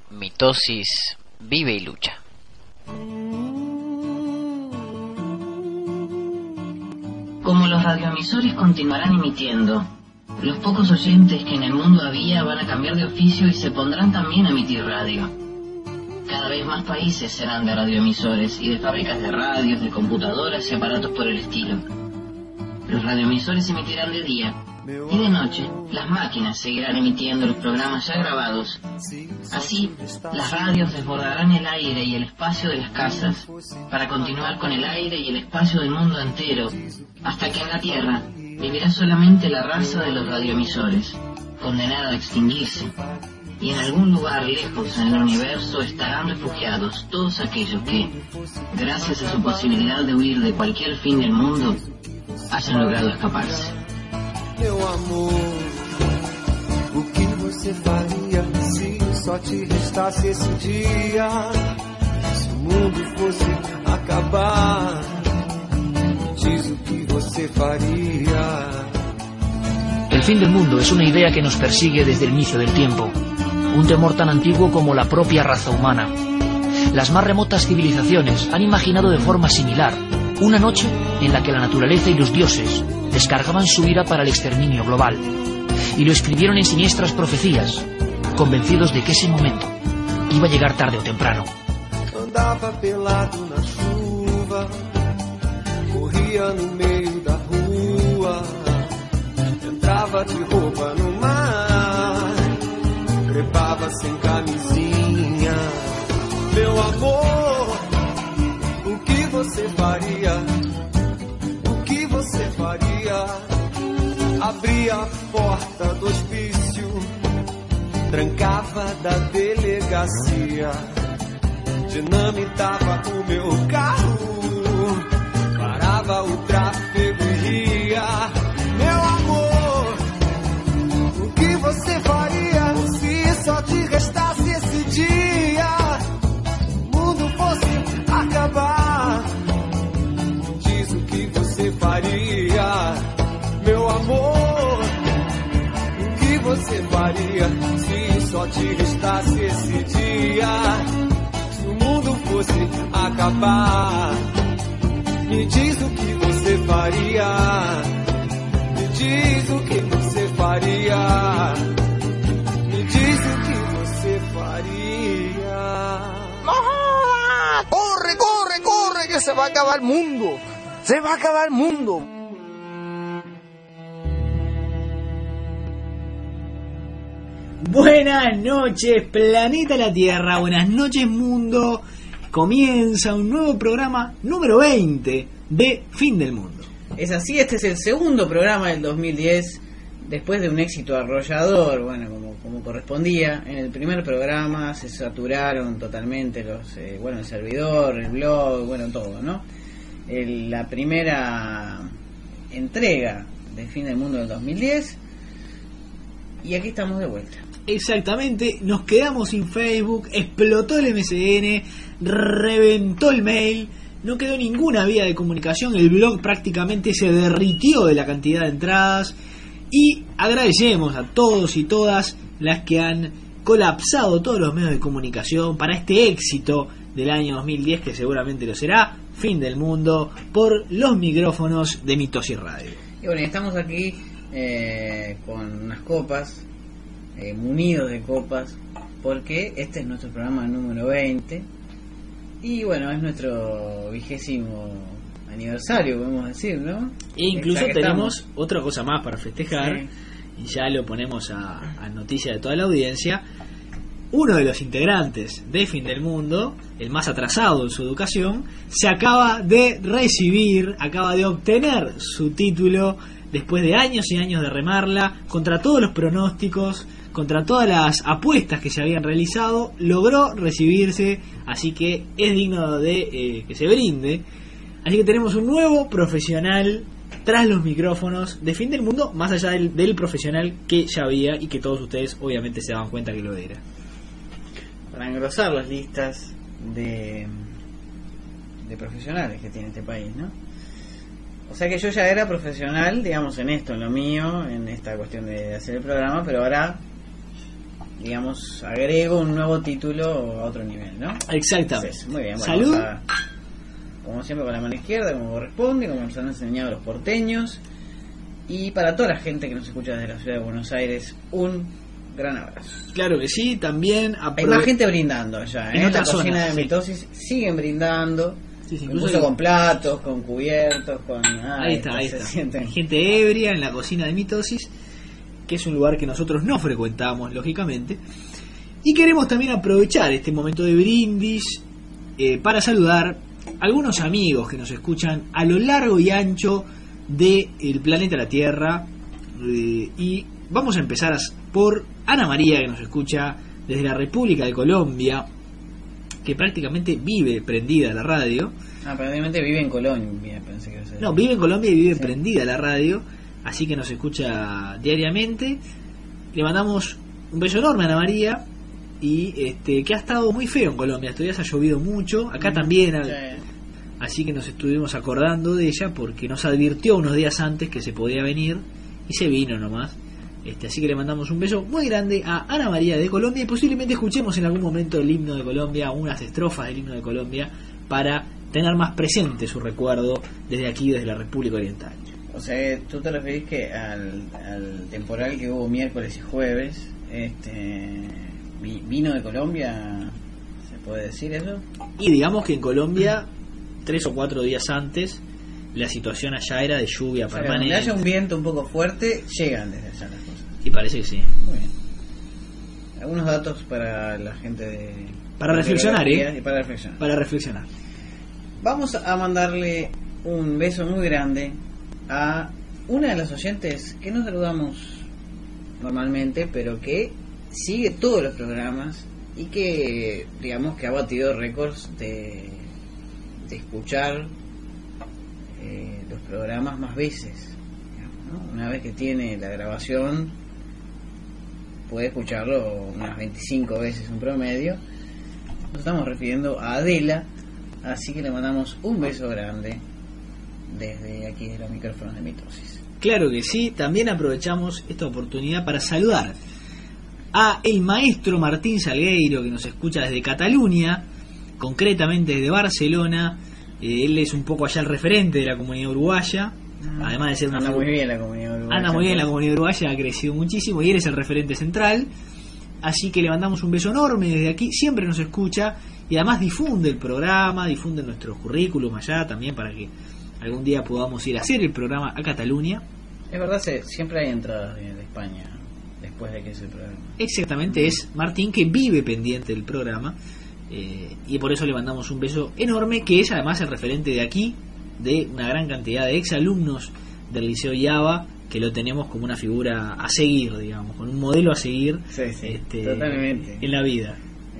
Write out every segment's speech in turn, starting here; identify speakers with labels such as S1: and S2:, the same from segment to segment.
S1: Mitosis vive y lucha.
S2: Como los radioemisores continuarán emitiendo, los pocos oyentes que en el mundo había van a cambiar de oficio y se pondrán también a emitir radio. Cada vez más países serán de radioemisores y de fábricas de radios, de computadoras y aparatos por el estilo. Los radioemisores emitirán de día y de noche las máquinas seguirán emitiendo los programas ya grabados. Así, las radios desbordarán el aire y el espacio de las casas para continuar con el aire y el espacio del mundo entero, hasta que en la Tierra vivirá solamente la raza de los radioemisores, condenada a extinguirse. Y en algún lugar lejos en el universo estarán refugiados todos aquellos que, gracias a su posibilidad de huir de cualquier fin del mundo, hayan logrado escaparse.
S3: Meu amor, o que você faria se só te restasse esse dia? Se o mundo fosse acabar, diz o que você faria.
S4: El fin del mundo es una idea que nos persigue desde el inicio del tiempo, un temor tan antiguo como la propia raza humana. Las más remotas civilizaciones han imaginado de forma similar una noche en la que la naturaleza y los dioses descargaban su ira para el exterminio global, y lo escribieron en siniestras profecías, convencidos de que ese momento iba a llegar tarde o temprano.
S3: Andava pelado na chuva, corria no meio da rua, entrava de roupa no mar, trepava sem camisinha. Meu amor, o que você faria? O que você faria? Abria a porta do hospício, trancava da delegacia, dinamitava o meu carro, parava o tráfego e ria. Meu amor, o que você faria se só te restasse esse dia? O mundo fosse acabar, diz o que você faria. Meu amor, o que você faria se só te restasse esse dia? Se o mundo fosse acabar, me diz o que você faria. Me diz o que você faria. Me diz o que você faria.
S5: ¡Corre, corre, corre! Que se va a acabar el mundo. Se va a acabar el mundo.
S6: Buenas noches, planeta la Tierra. Buenas noches, mundo. Comienza un nuevo programa número 20 de Fin del Mundo.
S7: Es así, este es el segundo programa del 2010, después de un éxito arrollador, bueno, como correspondía. En el primer programa se saturaron totalmente el servidor, el blog, bueno, todo, ¿no? La primera entrega de Fin del Mundo del 2010, y aquí estamos de vuelta.
S6: Exactamente, nos quedamos sin Facebook, explotó el MSN, reventó el mail, no quedó ninguna vía de comunicación, el blog prácticamente se derritió de la cantidad de entradas, y agradecemos a todos y todas las que han colapsado todos los medios de comunicación para este éxito del año 2010, que seguramente lo será, Fin del Mundo, por los micrófonos de Mitosis Radio.
S7: Y bueno, estamos aquí con unas copas, munidos de copas, porque este es nuestro programa número 20 y bueno, es nuestro 20º aniversario, podemos decir, ¿no?
S6: E incluso tenemos otra cosa más para festejar, sí. Y ya lo ponemos a noticia de toda la audiencia. Uno de los integrantes de Fin del Mundo, el más atrasado en su educación, se acaba de obtener su título después de años y años de remarla, contra todos los pronósticos, contra todas las apuestas que se habían realizado, logró recibirse, así que es digno de que se brinde. Así que tenemos un nuevo profesional tras los micrófonos de Fin del Mundo, más allá del profesional que ya había y que todos ustedes obviamente se daban cuenta que lo era.
S7: Para engrosar las listas de profesionales que tiene este país, ¿no? O sea que yo ya era profesional, digamos, en esto, en lo mío, en esta cuestión de hacer el programa, pero ahora digamos, agrego un nuevo título a otro nivel, ¿no?
S6: Exactamente.
S7: Entonces, muy bien, bueno,
S6: Salud.
S7: Como siempre con la mano izquierda, como corresponde, como nos han enseñado los porteños. Y para toda la gente que nos escucha desde la ciudad de Buenos Aires, un gran abrazo.
S6: Claro que sí, también
S7: Hay más gente brindando allá,
S6: en
S7: la
S6: otras
S7: cocina
S6: zonas,
S7: de
S6: sí.
S7: Mitosis siguen brindando,
S6: Sí,
S7: incluso con platos, con cubiertos, con...
S6: ahí está.
S7: se sienten.
S6: Hay gente ebria en la cocina de Mitosis, que es un lugar que nosotros no frecuentamos, lógicamente. Y queremos también aprovechar este momento de brindis para saludar a algunos amigos que nos escuchan a lo largo y ancho del planeta la Tierra. Y vamos a empezar por Ana María, que nos escucha desde la República de Colombia, que prácticamente vive prendida a la radio.
S7: Aparentemente vive en Colombia, pensé que iba a ser.
S6: No, vive en Colombia y vive
S7: Sí.
S6: prendida a la radio, así que nos escucha diariamente. Le mandamos un beso enorme a Ana María, y que ha estado muy feo en Colombia. Estos días ha llovido mucho, acá también,
S7: Sí.
S6: así que nos estuvimos acordando de ella porque nos advirtió unos días antes que se podía venir y se vino nomás. Así que le mandamos un beso muy grande a Ana María de Colombia, y posiblemente escuchemos en algún momento el himno de Colombia, unas estrofas del himno de Colombia, para tener más presente su recuerdo desde aquí, desde la República Oriental.
S7: O sea, tú te referís que al temporal que hubo miércoles y jueves, vino de Colombia, ¿se puede decir eso?
S6: Y digamos que en Colombia, 3 o 4 días antes, la situación allá era de lluvia
S7: O sea,
S6: permanente.
S7: donde haya un viento un poco fuerte, llegan desde allá las cosas.
S6: Y parece que sí.
S7: Muy bien. Algunos datos para la gente de...
S6: Para reflexionar,
S7: geografía y para reflexionar.
S6: Para reflexionar.
S7: Vamos a mandarle un beso muy grande a una de las oyentes que no saludamos normalmente, pero que sigue todos los programas y que, digamos, que ha batido récords de escuchar los programas más veces, digamos, ¿no? Una vez que tiene la grabación puede escucharlo unas 25 veces en promedio. Nos estamos refiriendo a Adela, así que le mandamos un beso grande desde aquí de los micrófonos de Mitosis.
S6: Claro que sí. También aprovechamos esta oportunidad para saludar a el maestro Martín Salgueiro, que nos escucha desde Cataluña, concretamente desde Barcelona. Él es un poco allá el referente de la comunidad uruguaya, además de ser una
S7: Anda muy bien la comunidad uruguaya.
S6: Anda muy bien la comunidad uruguaya, ha crecido muchísimo y él es el referente central. Así que le mandamos un beso enorme desde aquí. Siempre nos escucha y además difunde el programa, difunde nuestro currículum allá también, para que algún día podamos ir a hacer el programa a Cataluña.
S7: Es verdad, siempre hay entradas de España después de que es el programa.
S6: Exactamente, es Martín, que vive pendiente del programa, y por eso le mandamos un beso enorme, que es además el referente de aquí, de una gran cantidad de exalumnos del Liceo Yaba, que lo tenemos como una figura a seguir, digamos, con un modelo a seguir.
S7: Sí, totalmente.
S6: En la vida.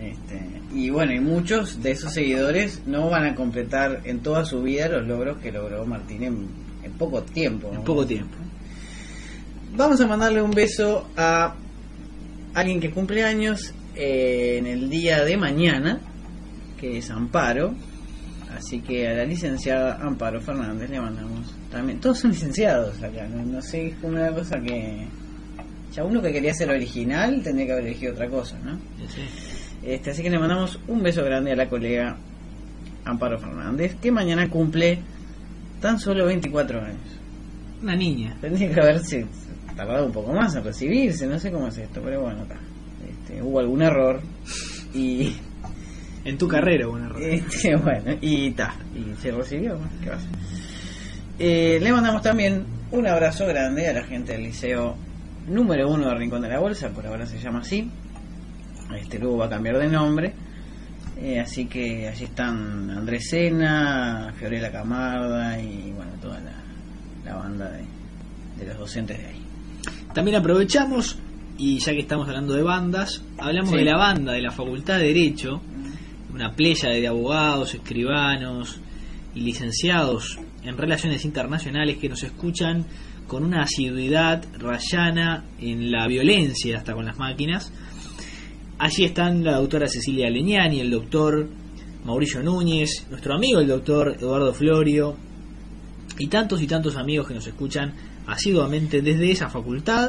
S7: Y bueno, y muchos de esos seguidores no van a completar en toda su vida los logros que logró Martín en poco tiempo, ¿no?
S6: En poco tiempo.
S7: Vamos a mandarle un beso a alguien que cumple años en el día de mañana, que es Amparo. Así que a la licenciada Amparo Fernández le mandamos también. Todos son licenciados acá, no sé, es como una cosa que... Ya uno que quería ser original tendría que haber elegido otra cosa, ¿no?
S6: Sí.
S7: Así que le mandamos un beso grande a la colega Amparo Fernández, que mañana cumple tan solo 24 años.
S6: Una niña.
S7: Tendría que haberse tardado un poco más en recibirse, no sé cómo es esto, pero bueno, está. Hubo algún error y...
S6: En tu carrera hubo un error.
S7: Bueno, y se recibió, bueno, ¿qué va a hacer? Le mandamos también un abrazo grande a la gente del liceo número 1 de Rincón de la Bolsa, por ahora se llama así. Luego va a cambiar de nombre. Así que allí están Andrés Sena, Fiorella Camarda y bueno, toda la banda de los docentes de ahí.
S6: También aprovechamos, y ya que estamos hablando de bandas, hablamos de la banda de la Facultad de Derecho, una pléyade de abogados, escribanos y licenciados en Relaciones Internacionales que nos escuchan con una asiduidad rayana en la violencia, hasta con las máquinas. Allí están la doctora Cecilia Leñani, el doctor Mauricio Núñez, nuestro amigo el doctor Eduardo Florio, y tantos amigos que nos escuchan asiduamente desde esa facultad.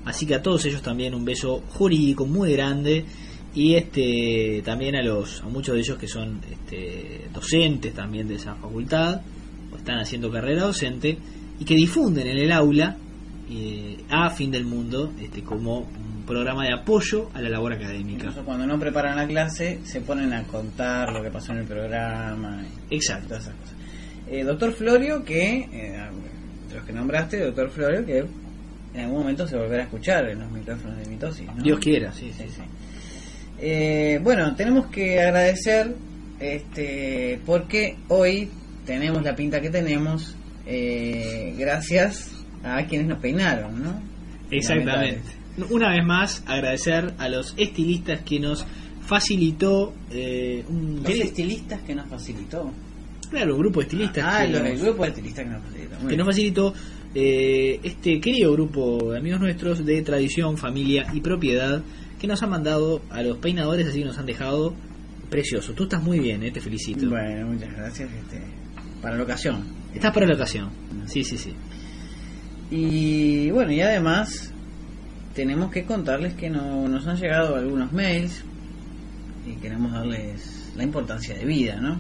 S6: Así que a todos ellos también un beso jurídico muy grande. Y también a muchos de ellos que son docentes también de esa facultad, o están haciendo carrera docente, y que difunden en el aula a Fin del Mundo como un programa de apoyo a la labor académica.
S7: Incluso cuando no preparan la clase se ponen a contar lo que pasó en el programa.
S6: Exacto.
S7: Todas esas cosas. Doctor Florio, que de los que nombraste, doctor Florio, que en algún momento se volverá a escuchar en los micrófonos de Mitosis, ¿no?
S6: Dios quiera, sí.
S7: Bueno, tenemos que agradecer porque hoy tenemos la pinta que tenemos gracias a quienes nos peinaron, ¿no?
S6: Exactamente. Una vez más agradecer a los estilistas que nos facilitó
S7: los estilistas que nos facilitó.
S6: Claro, un grupo de estilistas
S7: el grupo de estilistas que nos facilitó.
S6: Que nos facilitó este querido grupo de amigos nuestros de tradición, familia y propiedad, que nos han mandado a los peinadores, así que nos han dejado preciosos. Tú estás muy bien, te felicito.
S7: Bueno, muchas gracias para la ocasión.
S6: Estás para la ocasión. Sí.
S7: Y bueno, y además tenemos que contarles que nos han llegado algunos mails y queremos darles la importancia de vida, ¿no?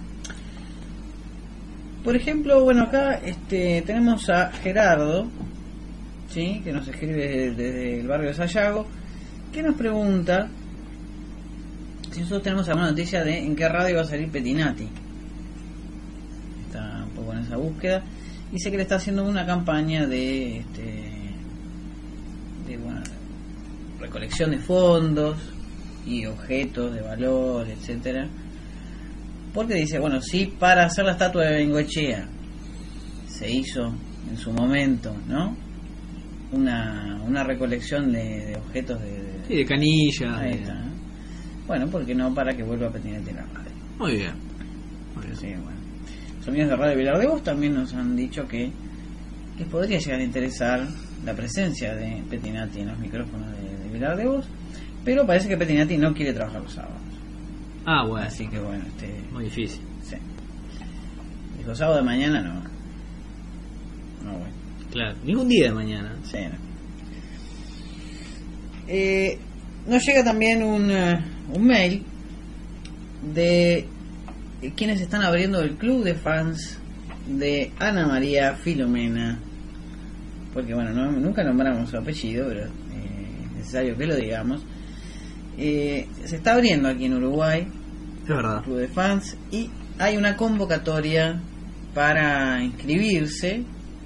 S7: Por ejemplo, bueno, acá tenemos a Gerardo, ¿sí?, que nos escribe desde el barrio de Sayago, que nos pregunta si nosotros tenemos alguna noticia de en qué radio va a salir Petinati. Está un poco en esa búsqueda. Dice que le está haciendo una campaña de recolección de fondos y objetos de valor, etcétera. Porque dice, bueno, sí, para hacer la estatua de Bengoechea se hizo en su momento, ¿no?, una recolección de objetos de
S6: canilla.
S7: Ahí está, ¿no? Bueno, ¿por qué no para que vuelva a Petinati en la radio?
S6: Muy bien.
S7: Sí, bueno. Los amigos de Radio Vilar de Vos también nos han dicho que les podría llegar a interesar la presencia de Petinati en los micrófonos de Vilar de Vos, pero parece que Petinati no quiere trabajar los sábados.
S6: Bueno.
S7: Así que bueno,
S6: muy difícil.
S7: Sí. Los sábados de mañana no. No, bueno.
S6: Claro, ningún día de mañana.
S7: Sí, no. Nos llega también un mail de quienes están abriendo el club de fans de Ana María Filomena, porque bueno, nunca nombramos su apellido, pero es necesario que lo digamos. Se está abriendo aquí en Uruguay,
S6: es verdad,
S7: el club de fans, y hay una convocatoria para inscribirse.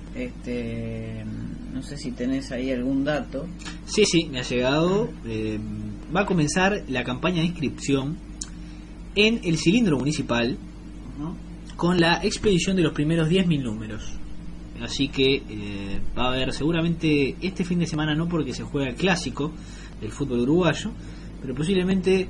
S7: No sé si tenés ahí algún dato.
S6: Sí, me ha llegado. Va a comenzar la campaña de inscripción en el cilindro municipal, con la expedición de los primeros 10.000 números. Así que va a haber seguramente este fin de semana, no porque se juega el clásico del fútbol uruguayo, pero posiblemente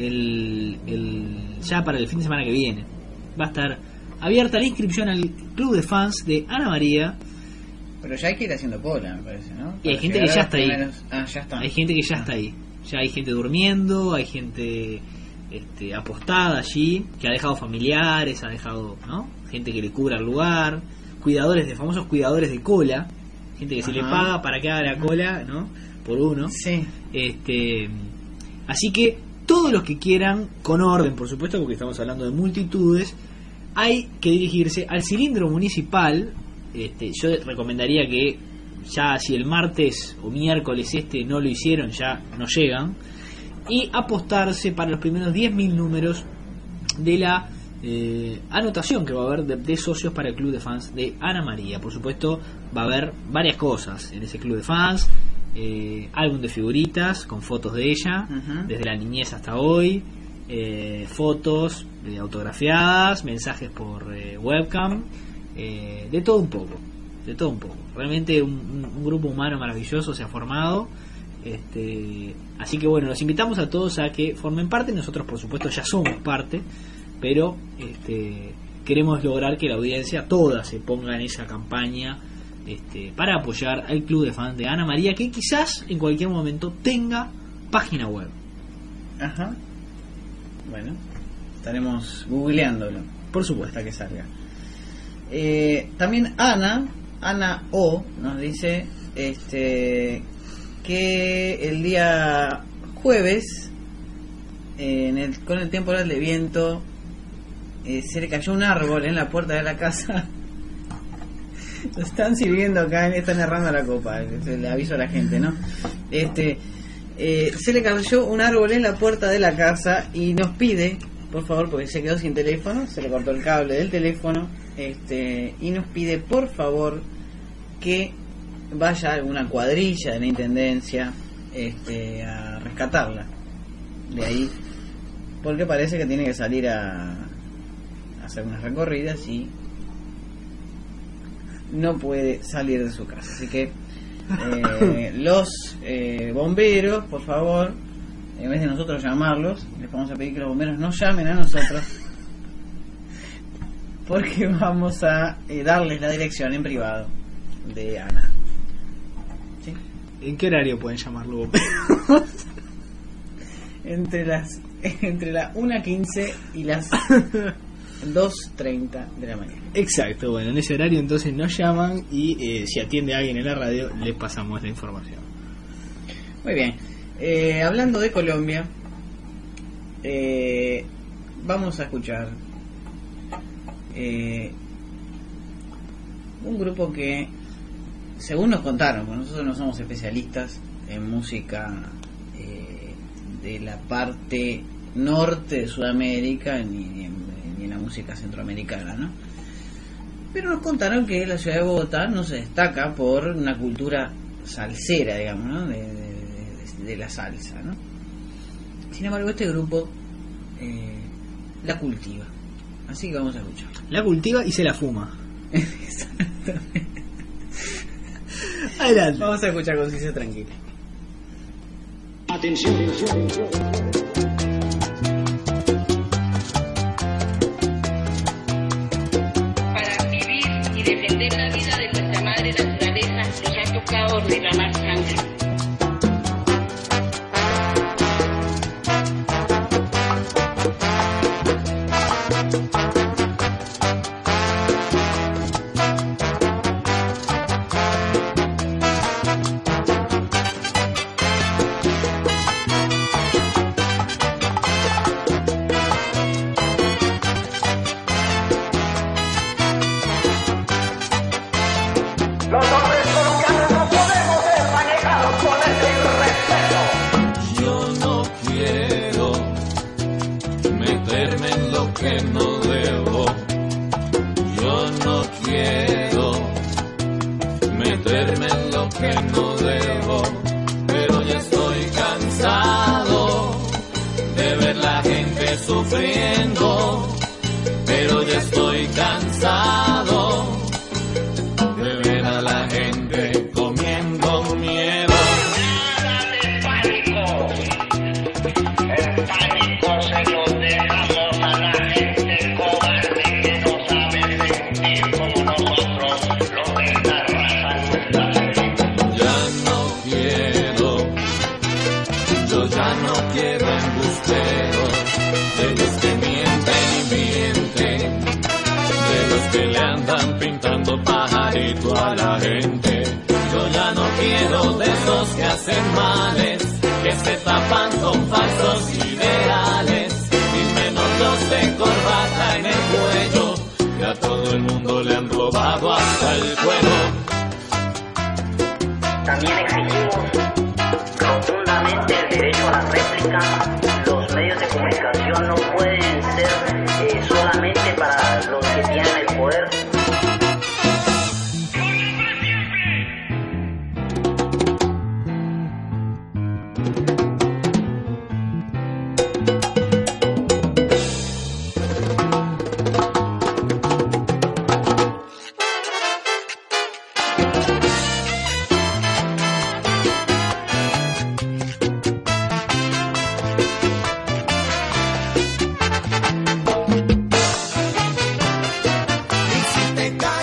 S6: ya para el fin de semana que viene va a estar abierta la inscripción al club de fans de Ana María.
S7: Pero ya hay que ir haciendo cola, me parece, ¿no?
S6: Y hay gente que ya está ahí.
S7: Ya está.
S6: Hay gente que ya está ahí. Ya hay gente durmiendo, hay gente apostada allí, que ha dejado familiares, ha dejado, ¿no?, gente que le cubra el lugar, famosos cuidadores de cola, gente que se le paga para que haga la cola, ¿no?, por uno.
S7: Sí.
S6: Así que todos los que quieran, con orden, por supuesto, porque estamos hablando de multitudes, hay que dirigirse al cilindro municipal. Yo recomendaría que ya, si el martes o miércoles no lo hicieron, ya no llegan, y apostarse para los primeros 10.000 números de la anotación que va a haber de socios para el club de fans de Ana María. Por supuesto, va a haber varias cosas en ese club de fans: álbum de figuritas con fotos de ella, desde la niñez hasta hoy, fotos autografiadas, mensajes por webcam, de todo un poco. Realmente un grupo humano maravilloso se ha formado. Así que bueno, los invitamos a todos a que formen parte. Nosotros, por supuesto, ya somos parte, pero queremos lograr que la audiencia toda se ponga en esa campaña para apoyar al club de fans de Ana María, que quizás en cualquier momento tenga página web.
S7: Bueno, estaremos googleándolo,
S6: por supuesto,
S7: hasta que salga. También Ana O nos dice que que el día jueves, con el temporal de viento, se le cayó un árbol en la puerta de la casa. Lo están sirviendo acá, están errando la copa, le aviso a la gente, ¿no? Se le cayó un árbol en la puerta de la casa y nos pide, por favor, porque se quedó sin teléfono, se le cortó el cable del teléfono, y nos pide, por favor, que vaya alguna cuadrilla de la intendencia a rescatarla de ahí, porque parece que tiene que salir a hacer unas recorridas y no puede salir de su casa. Así que los bomberos, por favor, en vez de nosotros llamarlos, les vamos a pedir que los bomberos no llamen a nosotros, porque vamos a darles la dirección en privado de Ana. ¿Sí?
S6: ¿En qué horario pueden llamarlo bomberos?
S7: Entre las 1:15 y las 2:30 de la mañana.
S6: Exacto, bueno, en ese horario entonces nos llaman y si atiende a alguien en la radio les pasamos la información.
S7: Muy bien, hablando de Colombia, vamos a escuchar un grupo que, según nos contaron, porque nosotros no somos especialistas en música de la parte norte de Sudamérica ni en la música centroamericana, ¿no? Pero nos contaron que la ciudad de Bogotá no se destaca por una cultura salsera, digamos, ¿no? de la salsa, ¿no? Sin embargo, este grupo la cultiva, así que vamos a escuchar.
S6: La cultiva y se la fuma.
S7: Exactamente.
S6: Adelante.
S7: Vamos a escuchar Conciencia Tranquila.
S1: Atención.
S8: Para vivir y defender la vida de nuestra madre naturaleza nos ha tocado derramar sangre.
S9: También exigimos rotundamente el derecho a la réplica. Los medios de comunicación no pueden ser solamente para los que tienen el poder.
S3: Te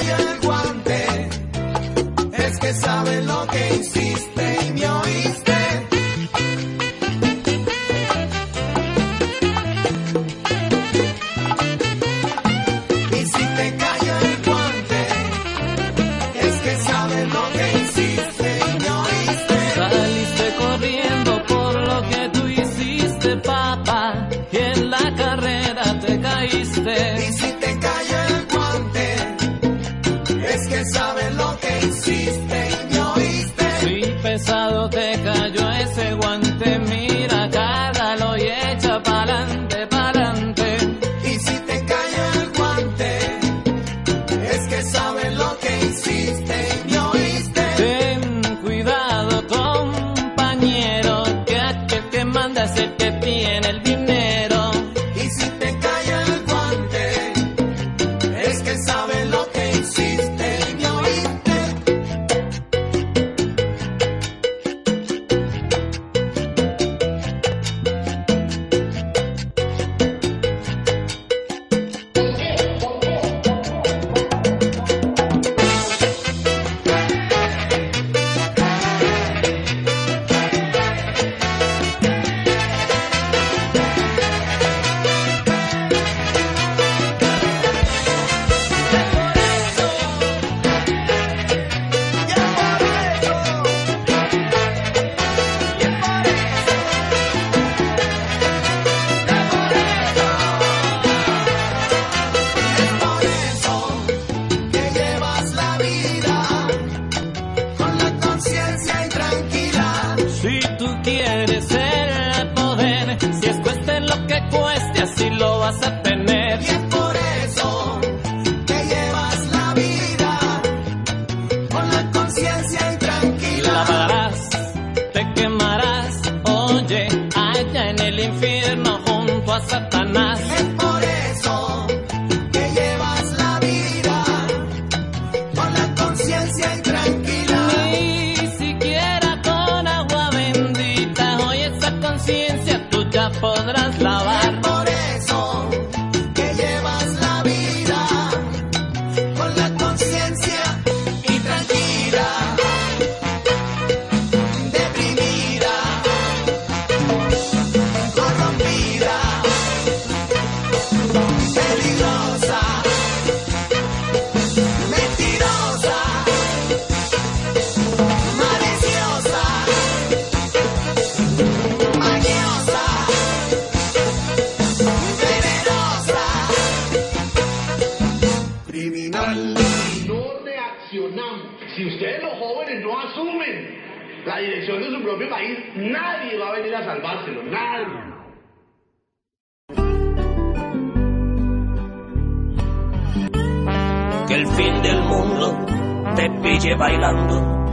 S3: tira pa'lante, pa'lante.
S1: Y si te cayó el guante, es que sabes lo que hiciste y me oíste.
S3: Ten cuidado, compañero, que aquel que manda es el que tiene el dinero.
S1: Y si te cayó el guante, es que sabes lo que hiciste y me oíste.
S10: Si ustedes los jóvenes no asumen la dirección de su propio país, nadie va a venir a salvárselo, nadie.
S11: Que el fin del mundo te pille bailando.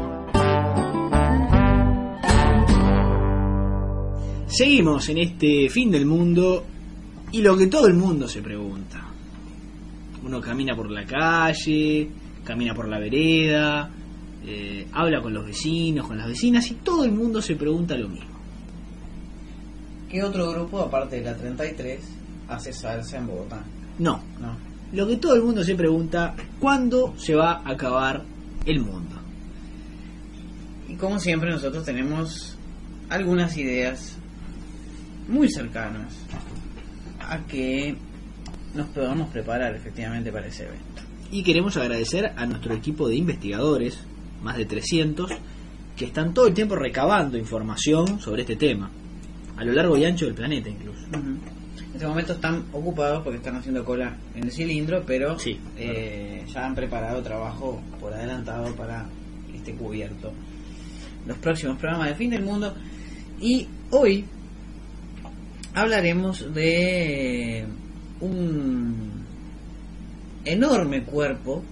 S6: Seguimos en este fin del mundo y lo que todo el mundo se pregunta. Uno camina por la calle, camina por la vereda, habla con los vecinos, con las vecinas, y todo el mundo se pregunta lo mismo.
S7: ¿Qué otro grupo, aparte de la 33, hace salsa en Bogotá?
S6: No. Lo que todo el mundo se pregunta, ¿cuándo se va a acabar el mundo?
S7: Y como siempre nosotros tenemos algunas ideas muy cercanas a que nos podamos preparar efectivamente para ese evento.
S6: Y queremos agradecer a nuestro equipo de investigadores, más de 300, que están todo el tiempo recabando información sobre este tema, a lo largo y ancho del planeta incluso.
S7: En este momento están ocupados porque están haciendo cola en el cilindro, pero
S6: sí,
S7: ya han preparado trabajo por adelantado para este cubierto los próximos programas de Fin del Mundo. Y hoy hablaremos de un enorme cuerpo.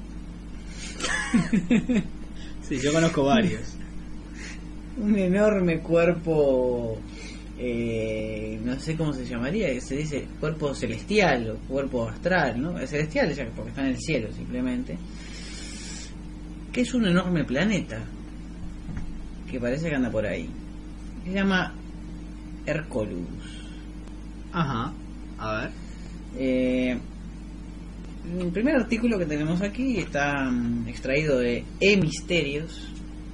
S6: Sí, yo conozco varios.
S7: Un enorme cuerpo, no sé cómo se llamaría, se dice cuerpo celestial o cuerpo astral, ¿no? Es celestial ya porque está en el cielo simplemente, que es un enorme planeta que parece que anda por ahí. Se llama Hercolus.
S6: Ajá, a ver.
S7: El primer artículo que tenemos aquí está extraído de E-Misterios,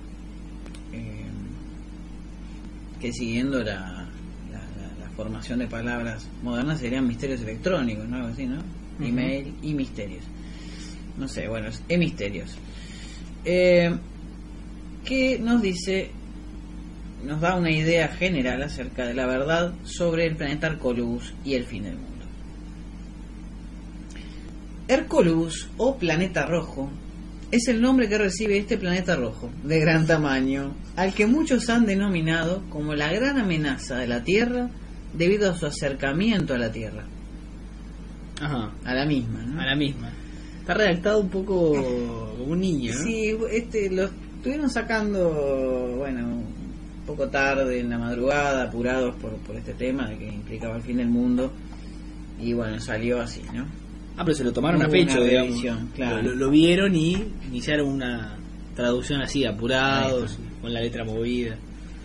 S7: que siguiendo la formación de palabras modernas serían misterios electrónicos, ¿no? Algo así, ¿no? Uh-huh. Email y misterios. No sé, bueno, es E-Misterios. Que nos dice, nos da una idea general acerca de la verdad sobre el planeta Hercolus y el fin del mundo. Hercolus, o planeta rojo, es el nombre que recibe este planeta rojo, de gran tamaño, al que muchos han denominado como la gran amenaza de la Tierra debido a su acercamiento a la Tierra.
S6: Ajá.
S7: A la misma, ¿no?
S6: A la misma. Está redactado un poco como un niño, ¿no?
S7: Sí, lo estuvieron sacando, bueno, un poco tarde, en la madrugada, apurados por este tema de que implicaba el fin del mundo. Y bueno, salió así, ¿no?
S6: Ah, pero se lo tomaron
S7: Hubo
S6: a pecho,
S7: una
S6: digamos.
S7: revisión, claro.
S6: Lo vieron y iniciaron una traducción así, apurados, con la letra movida.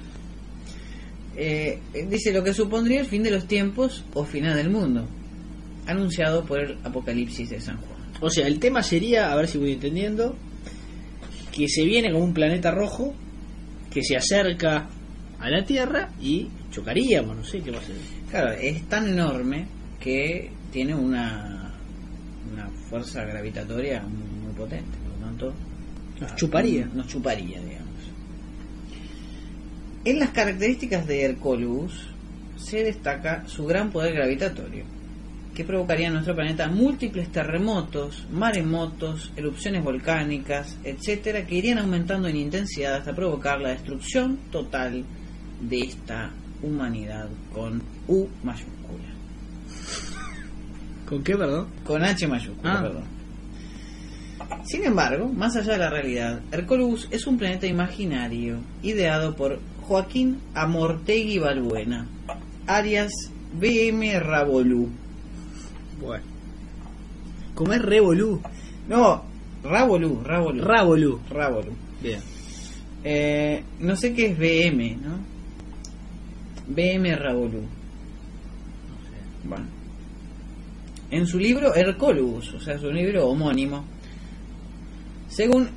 S7: Dice lo que supondría el fin de los tiempos o final del mundo, anunciado por el Apocalipsis de San Juan.
S6: O sea, el tema sería, a ver si voy entendiendo, que se viene como un planeta rojo que se acerca a la Tierra y chocaríamos, no sé qué va a ser.
S7: Claro, es tan enorme que tiene una fuerza gravitatoria muy potente, por lo tanto
S6: nos chuparía,
S7: digamos. En las características de Hercólogos se destaca su gran poder gravitatorio, que provocaría en nuestro planeta múltiples terremotos, maremotos, erupciones volcánicas, etcétera, que irían aumentando en intensidad hasta provocar la destrucción total de esta humanidad con U mayúscula.
S6: ¿Con qué, perdón?
S7: Con H mayúscula, perdón. Sin embargo, más allá de la realidad, Hercólogos es un planeta imaginario ideado por Joaquín Amortegui Balbuena, alias BM Rabolú.
S6: Bueno. ¿Cómo es Revolú?
S7: No, Rabolú.
S6: Bien.
S7: No sé qué es BM, ¿no? BM Rabolú.
S6: No sé.
S7: Bueno. En su libro Hercólogos, o sea, su libro homónimo, según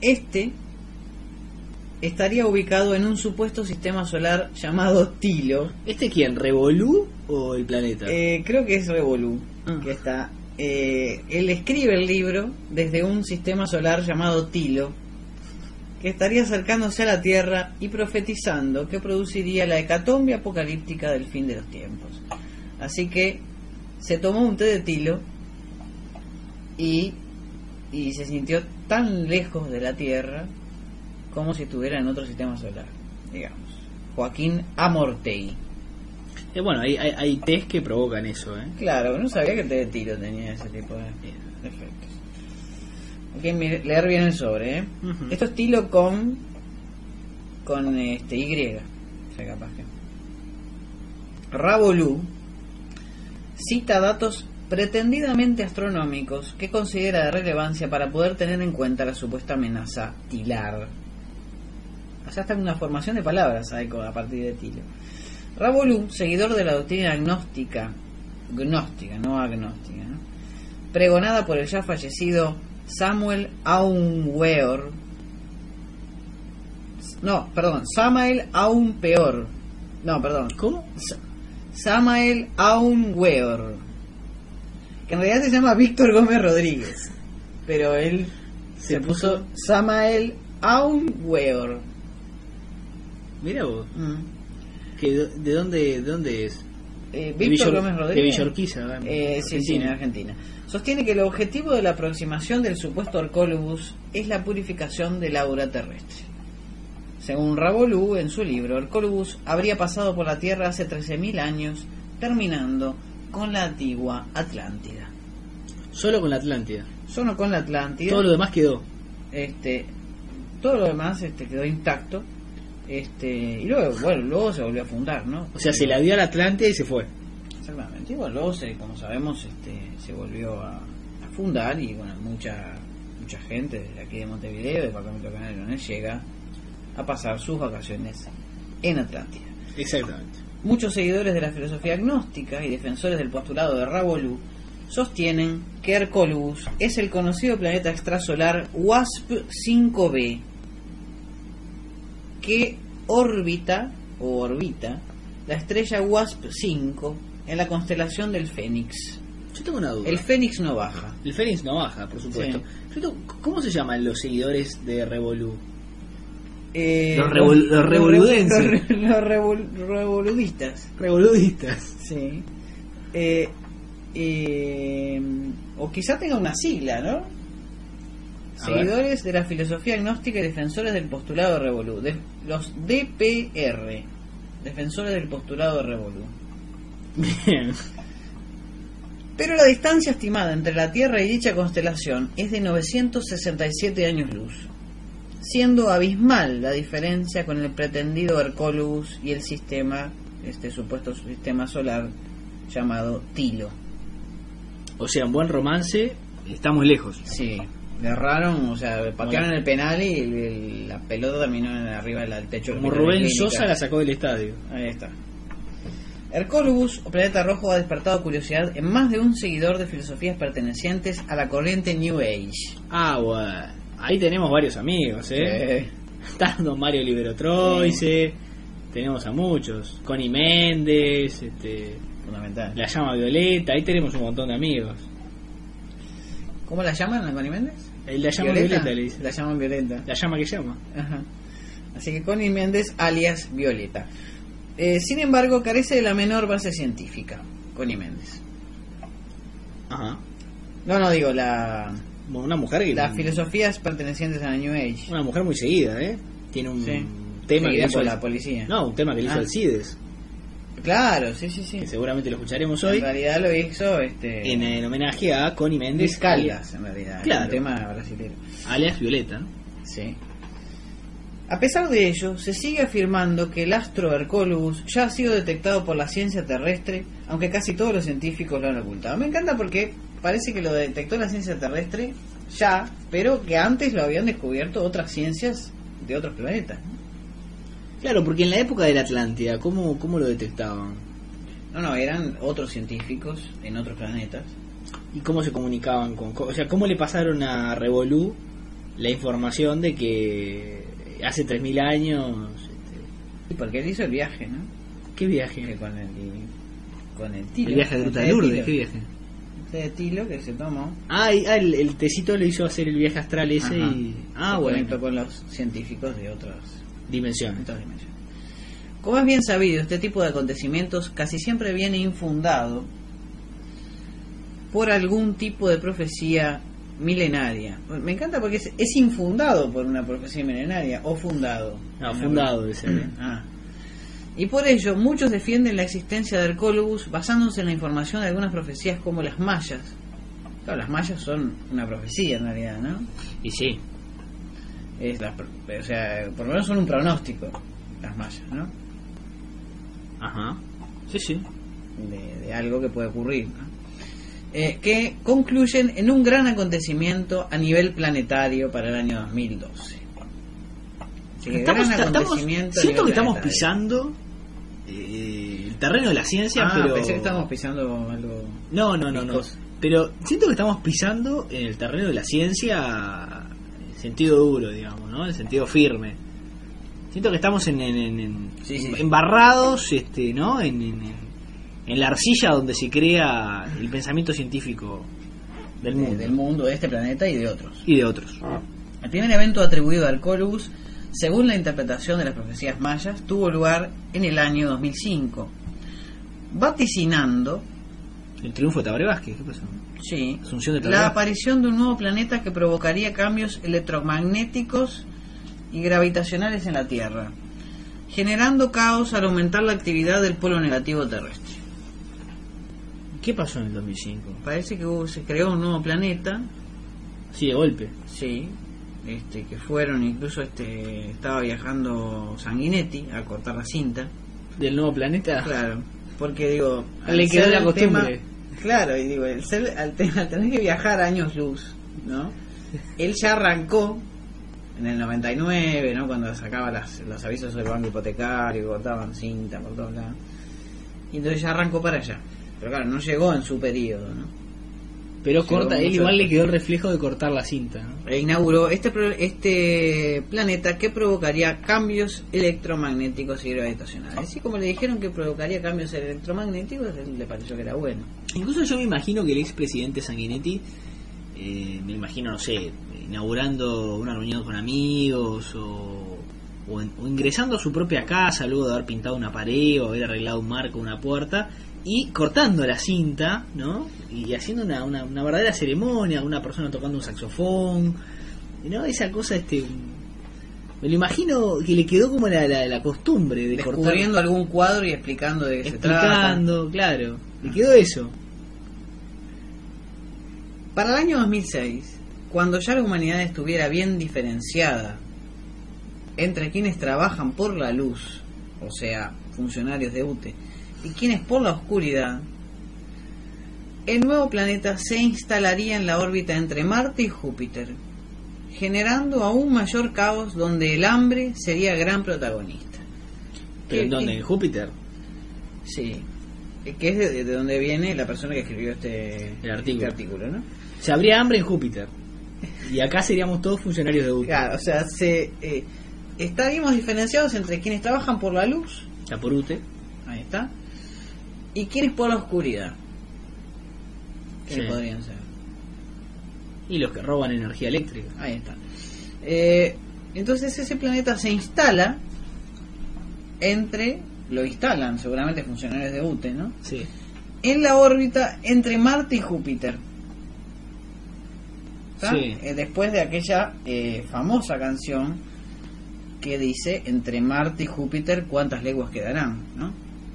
S7: estaría ubicado en un supuesto sistema solar llamado Tilo.
S6: ¿Quién? ¿Revolú o el planeta?
S7: Creo que es Revolú, que está. Él escribe el libro desde un sistema solar llamado Tilo, que estaría acercándose a la Tierra y profetizando que produciría la hecatombe apocalíptica del fin de los tiempos. Así que se tomó un té de Tilo y se sintió tan lejos de la Tierra como si estuviera en otro sistema solar, digamos. Joaquín Amortegui.
S6: Bueno, hay test que provocan eso, ¿eh?
S7: Claro, no sabía que el té de Tilo tenía ese tipo de efectos. Hay que leer bien el sobre, ¿eh? Uh-huh. Esto es Tilo con Y, o sea, capaz que. Rabolú cita datos pretendidamente astronómicos que considera de relevancia para poder tener en cuenta la supuesta amenaza tilar. O sea, hasta una formación de palabras hay a partir de Tilo. Rabolú, seguidor de la doctrina gnóstica, no agnóstica, ¿no? Pregonada por el ya fallecido Samael Aun Weor, que en realidad se llama Víctor Gómez Rodríguez, pero él se puso Samael Aun Weor.
S6: Mira vos. ¿De dónde es?
S7: Víctor Gómez Rodríguez.
S6: De Villorquiza,
S7: sí, en Argentina. Sostiene que el objetivo de la aproximación del supuesto Hercólogos es la purificación del aura terrestre. Según Rabolú, en su libro, Hercólogos habría pasado por la Tierra hace 13.000 años, terminando con la antigua Atlántida.
S6: Solo con la Atlántida.
S7: Solo con la Atlántida.
S6: Todo lo demás quedó.
S7: Todo lo demás quedó intacto. Y luego se volvió a fundar, ¿no?
S6: O sea, se la dio a la Atlántida y se fue.
S7: Exactamente. Y luego, como sabemos, se volvió a fundar y mucha gente de aquí de Montevideo, departamento de Canelones, llega a pasar sus vacaciones en Atlántida.
S6: Exactamente.
S7: Muchos seguidores de la filosofía gnóstica y defensores del postulado de Rabolú sostienen que Hercólogos es el conocido planeta extrasolar WASP-5b, que orbita la estrella WASP-5 en la constelación del Fénix.
S6: Yo tengo una duda.
S7: El Fénix no baja.
S6: El Fénix no baja, por supuesto. Sí. ¿Cómo se llaman los seguidores de Revolú?
S7: Los
S6: revoludenses.
S7: Los revoludistas.
S6: Revoludistas.
S7: Sí. O quizá tenga una sigla, ¿no? Seguidores de la filosofía gnóstica y defensores del postulado de Revolú. Los DPR, defensores del postulado de Revolú. Bien. Pero la distancia estimada entre la Tierra y dicha constelación es de 967 años luz, siendo abismal la diferencia con el pretendido Hercólogos y el sistema, este supuesto sistema solar llamado Tilo.
S6: O sea, un buen romance está muy lejos.
S7: Sí, le erraron, o sea, patearon el penal y la pelota terminó arriba del techo.
S6: Como Rubén Sosa la sacó del estadio.
S7: Ahí está. Hercólogos, o planeta rojo, ha despertado curiosidad en más de un seguidor de filosofías pertenecientes a la corriente New Age.
S6: Ah, bueno. Ahí tenemos varios amigos, Está don Mario Libero Troise, tenemos a muchos. Connie Méndez,
S7: fundamental.
S6: La Llama Violeta, ahí tenemos un montón de amigos.
S7: ¿Cómo la llaman a Connie Méndez?
S6: La Llama Violeta le dice.
S7: La llaman Violeta.
S6: La llama que llama.
S7: Ajá. Así que Connie Méndez alias Violeta. Sin embargo, carece de la menor base científica, Connie Méndez.
S6: Ajá.
S7: No digo la...
S6: Una mujer que...
S7: Las filosofías pertenecientes a la New Age.
S6: Una mujer muy seguida, Tiene un tema
S7: seguida
S6: que hizo
S7: por la policía.
S6: No, un tema que le hizo Alcides.
S7: Claro, sí.
S6: Que seguramente lo escucharemos hoy.
S7: En realidad lo hizo
S6: en homenaje a Connie Méndez.
S7: Caldas, en realidad.
S6: Claro.
S7: Un tema brasileño.
S6: Alias Violeta, ¿no?
S7: Sí. A pesar de ello, se sigue afirmando que el astro Hercólogos ya ha sido detectado por la ciencia terrestre, aunque casi todos los científicos lo han ocultado. Me encanta porque parece que lo detectó la ciencia terrestre ya, pero que antes lo habían descubierto otras ciencias de otros planetas, ¿no?
S6: Claro, porque en la época de la Atlántida, ¿cómo lo detectaban?
S7: No, eran otros científicos en otros planetas.
S6: ¿Y cómo se comunicaban con...? O sea, ¿cómo le pasaron a Revolú la información de que hace 3000 años...
S7: Y porque él hizo el viaje, ¿no?
S6: ¿Qué viaje?
S7: Que con el Tilo.
S6: El viaje de Gruta de Lourdes, ¿qué viaje?
S7: De Tilo que se tomó.
S6: El tecito le hizo hacer el viaje astral ese.
S7: Ajá.
S6: Y...
S7: se conectó con los científicos de otras
S6: dimensiones.
S7: Como es bien sabido, este tipo de acontecimientos casi siempre viene infundado por algún tipo de profecía milenaria. Me encanta porque es infundado por una profecía milenaria o fundado.
S6: No, fundado debe ser.
S7: Y por ello muchos defienden la existencia de Hercólogos basándose en la información de algunas profecías como las mayas. Claro, las mayas son una profecía en realidad, ¿no?
S6: Y sí.
S7: O sea, por lo menos son un pronóstico las mayas, ¿no?
S6: Ajá. Sí.
S7: De algo que puede ocurrir, ¿no? Que concluyen en un gran acontecimiento a nivel planetario para el año 2012.
S6: Siento que estamos pisando el terreno de la ciencia, pero...
S7: pensé que estábamos pisando algo...
S6: No. Pero siento que estamos pisando en el terreno de la ciencia en sentido duro, digamos, ¿no? En sentido firme. Siento que estamos embarrados, ¿no? En la arcilla donde se crea el pensamiento científico del mundo.
S7: De este planeta y de otros. El primer evento atribuido a Hercólogos, según la interpretación de las profecías mayas, tuvo lugar en el año 2005, vaticinando
S6: el triunfo de Tabaré Vázquez. ¿Qué pasó?
S7: Sí,
S6: Asunción de
S7: la aparición de un nuevo planeta que provocaría cambios electromagnéticos y gravitacionales en la Tierra, generando caos al aumentar la actividad del polo negativo terrestre.
S6: ¿Qué pasó en el 2005?
S7: Parece que se creó un nuevo planeta.
S6: Sí, de golpe.
S7: Sí. Que fueron, incluso estaba viajando Sanguinetti a cortar la cinta
S6: del nuevo planeta.
S7: Claro, porque digo,
S6: le quedó la costumbre.
S7: Claro, y digo, al tener que viajar años luz, ¿no? Él ya arrancó en el 99, ¿no? Cuando sacaba los avisos del banco hipotecario, cortaban cinta por todos lados, y entonces ya arrancó para allá. Pero claro, no llegó en su periodo, ¿no?
S6: Pero él igual le quedó el reflejo de cortar la cinta, ¿no?
S7: E inauguró este planeta que provocaría cambios electromagnéticos y gravitacionales. Así como le dijeron que provocaría cambios electromagnéticos, le pareció que era bueno.
S6: Incluso yo me imagino que el expresidente Sanguinetti, me imagino, no sé, inaugurando una reunión con amigos o ingresando a su propia casa luego de haber pintado una pared o haber arreglado un marco, una puerta, y cortando la cinta, ¿no? Y haciendo una verdadera ceremonia, una persona tocando un saxofón, ¿no? Esa cosa Me lo imagino que le quedó como la costumbre de
S7: descubriendo
S6: cortar,
S7: algún cuadro y explicando de qué se trata.
S6: explicando, claro. Le quedó eso.
S7: Para el año 2006, cuando ya la humanidad estuviera bien diferenciada entre quienes trabajan por la luz, o sea, funcionarios de UTE, y quienes por la oscuridad, el nuevo planeta se instalaría en la órbita entre Marte y Júpiter, generando aún mayor caos donde el hambre sería gran protagonista.
S6: ¿Pero en dónde? ¿En Júpiter?
S7: Sí, que es de donde viene la persona que escribió
S6: el artículo,
S7: ¿no?
S6: O sea, habría hambre en Júpiter. Y acá seríamos todos funcionarios de UTE.
S7: Claro, o sea, estaríamos diferenciados entre quienes trabajan por la luz,
S6: Ya por UTE.
S7: ahí está, y quienes por la oscuridad. ¿Quiénes
S6: Sí.
S7: podrían ser?
S6: Y los que roban energía eléctrica.
S7: Ahí está. Entonces ese planeta se instala lo instalan seguramente funcionarios de UTE, ¿no?
S6: Sí.
S7: En la órbita entre Marte y Júpiter. ¿Está?
S6: Sí.
S7: Después de aquella famosa canción que dice entre Marte y Júpiter cuántas leguas quedarán, ¿no?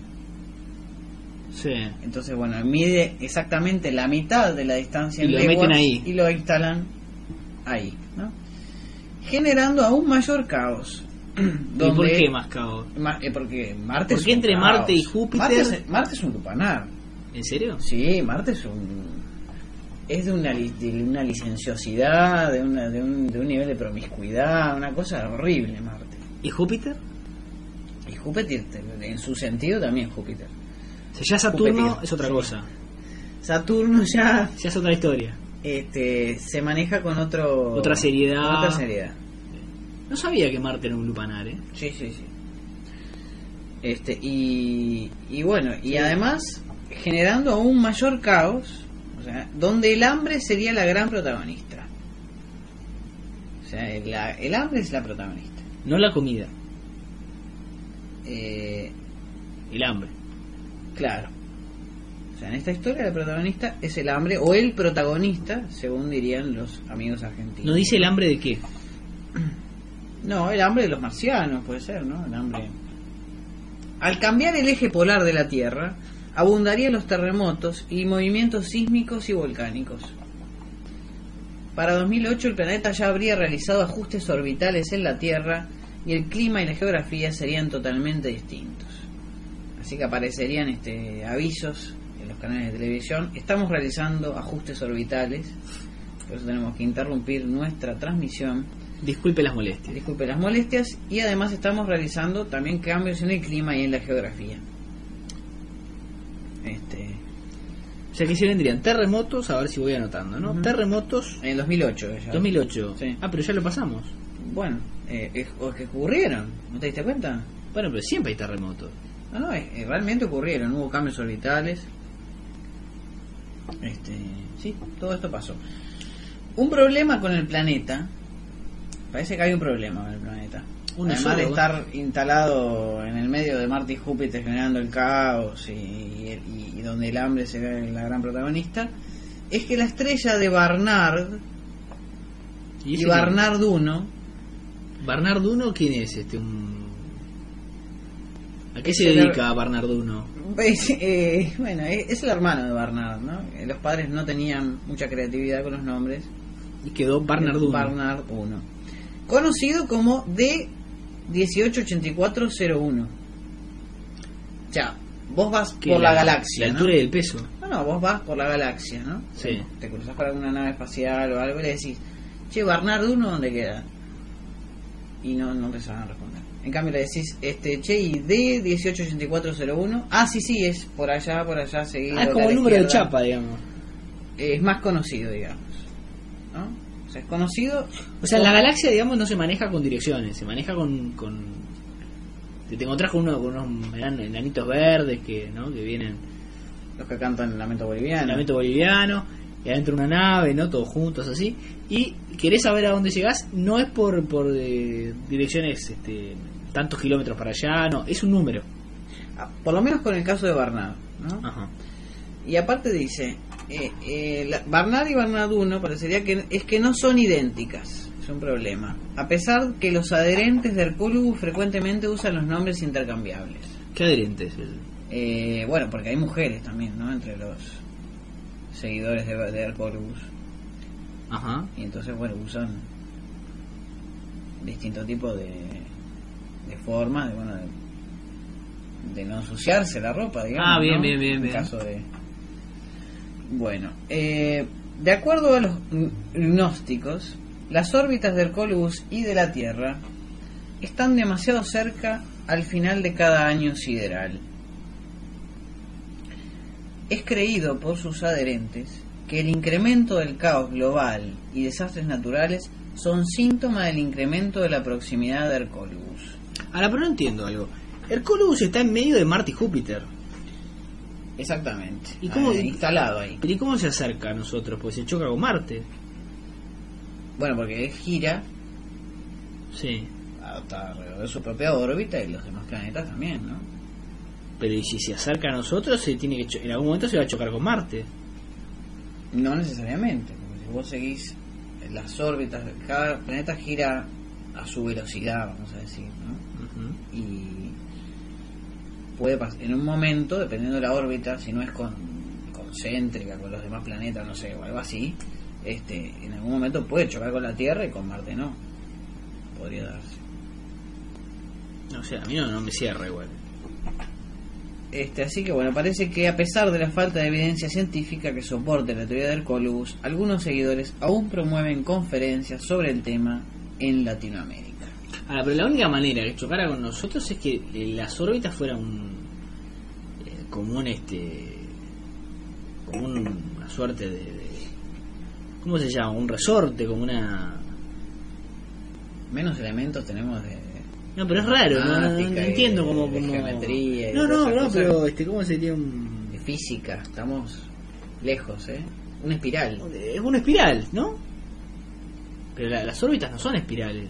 S6: Sí.
S7: Entonces, bueno, mide exactamente la mitad de la distancia
S6: Y
S7: en
S6: lo
S7: leguas
S6: meten ahí.
S7: y lo instalan ahí, ¿no? Generando aún mayor caos.
S6: ¿Y por qué más caos?
S7: Porque Marte
S6: ¿Por
S7: es
S6: qué
S7: un
S6: entre
S7: caos.
S6: Marte y Júpiter?
S7: Marte es un lupanar.
S6: ¿En serio?
S7: Sí, Marte es de una licenciosidad, de un nivel de promiscuidad, una cosa horrible Marte.
S6: ¿Y Júpiter?
S7: Y Júpiter, en su sentido, también Júpiter.
S6: O sea, ya Saturno
S7: Júpiter,
S6: es otra
S7: sí.
S6: cosa.
S7: Saturno ya
S6: es otra historia.
S7: Se maneja con otra
S6: seriedad.
S7: No
S6: sabía que Marte era un lupanar, ¿eh?
S7: Sí. Y bueno, y además generando aún mayor caos, o sea, donde el hambre sería la gran protagonista. O sea, el hambre es la protagonista.
S6: No la comida.
S7: El
S6: hambre.
S7: Claro. O sea, en esta historia el protagonista es el hambre, o el protagonista, según dirían los amigos argentinos.
S6: ¿No dice el hambre de qué?
S7: No, el hambre de los marcianos, puede ser, ¿no? El hambre. Al cambiar el eje polar de la Tierra, abundarían los terremotos y movimientos sísmicos y volcánicos. Para 2008 el planeta ya habría realizado ajustes orbitales en la Tierra y el clima y la geografía serían totalmente distintos. Así que aparecerían avisos en los canales de televisión. Estamos realizando ajustes orbitales, por eso tenemos que interrumpir nuestra transmisión.
S6: Disculpe las molestias.
S7: Y además estamos realizando también cambios en el clima y en la geografía.
S6: O sea que se vendrían terremotos, a ver si voy anotando, ¿no? Terremotos
S7: en el 2008.
S6: 2008.
S7: Sí.
S6: Ah, pero ya lo pasamos.
S7: Bueno, o que ocurrieron, ¿no te diste cuenta?
S6: Bueno, pero siempre hay terremotos.
S7: No, realmente ocurrieron, hubo cambios orbitales. Sí, todo esto pasó. Un problema con el planeta. Parece que hay un problema con el planeta. Además de estar instalado en el medio de Marte y Júpiter generando el caos y donde el hambre será la gran protagonista, es que la estrella de Barnard y Barnard 1.
S6: ¿Barnard 1 quién es? ¿A qué se dedica Barnard 1?
S7: Bueno, es el hermano de Barnard, ¿no? Los padres no tenían mucha creatividad con los nombres.
S6: Y quedó Barnard 1.
S7: Barnard 1. Conocido como D188401. O sea, vos vas por la galaxia,
S6: la altura y el peso.
S7: No, vos vas por la galaxia, ¿no?
S6: Sí.
S7: Te cruzas para alguna nave espacial o algo y le decís, che, Barnard 1, ¿dónde queda? Y no te saben responder. En cambio le decís, che, y D188401, sí, es por allá, seguido.
S6: Es como el número de chapa, digamos.
S7: Es más conocido, digamos, ¿no? O sea, es conocido.
S6: O sea, la galaxia, digamos, no se maneja con direcciones, se maneja con te encontrás con unos enanitos verdes que vienen,
S7: los que cantan el lamento boliviano,
S6: y adentro una nave, ¿no? Todos juntos así. Y querés saber a dónde llegás, no es por direcciones tantos kilómetros para allá, no, es un número.
S7: Por lo menos con el caso de Barnard, ¿no?
S6: Ajá.
S7: Y aparte dice, Barnard y Barnard 1 parecería que no son idénticas. O es un problema. A pesar que los adherentes de Hercólogos frecuentemente usan los nombres intercambiables.
S6: ¿Qué adherentes?
S7: Bueno, porque hay mujeres también, ¿no? Entre los seguidores de Hercólogos.
S6: Ajá.
S7: Y entonces, bueno, usan distintos tipos de formas de no ensuciarse la ropa, digamos.
S6: Bien,
S7: ¿no?
S6: bien.
S7: En caso de... Bueno, de acuerdo a los gnósticos, las órbitas de Hercólogos y de la Tierra están demasiado cerca al final de cada año sideral. Es creído por sus adherentes que el incremento del caos global y desastres naturales son síntoma del incremento de la proximidad de Hercólogos.
S6: Ahora, pero no entiendo algo. Hercólogos está en medio de Marte y Júpiter.
S7: Exactamente.
S6: ¿Y cómo
S7: instalado ahí?
S6: ¿Pero y cómo se acerca a nosotros? Pues se choca con Marte.
S7: Bueno, porque gira.
S6: Sí.
S7: Hasta alrededor de su propia órbita y los demás planetas también, ¿no?
S6: Pero y si se acerca a nosotros, se tiene que en algún momento se va a chocar con Marte.
S7: No necesariamente, porque si vos seguís las órbitas, cada planeta gira a su velocidad, vamos a decir, ¿no?
S6: Uh-huh.
S7: Y puede pasar en un momento, dependiendo de la órbita, si no es concéntrica con los demás planetas, no sé, o algo así, en algún momento puede chocar con la Tierra y con Marte no. Podría darse.
S6: No sé, a mí no me cierra igual.
S7: Así que bueno, parece que a pesar de la falta de evidencia científica que soporte la teoría de Hercólogos, algunos seguidores aún promueven conferencias sobre el tema en Latinoamérica.
S6: Ahora, pero la única manera que chocara con nosotros es que las órbitas fueran como una suerte de ¿cómo se llama? Un resorte, como una...
S7: Menos elementos tenemos de...
S6: No, pero es raro, no entiendo como
S7: geometría.
S6: No, pero ¿cómo sería un...?
S7: De física, estamos lejos, una espiral.
S6: Es una espiral, ¿no? Pero las órbitas no son espirales.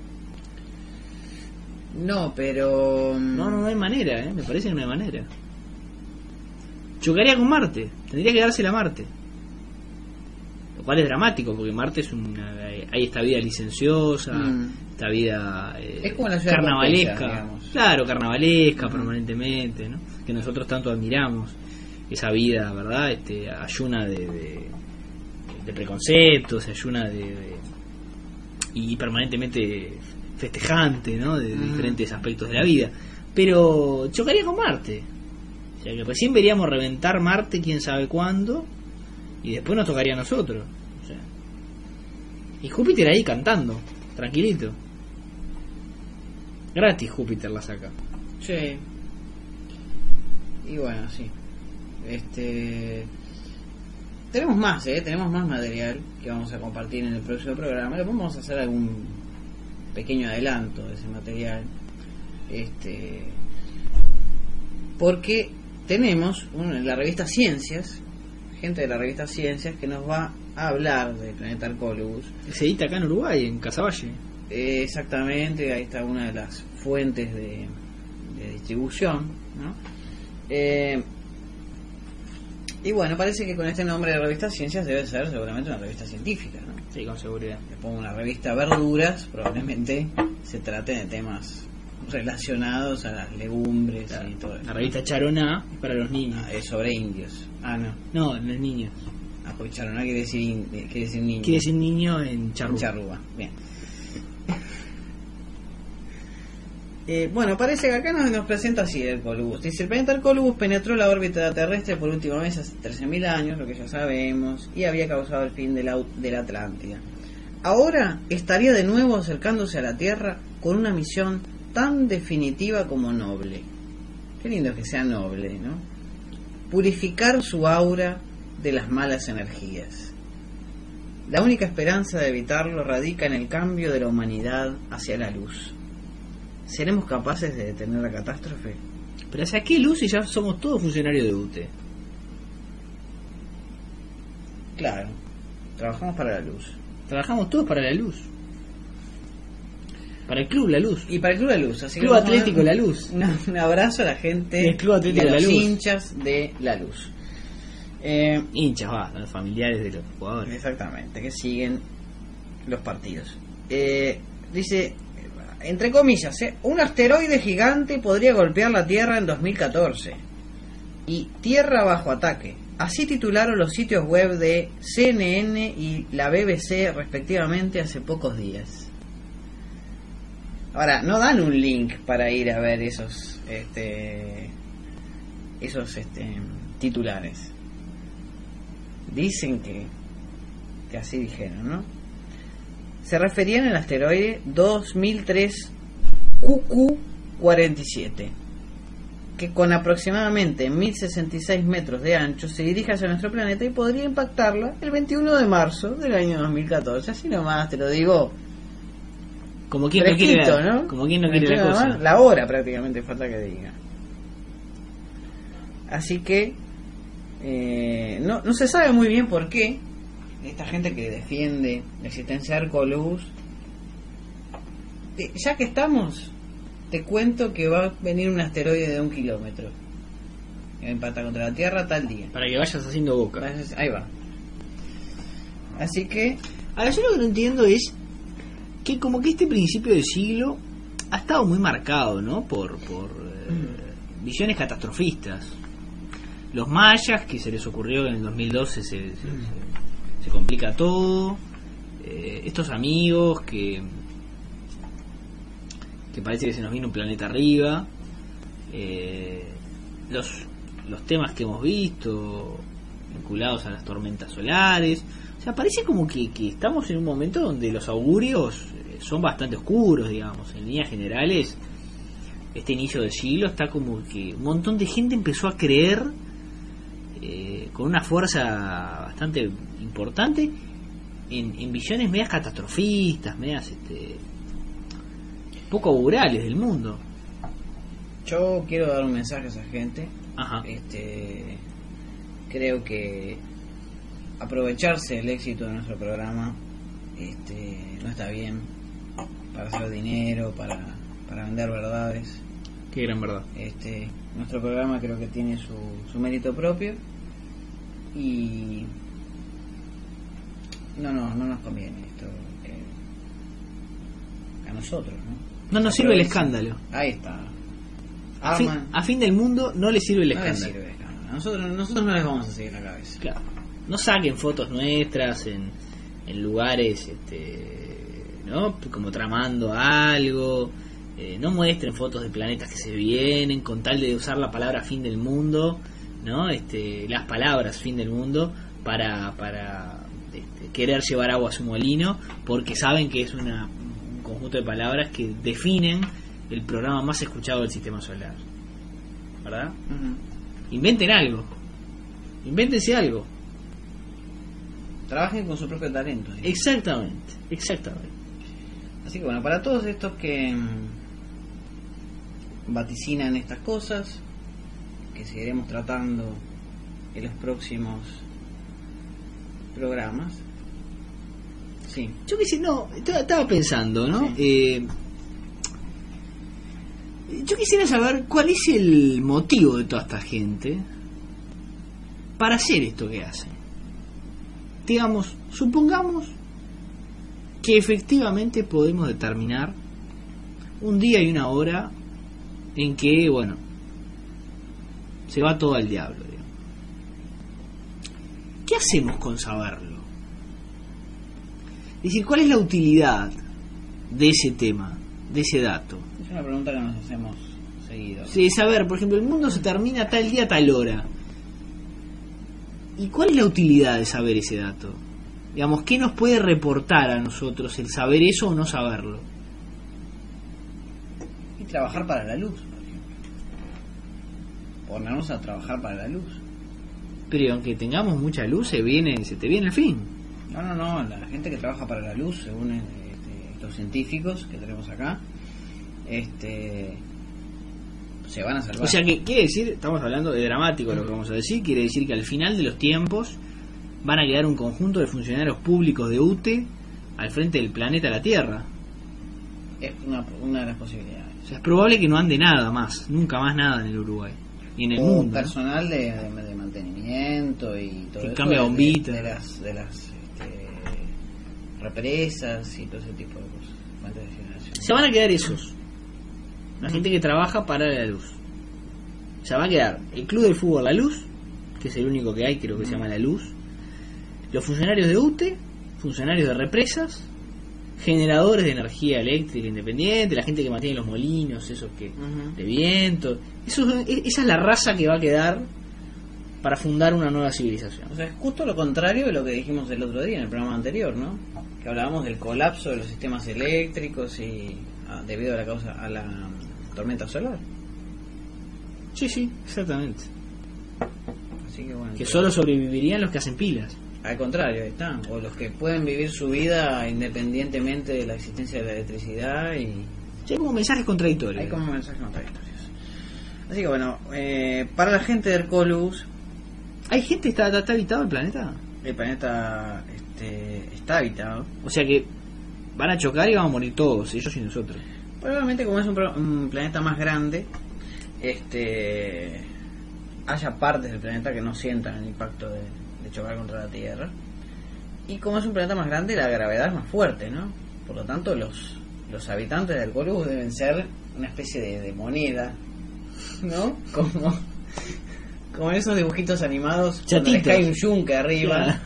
S7: No, pero...
S6: No hay manera, me parece que no hay manera. Chocaría con Marte, tendría que dársela a Marte. Lo cual es dramático, porque Marte es hay esta vida licenciosa, esta vida
S7: es como la ciudad
S6: carnavalesca,
S7: digamos.
S6: Claro, carnavalesca permanentemente, ¿no? Que nosotros tanto admiramos, esa vida, ¿verdad? Ayuna de preconceptos, ayuna y permanentemente festejante, ¿no? De diferentes aspectos de la vida. Pero chocaría con Marte, o sea que recién veríamos reventar Marte quién sabe cuándo, y después nos tocaría a nosotros, o sea. Y Júpiter ahí cantando, tranquilito. Gratis Júpiter la saca.
S7: Sí. Y bueno, sí. Tenemos más material que vamos a compartir en el próximo programa. Después vamos a hacer algún pequeño adelanto de ese material. Porque tenemos la revista Ciencias, gente de la revista Ciencias, que nos va a hablar del planeta Hercólogos.
S6: Se edita acá en Uruguay, en Casaballe.
S7: Exactamente, ahí está una de las fuentes de distribución, ¿no? Y bueno, parece que con este nombre de revista Ciencias debe ser seguramente una revista científica, ¿no?
S6: Sí, con seguridad.
S7: Le pongo una revista Verduras, probablemente se trate de temas relacionados a las legumbres, claro, y todo eso.
S6: La revista Charoná es para los niños.
S7: Es sobre indios.
S6: No, los niños.
S7: Porque Charoná quiere decir niño.
S6: Quiere decir niño en charrúa.
S7: Charrúa, bien. Bueno, parece que acá nos presenta así Hercólogos. Dice: el planeta Hercólogos penetró la órbita terrestre por última vez hace 13.000 años, lo que ya sabemos, y había causado el fin de la Atlántida. Ahora estaría de nuevo acercándose a la Tierra con una misión tan definitiva como noble. Qué lindo que sea noble, ¿no? Purificar su aura de las malas energías. La única esperanza de evitarlo radica en el cambio de la humanidad hacia la luz. ¿Seremos capaces de detener la catástrofe?
S6: Pero ¿hacia qué luz si ya somos todos funcionarios de UTE?
S7: Claro, trabajamos para la luz.
S6: Trabajamos todos para la luz. Para el club La Luz.
S7: Y para el club La Luz. Así
S6: Club Atlético La Luz.
S7: Un abrazo a la gente
S6: del Club Atlético
S7: de los
S6: La Luz.
S7: hinchas de La Luz.
S6: Hinchas, los familiares de los jugadores.
S7: Exactamente, que siguen los partidos. dice, entre comillas, un asteroide gigante podría golpear la Tierra en 2014 y Tierra bajo ataque. Así titularon los sitios web de CNN y la BBC respectivamente hace pocos días. Ahora, no dan un link para ir a ver esos titulares. Dicen que así dijeron, ¿no? Se referían al asteroide 2003 QQ47, que con aproximadamente 1066 metros de ancho se dirige hacia nuestro planeta y podría impactarla el 21 de marzo del año 2014. Así nomás te lo digo.
S6: Como quien no quiere la,
S7: ¿no?
S6: Como quien no quiere la cosa.
S7: La hora prácticamente falta que diga. Así que no se sabe muy bien por qué esta gente que defiende la existencia de Arcolus. Ya que estamos, te cuento que va a venir un asteroide de 1 kilómetro que va a impactar contra la Tierra tal día.
S6: Para que vayas haciendo boca.
S7: Ahí va. Así que...
S6: Ahora, yo lo que no entiendo es que como que este principio de siglo ha estado muy marcado, ¿no? Por visiones catastrofistas. Los mayas, que se les ocurrió que en el 2012 se complica todo. Estos amigos que parece que se nos viene un planeta arriba. Los temas que hemos visto vinculados a las tormentas solares. O sea, parece como que estamos en un momento donde los augurios son bastante oscuros, digamos. En líneas generales, este inicio del siglo está como que un montón de gente empezó a creer con una fuerza bastante importante en visiones medias catastrofistas, medias poco augurales del mundo.
S7: Yo quiero dar un mensaje a esa gente.
S6: Ajá.
S7: Creo que aprovecharse el éxito de nuestro programa no está bien, para hacer dinero, para vender verdades.
S6: Qué gran verdad.
S7: Nuestro programa creo que tiene su mérito propio y no nos conviene esto a nosotros, ¿no?
S6: No nos sirve el escándalo.
S7: Ahí está.
S6: A fin del mundo no le sirve el escándalo.
S7: No le sirve el escándalo. Nosotros no les vamos a seguir la cabeza.
S6: Claro. No saquen fotos nuestras en lugares ¿no? Como tramando algo. No muestren fotos de planetas que se vienen con tal de usar la palabra fin del mundo, ¿no? Las palabras fin del mundo para querer llevar agua a su molino, porque saben que es un conjunto de palabras que definen el programa más escuchado del sistema solar, ¿verdad? Uh-huh. Inventen algo, invéntense algo,
S7: trabajen con su propio talento, ¿sí?
S6: Exactamente. Así
S7: que bueno, para todos estos que vaticinan estas cosas, que seguiremos tratando en los próximos programas. Sí.
S6: Yo estaba pensando, ¿no? Sí. Yo quisiera saber cuál es el motivo de toda esta gente para hacer esto que hacen. Digamos, supongamos que efectivamente podemos determinar un día y una hora en que, bueno, se va todo al diablo, digamos. ¿Qué hacemos con saberlo? Es decir, ¿cuál es la utilidad de ese tema, de ese dato?
S7: Es una pregunta que nos hacemos seguido.
S6: Sí, saber, por ejemplo, el mundo se termina tal día, tal hora. ¿Y cuál es la utilidad de saber ese dato? Digamos, ¿qué nos puede reportar a nosotros el saber eso o no saberlo?
S7: Y trabajar para la luz, por ejemplo. Ponernos a trabajar para la luz.
S6: Pero aunque tengamos mucha luz, se te viene el fin.
S7: No, la gente que trabaja para la luz, según estos científicos que tenemos acá, se van a salvar.
S6: O sea, que quiere decir, estamos hablando de dramático lo que vamos a decir, quiere decir que al final de los tiempos van a quedar un conjunto de funcionarios públicos de UTE al frente del planeta la Tierra.
S7: Es una de las posibilidades.
S6: O sea, es probable que no ande nada más, nunca más nada en el Uruguay, ni en el mundo.
S7: Personal de mantenimiento y todo
S6: que
S7: eso.
S6: Cambia bombitas.
S7: De las represas y todo ese tipo de cosas, fuentes de generación.
S6: Se van a quedar esos, la gente que trabaja para la luz. Se va a quedar el Club del Fútbol La Luz, que es el único que hay, creo que se llama La Luz, los funcionarios de UTE, funcionarios de represas, generadores de energía eléctrica independiente, la gente que mantiene los molinos, esos que de viento. Esa es la raza que va a quedar para fundar una nueva civilización.
S7: O sea, es justo lo contrario de lo que dijimos el otro día en el programa anterior, ¿no? Que hablábamos del colapso de los sistemas eléctricos y debido a la tormenta solar.
S6: Sí, exactamente.
S7: Así que bueno,
S6: que solo sobrevivirían los que hacen pilas.
S7: Al contrario, ahí están. O los que pueden vivir su vida independientemente de la existencia de la electricidad. Y
S6: sí, hay como mensajes contradictorios.
S7: Así que bueno, para la gente de Hercolus...
S6: ¿Hay gente? ¿Está habitado el planeta?
S7: El planeta está habitado.
S6: O sea que van a chocar y van a morir todos, ellos y nosotros.
S7: Probablemente, como es un planeta más grande, haya partes del planeta que no sientan el impacto de chocar contra la Tierra. Y como es un planeta más grande, la gravedad es más fuerte, ¿no? Por lo tanto, los habitantes del Hercolus deben ser una especie de moneda, ¿no? Como en esos dibujitos animados, cuando les cae un yunque arriba. Claro.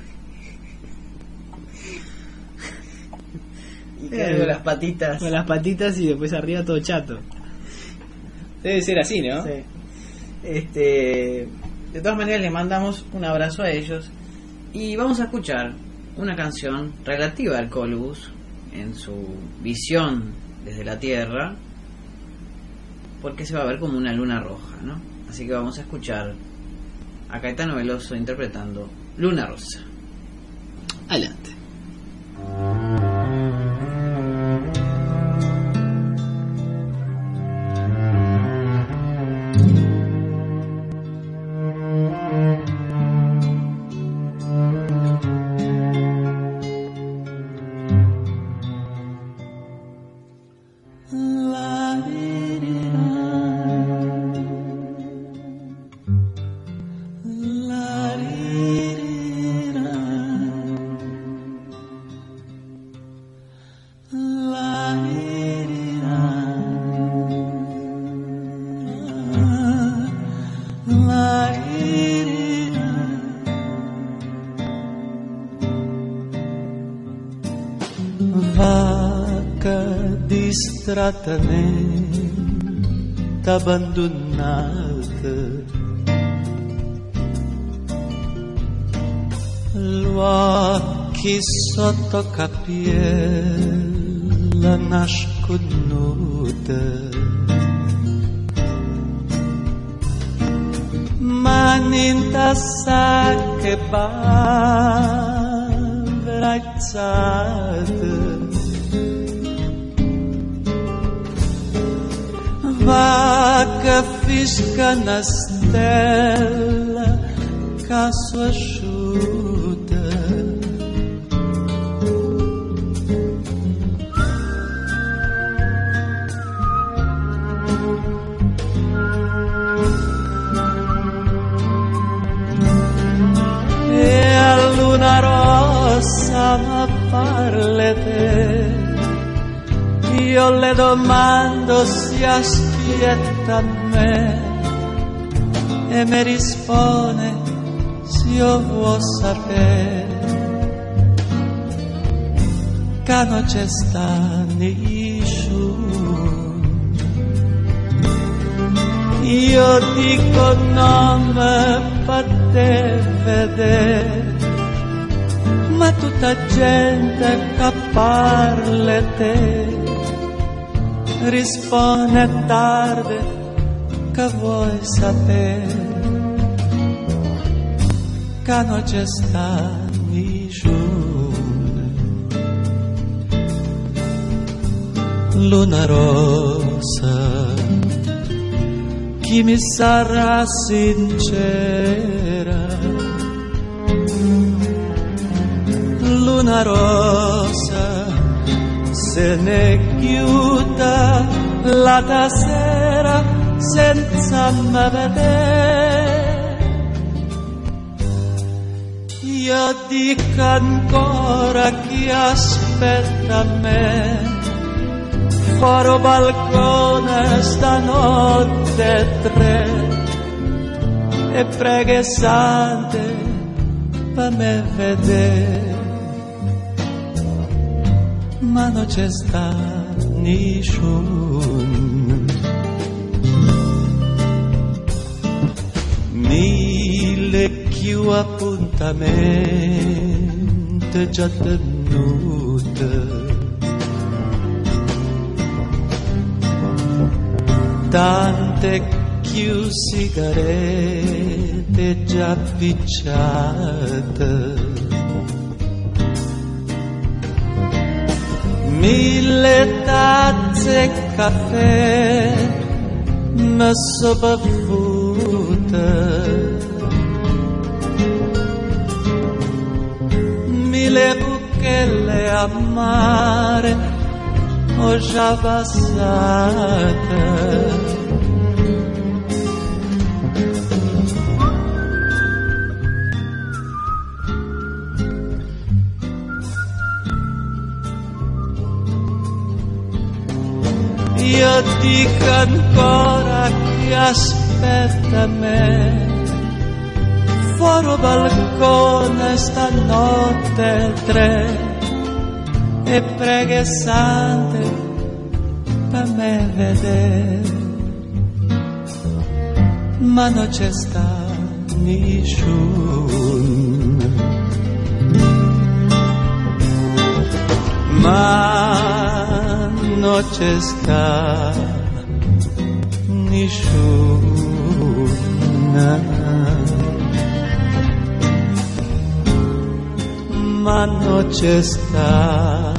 S7: Y cae con las patitas.
S6: Con las patitas y después arriba todo chato. Debe ser así, ¿no?
S7: Sí. De todas maneras, les mandamos un abrazo a ellos y vamos a escuchar una canción relativa al Hercolus en su visión desde la Tierra, porque se va a ver como una luna roja, ¿no? Así que vamos a escuchar a Caetano Veloso interpretando Luna Rosa.
S6: Adelante.
S12: Distrattamente abbandonata, l'occhi sotto capiella nasconuta, mani in tasacche baverazzate, vaca fisca na stella caso asciutta, e a luna rossa m'appare te. Io le domando se aspetta a me e mi risponde se io vuol sapere che non c'è sta nessuno. Io dico non mi fate vedere, ma tutta gente che parla te risponde tardi che vuoi sapere che non c'è sta nessuno. Luna rossa, chi mi sarà sincera, luna rossa, se ne chiuda la sera senza me vedere. Io dico ancora che aspetta aspettami fuori balcone stanotte 3 e preghe sante per me vedere, ma non c'è sta nessuno. Mille più appuntamenti già tenuti, tante più sigarette già picciate, mille tazze caffè messo bevute, mille buchelle a mare ho già passate. Io dico ancora che aspettami fuori balcone stanotte 3 e preghe sante per me vedere, ma non c'è sta nessuno, ma non c'è sta nessuna, ma non c'è sta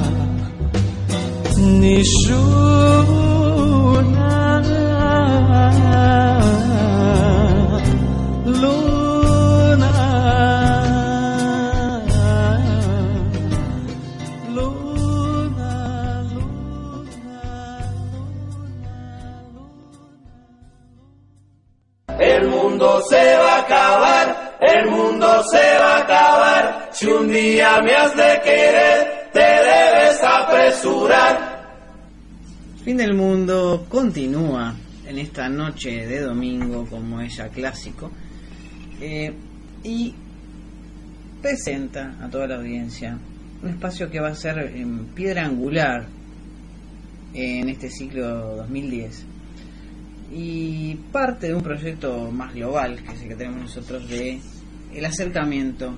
S12: nessuna luna.
S1: El mundo se va a acabar, el mundo se va a acabar. Si un día me has de querer, te debes apresurar.
S7: Fin del mundo continúa en esta noche de domingo, como es ya clásico, y presenta a toda la audiencia un espacio que va a ser en piedra angular en este ciclo 2010 y parte de un proyecto más global, que es el que tenemos nosotros, de el acercamiento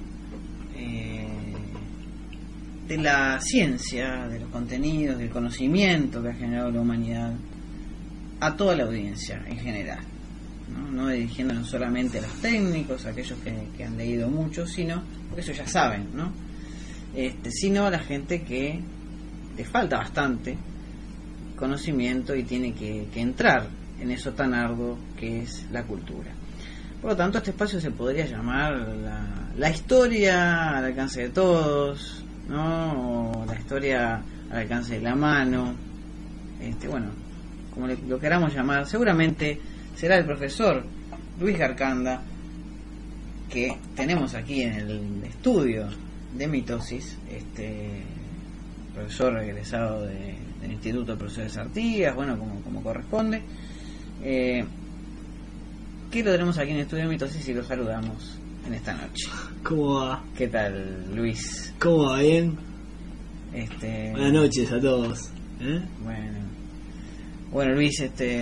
S7: de la ciencia, de los contenidos, del conocimiento que ha generado la humanidad a toda la audiencia en general, no dirigiéndonos solamente a los técnicos, a aquellos que han leído mucho, sino, porque eso ya saben, ¿no? Sino a la gente que le falta bastante conocimiento y tiene que entrar en eso tan arduo que es la cultura. Por lo tanto, este espacio se podría llamar la historia al alcance de todos, ¿no? O la historia al alcance de la mano, bueno, como lo queramos llamar. Seguramente será el profesor Luis Garcanda, que tenemos aquí en el estudio de Mitosis, profesor egresado del Instituto de Profesores Artigas, bueno, como corresponde, que lo tenemos aquí en el estudio de Mitosis y lo saludamos en esta noche.
S6: ¿Cómo va?
S7: ¿Qué tal, Luis?
S6: ¿Cómo va? ¿Bien? Buenas noches a todos.
S7: Bueno, Luis,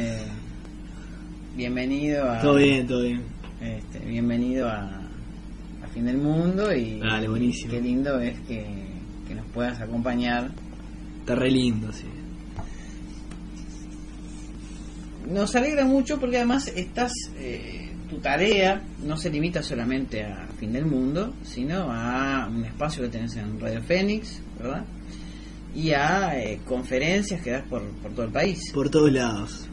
S7: bienvenido a...
S6: Todo bien, todo bien.
S7: Bienvenido a Fin del Mundo y...
S6: Dale, buenísimo.
S7: Qué lindo es que nos puedas acompañar.
S6: Está re lindo, sí.
S7: Nos alegra mucho porque además tu tarea no se limita solamente a Fin del Mundo, sino a un espacio que tenés en Radio Fénix, ¿verdad? Y a conferencias que das por todo el país.
S6: Por todos lados.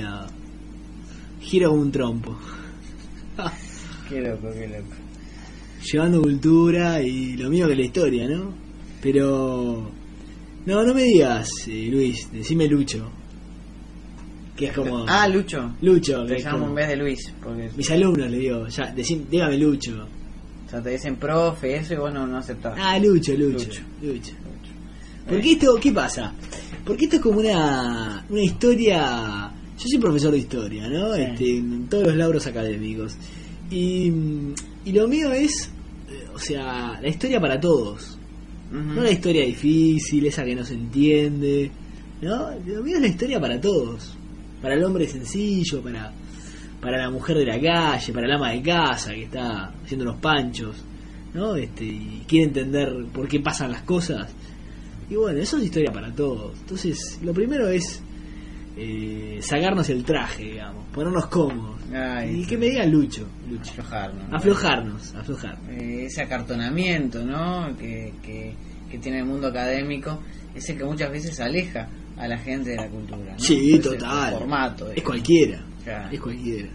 S6: Gira como un trompo.
S7: Qué loco.
S6: Llevando cultura y lo mío que es la historia, ¿no? Pero... No me digas, Luis, decime Lucho. Que es como...
S7: Ah, Lucho. Te llamo en vez de Luis. Porque
S6: mis alumnos le digo, ya, dígame Lucho.
S7: O sea, te dicen profe, eso, y vos no aceptás.
S6: Ah, Lucho. Porque esto, ¿qué pasa? Porque esto es como una historia. Yo soy profesor de historia, ¿no? En todos los lauros académicos. Y lo mío es, o sea, la historia para todos. No la historia difícil, esa que no se entiende, ¿no? Lo mío es la historia para todos. Para el hombre sencillo, para la mujer de la calle, para el ama de casa que está haciendo los panchos, ¿no? Y quiere entender por qué pasan las cosas. Y bueno, eso es historia para todos. Entonces, lo primero es sacarnos el traje, digamos, ponernos cómodos. Y que me digan Lucho. Aflojarnos.
S7: Ese acartonamiento, ¿no? que tiene el mundo académico es el que muchas veces aleja a la gente de la cultura, ¿no?
S6: Sí,
S7: pues
S6: total.
S7: Formato,
S6: es cualquiera.
S7: Claro.
S6: Es cualquiera.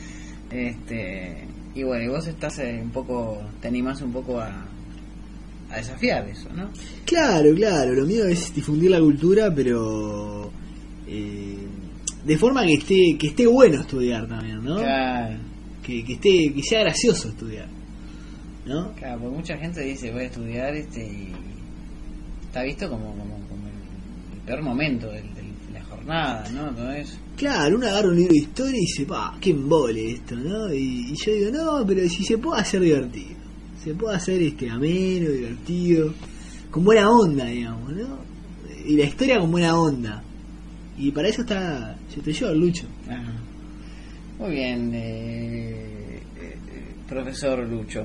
S7: Y bueno, y vos estás te animás un poco a desafiar eso, ¿no?
S6: Claro, lo mío es difundir la cultura, pero de forma que esté bueno estudiar también, ¿no?
S7: Claro.
S6: Que sea gracioso estudiar, ¿no?
S7: Claro, porque mucha gente dice voy a estudiar y está visto como el peor momento de la jornada, ¿no? Todo eso.
S6: Claro, uno agarra un libro de historia y dice, qué embole esto, ¿no? Y yo digo, no, pero si se puede hacer divertido, se puede hacer ameno, divertido, con buena onda, digamos, ¿no? Y la historia con buena onda. Y para eso estoy yo, Lucho.
S7: Ajá. Muy bien, profesor Lucho.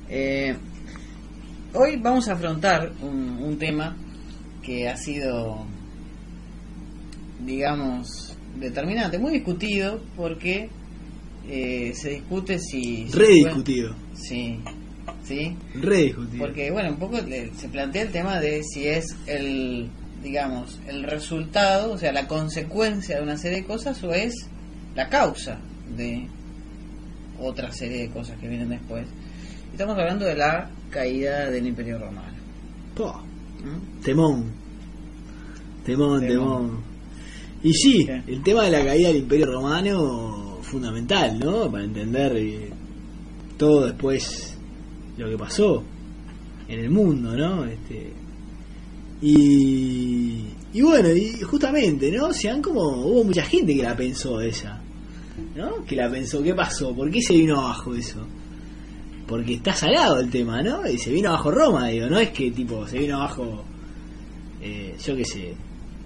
S7: Hoy vamos a afrontar un tema que ha sido, digamos, determinante, muy discutido, porque se discute si...
S6: Rediscutido.
S7: Sí.
S6: Rediscutido.
S7: Porque, bueno, un poco se plantea el tema de si es el resultado, o sea, la consecuencia de una serie de cosas, o es la causa de otra serie de cosas que vienen después. Estamos hablando de la caída del Imperio Romano.
S6: Temón. Y sí, el tema de la caída del Imperio Romano, fundamental, ¿no? Para entender todo después lo que pasó en el mundo, ¿no? Y bueno, y justamente, ¿no? Hubo mucha gente que la pensó esa, ¿no? Que la pensó, ¿qué pasó? ¿Por qué se vino abajo eso? Porque está salado el tema, ¿no? Y se vino abajo Roma, digo, no es que tipo se vino abajo, yo qué sé,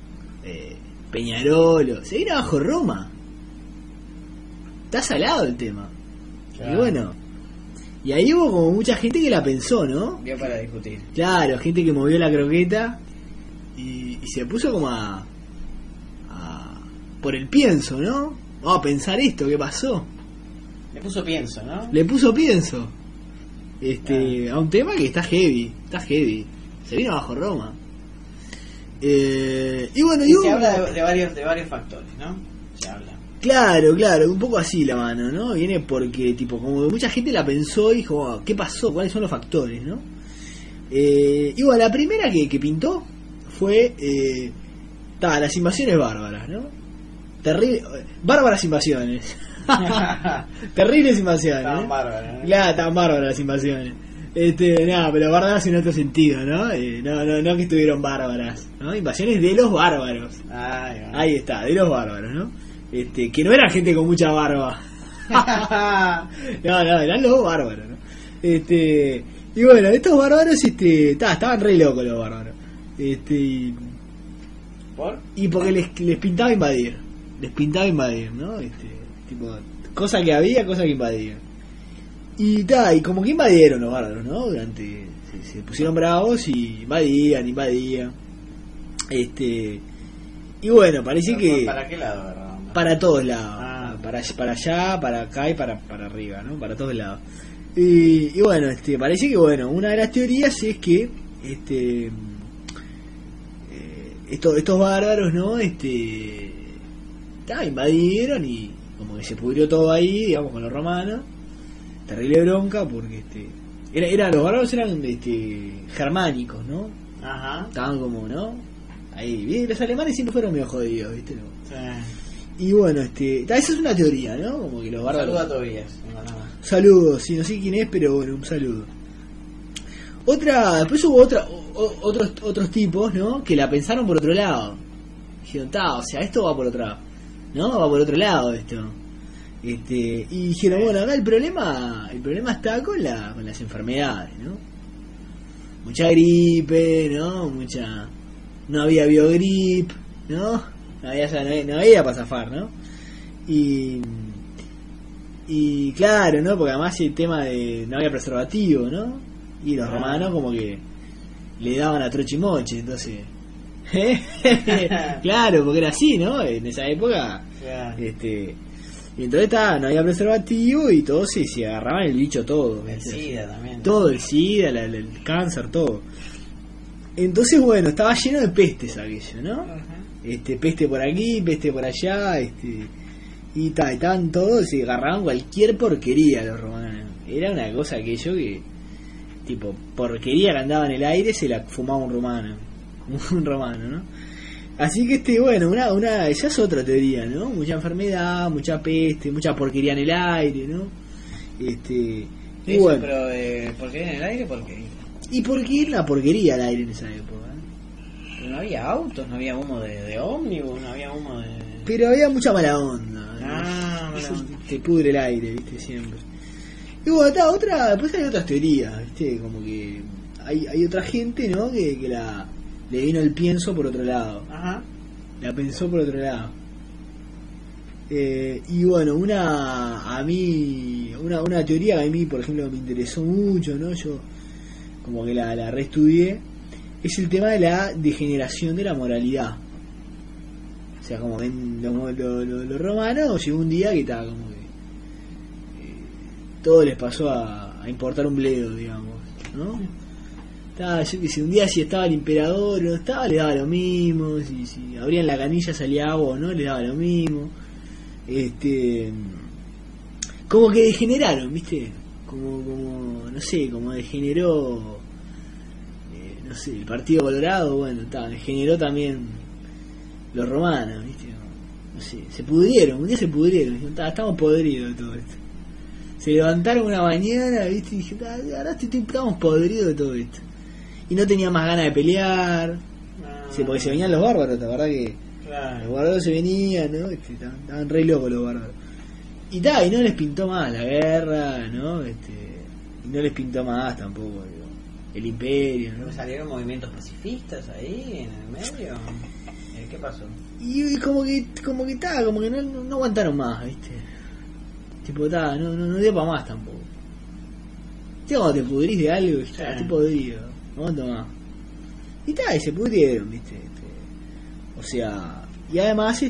S6: Peñarol, se vino abajo Roma. Está salado el tema. Claro. Y bueno, y ahí hubo como mucha gente que la pensó, ¿no?
S7: Dio para discutir.
S6: Claro, gente que movió la croqueta y se puso como por el pienso, ¿no? Vamos a pensar esto, ¿qué pasó?
S7: Le puso pienso, ¿no?
S6: Le puso pienso. A un tema que está heavy. Se vino abajo Roma. Y bueno,
S7: se habla de varios factores, ¿no? Se habla.
S6: Claro, un poco así la mano, ¿no? Viene porque, tipo, como mucha gente la pensó y dijo, ¿qué pasó? ¿Cuáles son los factores, no? Y bueno, la primera que pintó fue las invasiones bárbaras, ¿no? Bárbaras invasiones. Terribles invasiones.
S7: Estaban bárbaras, ¿no?
S6: Claro, estaban bárbaras las invasiones. Pero bárbaras en otro sentido, ¿no? No que estuvieron bárbaras, ¿no? Invasiones de los bárbaros. Ahí está, de los bárbaros, ¿no? Que no era gente con mucha barba. No, eran los bárbaros, ¿no? Y bueno, estos bárbaros estaban re locos los bárbaros.
S7: ¿Por?
S6: Y porque les pintaba invadir. ¿No? Tipo, cosa que había, cosa que invadían. Y como que invadieron los bárbaros, ¿no? Se pusieron bravos y invadían. Y bueno, parece que...
S7: ¿Para qué lado, verdad?
S6: Para todos lados. Para allá, para acá y para arriba, ¿no? Para todos lados. Y bueno, parece que, bueno, una de las teorías es que estos bárbaros, ¿no? Invadieron y como que se pudrió todo ahí, digamos, con los romanos. Terrible bronca porque los bárbaros eran germánicos, ¿no?
S7: Ajá.
S6: Estaban como, ¿no? Ahí, bien, los alemanes siempre fueron medio jodidos, ¿viste? ¿No?
S7: Sí.
S6: Y bueno, esa es una teoría, ¿no? Como que los bárbaros...
S7: Saludos a Tobías.
S6: Saludos, sí, no sé quién es, pero bueno, un saludo. Después hubo otros tipos, ¿no? Que la pensaron por otro lado. Dijeron, o sea, esto va por otro lado, ¿no? Va por otro lado esto. Y dijeron, bueno, acá el problema está con las enfermedades, ¿no? Mucha gripe, ¿no? No había biogrip, ¿no? No había para zafar, ¿no? Y claro, ¿no? Porque además el tema de no había preservativo, ¿no? Y los romanos como que le daban a trochimoche, entonces claro, porque era así, ¿no? En esa época y entonces no había preservativo y todos se agarraban el bicho todo,
S7: el SIDA también, ¿no? Todo, el SIDA, el cáncer, todo.
S6: Entonces bueno, estaba lleno de pestes aquello, ¿no? Peste por aquí, peste por allá, y estaban todos, se agarraban cualquier porquería los romanos. Era una cosa aquello que tipo porquería que andaba en el aire se la fumaba un romano, ¿no? Así que bueno, esa es otra teoría, ¿no? Mucha enfermedad, mucha peste, mucha porquería en el aire, ¿no? Y bueno,
S7: pero porquería en el aire, porquería.
S6: ¿Y por qué era una porquería el aire en esa época?
S7: Pero no había autos, no había humo de ómnibus, no había humo de...
S6: Pero había mucha mala onda.
S7: Eso
S6: te pudre el aire, ¿viste? Siempre. Y bueno, después hay otras teorías, ¿viste? Como que hay otra gente, ¿no? Que le vino el pienso por otro lado.
S7: Ajá.
S6: La pensó por otro lado. Y bueno, una teoría que a mí, por ejemplo, me interesó mucho, ¿no? Yo como que la reestudié, es el tema de la degeneración de la moralidad. O sea, como ven los romanos, llegó un día que estaba como que todo les pasó a importar un bledo, digamos, ¿no? Yo que sé, un día si estaba el emperador o no estaba, le daba lo mismo, si abrían la canilla salía agua o no, le daba lo mismo. Como que degeneraron, ¿viste? Como no sé, como degeneró no sé, el Partido Colorado, bueno, degeneró también los romanos, ¿viste? No sé, se pudrieron, un día se pudrieron, dijeron, estamos podridos de todo esto. Se levantaron una mañana, ¿viste? Y dije, ahora estamos podridos de todo esto. Y no tenía más ganas de pelear, porque se venían los bárbaros, la verdad que los bárbaros se venían, ¿no? Estaban re locos los bárbaros. Y no les pintó más la guerra, ¿no? Y no les pintó más tampoco, digo, el imperio, ¿no?
S7: ¿Salieron movimientos pacifistas ahí en el medio? ¿Qué pasó?
S6: Y como que no aguantaron más, ¿viste? Tipo, no dio para más tampoco. Cuando te pudrís de algo, estoy podrido, no aguanto más. Y se pudrieron, ¿viste? O sea, y además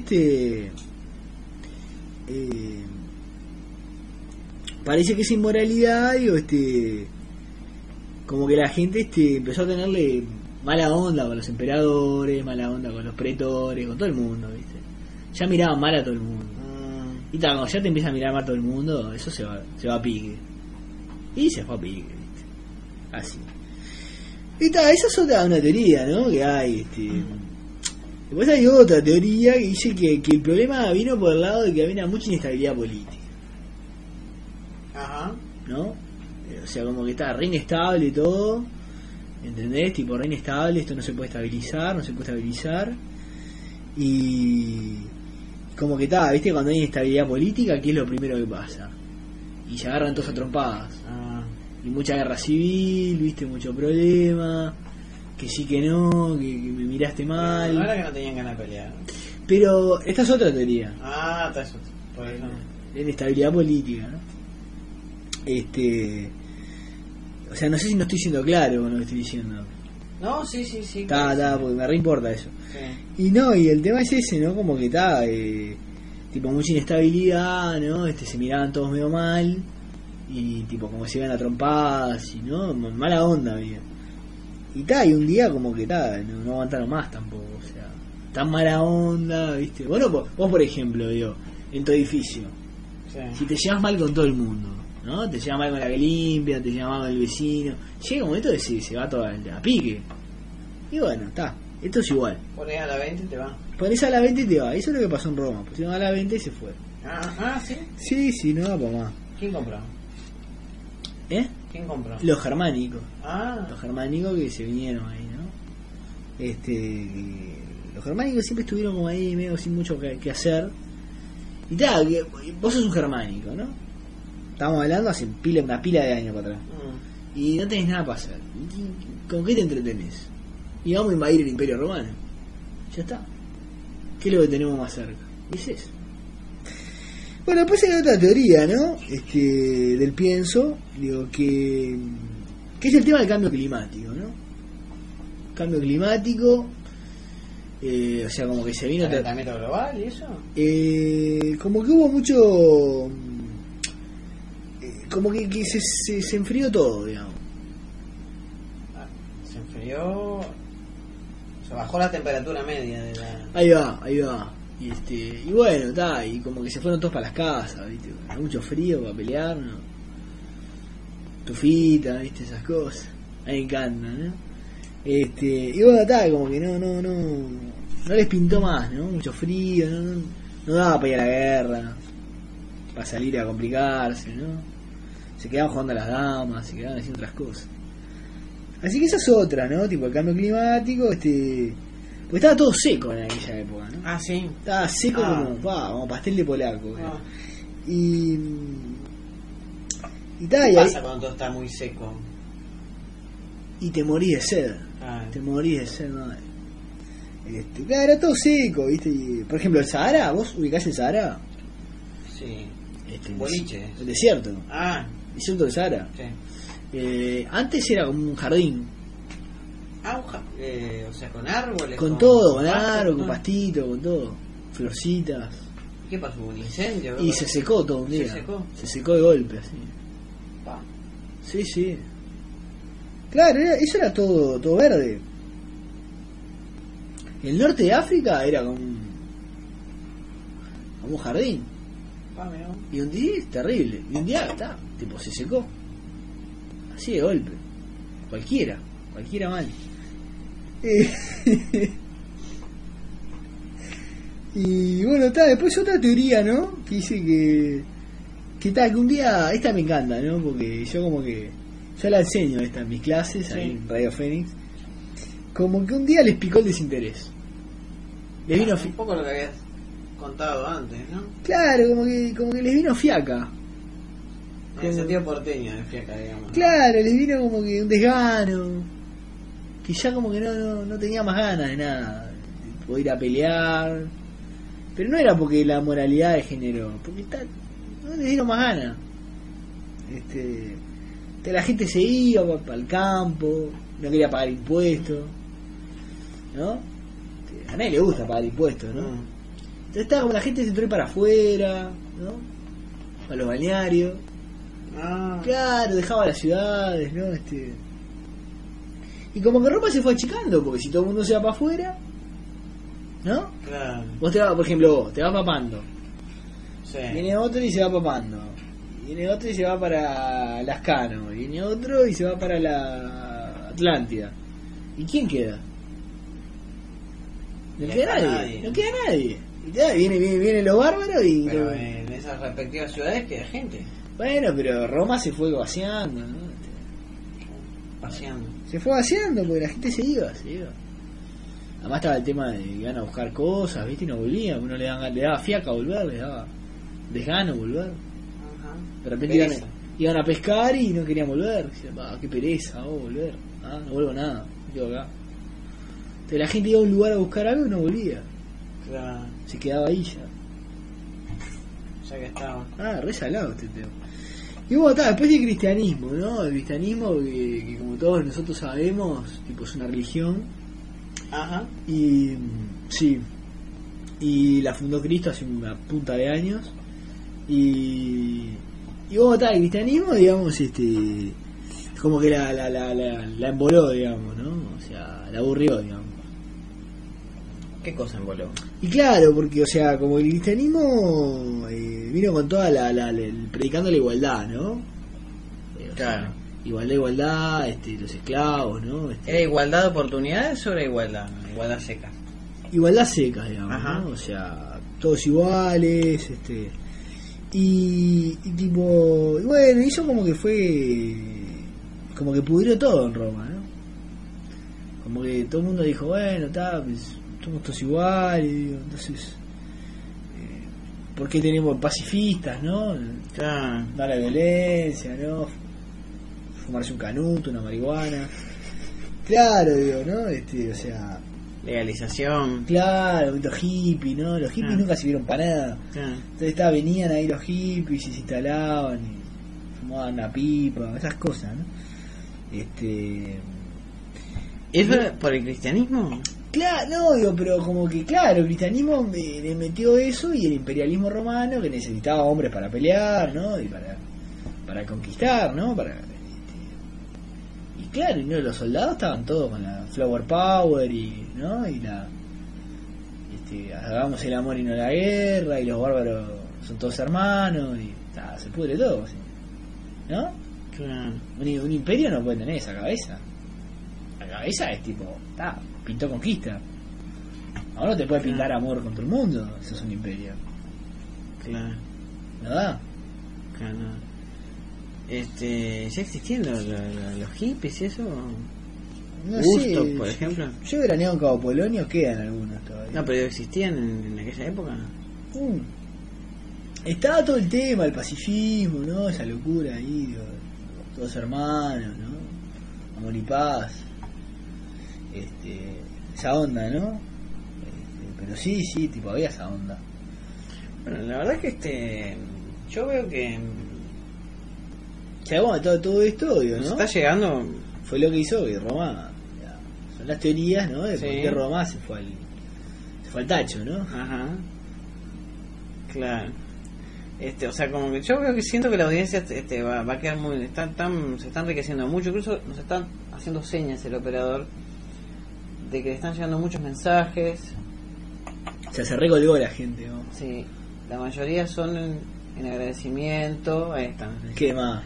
S6: parece que esa inmoralidad, digo, como que la gente empezó a tenerle mala onda con los emperadores, mala onda con los pretores, con todo el mundo, ¿viste? Ya miraban mal a todo el mundo. Y cuando ya te empieza a mirar mal a todo el mundo, eso se va a pique. Y se fue a pique, ¿viste? Así. Y esa es una teoría, ¿no? Que hay, Después hay otra teoría que dice que el problema vino por el lado de que había mucha inestabilidad política.
S7: Ajá.
S6: ¿No? O sea, como que está re inestable todo, ¿entendés? Tipo, re inestable, esto no se puede estabilizar, y como que ¿viste? Cuando hay inestabilidad política, ¿qué es lo primero que pasa? Y se agarran todos a trompadas. Y mucha guerra civil, ¿viste? Mucho problema, que sí que no, que me miraste mal.
S7: No era que no tenían ganas de pelear.
S6: Pero esta es otra teoría.
S7: Está eso. Por eso.
S6: La inestabilidad política, ¿no? O sea, no sé si no estoy siendo claro con lo que estoy diciendo.
S7: No, sí.
S6: Porque me reimporta eso.
S7: Sí.
S6: Y el tema es ese, ¿no? Como que tipo mucha inestabilidad, ¿no? Se miraban todos medio mal, y tipo como se iban a trompadas, y no, mala onda había. Y un día como que no aguantaron más tampoco, o sea, tan mala onda, ¿viste? Bueno, vos por ejemplo, digo, en tu edificio, si te llevas mal con todo el mundo, ¿no? Te llevas mal con la que limpia, te llevas mal con el vecino, llega un momento de se va todo a pique. Y bueno, esto es igual.
S7: Ponés a la 20 y te va.
S6: Ponés a la 20 y te va. Eso es lo que pasó en Roma. Pusieron a la 20 y se fue.
S7: ¿Sí?
S6: Sí, no da para más.
S7: ¿Quién compró? ¿Quién compró?
S6: Los germánicos.
S7: Los
S6: germánicos que se vinieron ahí, ¿no? Los germánicos siempre estuvieron como ahí medio sin mucho que hacer. Y tal, vos sos un germánico, ¿no? Estábamos hablando hace una pila de años para atrás. Y no tenés nada para hacer. ¿Con qué te entretenés? Y vamos a invadir el Imperio Romano. Ya está. ¿Qué es lo que tenemos más cerca? Y es eso. Bueno, después hay otra teoría, ¿no? Del pienso, digo, que es el tema del cambio climático, ¿no? Cambio climático, o sea, como que se vino...
S7: ¿Calentamiento global y eso?
S6: Como que hubo mucho... como que se enfrió todo, digamos.
S7: Se enfrió... Se bajó la temperatura media de la...
S6: Ahí va. Y bueno, está, y como que se fueron todos para las casas, ¿viste? Hay mucho frío para pelear, ¿no? Tufita, ¿viste? Esas cosas. A mí me encantan, ¿no? Y bueno, está, como que no les pintó más, ¿no? Mucho frío, no daba para ir a la guerra, para salir a complicarse, ¿no? Se quedaban jugando a las damas, se quedaban haciendo otras cosas. Así que esa es otra, ¿no? Tipo el cambio climático, porque estaba todo seco en aquella época, ¿no?
S7: Ah, sí.
S6: Estaba seco como pastel de polaco, ¿no? Y
S7: ¿qué pasa cuando todo está muy seco?
S6: Y te morís de sed. Te morís de sed, ¿no? Claro, era todo seco, ¿viste? Y, por ejemplo, el Sahara, ¿vos ubicás el Sahara?
S7: Sí. Boliche.
S6: El desierto. Desierto del Sahara.
S7: Sí.
S6: Antes era como un jardín.
S7: O sea, con árboles.
S6: Con todo, con árboles, con pastito, con todo. Florcitas.
S7: ¿Qué pasó? ¿Un incendio?
S6: Y se secó todo un día. Se secó de golpe, así. Sí. Claro, eso era todo verde. El norte de África era como un jardín. Y un día es terrible. Y un día tipo se secó. Así de golpe. Cualquiera mal. Y bueno, después otra teoría, ¿no? Que dice que un día, esta me encanta, ¿no? Porque yo como que yo la enseño esta en mis clases, ahí en Radio Fénix. Como que un día les picó el desinterés. Les vino
S7: un poco lo que habías contado antes, ¿no?
S6: Claro, como que les vino fiaca.
S7: En el sentido porteño de fiaca, digamos.
S6: Claro, les vino como que un desgano. Que ya como que no tenía más ganas de nada. De poder ir a pelear. Pero no era porque la moralidad de género. Porque no les dieron más ganas. La gente se iba para el campo. No quería pagar impuestos. ¿No? A nadie le gusta pagar impuestos, ¿no? Entonces estaba como la gente se entró para afuera, ¿no? A los balnearios. Claro, dejaba las ciudades, ¿no? Y como que Roma se fue achicando, porque si todo el mundo se va para afuera, ¿no?
S7: Claro.
S6: Vos por ejemplo, te vas papando.
S7: Sí.
S6: Viene otro y se va papando. Viene otro y se va para Lascano. Viene otro y se va para la Atlántida. ¿Y quién queda? No queda nadie. Y vienen los bárbaros y...
S7: Pero en esas respectivas ciudades queda gente.
S6: Bueno, pero Roma se fue vaciando, ¿no? Se fue vaciando porque la gente se iba. Además estaba el tema de que iban a buscar cosas, ¿viste? Y no volvían. Uno le daba fiaca volver, le daba desgano volver. De repente iban a pescar y no querían volver. Decían, qué pereza, volver. No vuelvo nada, me quedo acá. Entonces la gente iba a un lugar a buscar algo y no volvía.
S7: Claro.
S6: Se quedaba ahí ya.
S7: Ya que estaba.
S6: Re salado este tema. Y bueno, después del cristianismo, ¿no? El cristianismo que como todos nosotros sabemos, tipo es una religión. Y sí. Y la fundó Cristo hace una punta de años. Y bueno, el cristianismo, digamos, como que la emboló, digamos, ¿no? O sea, la aburrió, digamos.
S7: ¿Qué cosa emboló?
S6: Y claro, porque, o sea, como el cristianismo vino con toda predicando la igualdad, ¿no?
S7: Claro.
S6: Igualdad, los esclavos, ¿no?
S7: ¿Era igualdad de oportunidades o era igualdad seca?
S6: Igualdad seca, digamos, ¿no? O sea, todos iguales, y tipo, y bueno, eso como que fue como que pudrió todo en Roma, ¿no? Como que todo el mundo dijo, bueno, pues, somos todos iguales, digo, entonces, ¿por qué tenemos pacifistas, no?
S7: Claro.
S6: No a la violencia, ¿no? Fumarse un canuto, una marihuana. Claro, digo, ¿no? O sea...
S7: Legalización.
S6: Claro, los hippies, ¿no? Los hippies nunca sirvieron para nada. Entonces venían ahí los hippies y se instalaban y fumaban una pipa, esas cosas, ¿no?
S7: ¿Eso por el cristianismo?
S6: Claro, no, digo, pero como que, claro, el cristianismo le metió eso y el imperialismo romano, que necesitaba hombres para pelear, ¿no? Y para conquistar, ¿no? Y claro, ¿no? Los soldados estaban todos con la flower power ¿no? Y hagamos el amor y no la guerra, y los bárbaros son todos hermanos, y se pudre todo, ¿sí? ¿No?
S7: Claro.
S6: Un imperio no puede tener esa cabeza. La cabeza es tipo, pintó conquista. Ahora no te puede pintar amor con todo el mundo, eso es un imperio.
S7: Claro.
S6: ¿No da?
S7: Claro. ¿Ya existían los hippies y eso?
S6: No
S7: Gusto,
S6: sé,
S7: por ejemplo.
S6: Yo he veraneado en Cabo Polonio, quedan algunos todavía.
S7: No, pero existían en aquella época.
S6: Estaba todo el tema, el pacifismo, ¿no? Esa locura ahí, digo, todos hermanos, ¿no? Amor y paz. Esa onda, ¿no? Pero sí, tipo, había esa onda.
S7: Bueno, la verdad que yo veo que...
S6: O sea, bueno, todo esto, digo, ¿no?
S7: Está llegando...
S6: Fue lo que hizo que Roma... Son las teorías, ¿no? De por qué Roma se fue al tacho, ¿no?
S7: Ajá. Claro. O sea, como que yo veo que siento que la audiencia va a quedar muy... se está enriqueciendo mucho. Incluso nos están haciendo señas el operador de que le están llegando muchos mensajes.
S6: O sea, se recolgó la gente, ¿no?
S7: Sí. La mayoría son en agradecimiento. Ahí están.
S6: ¿Qué más?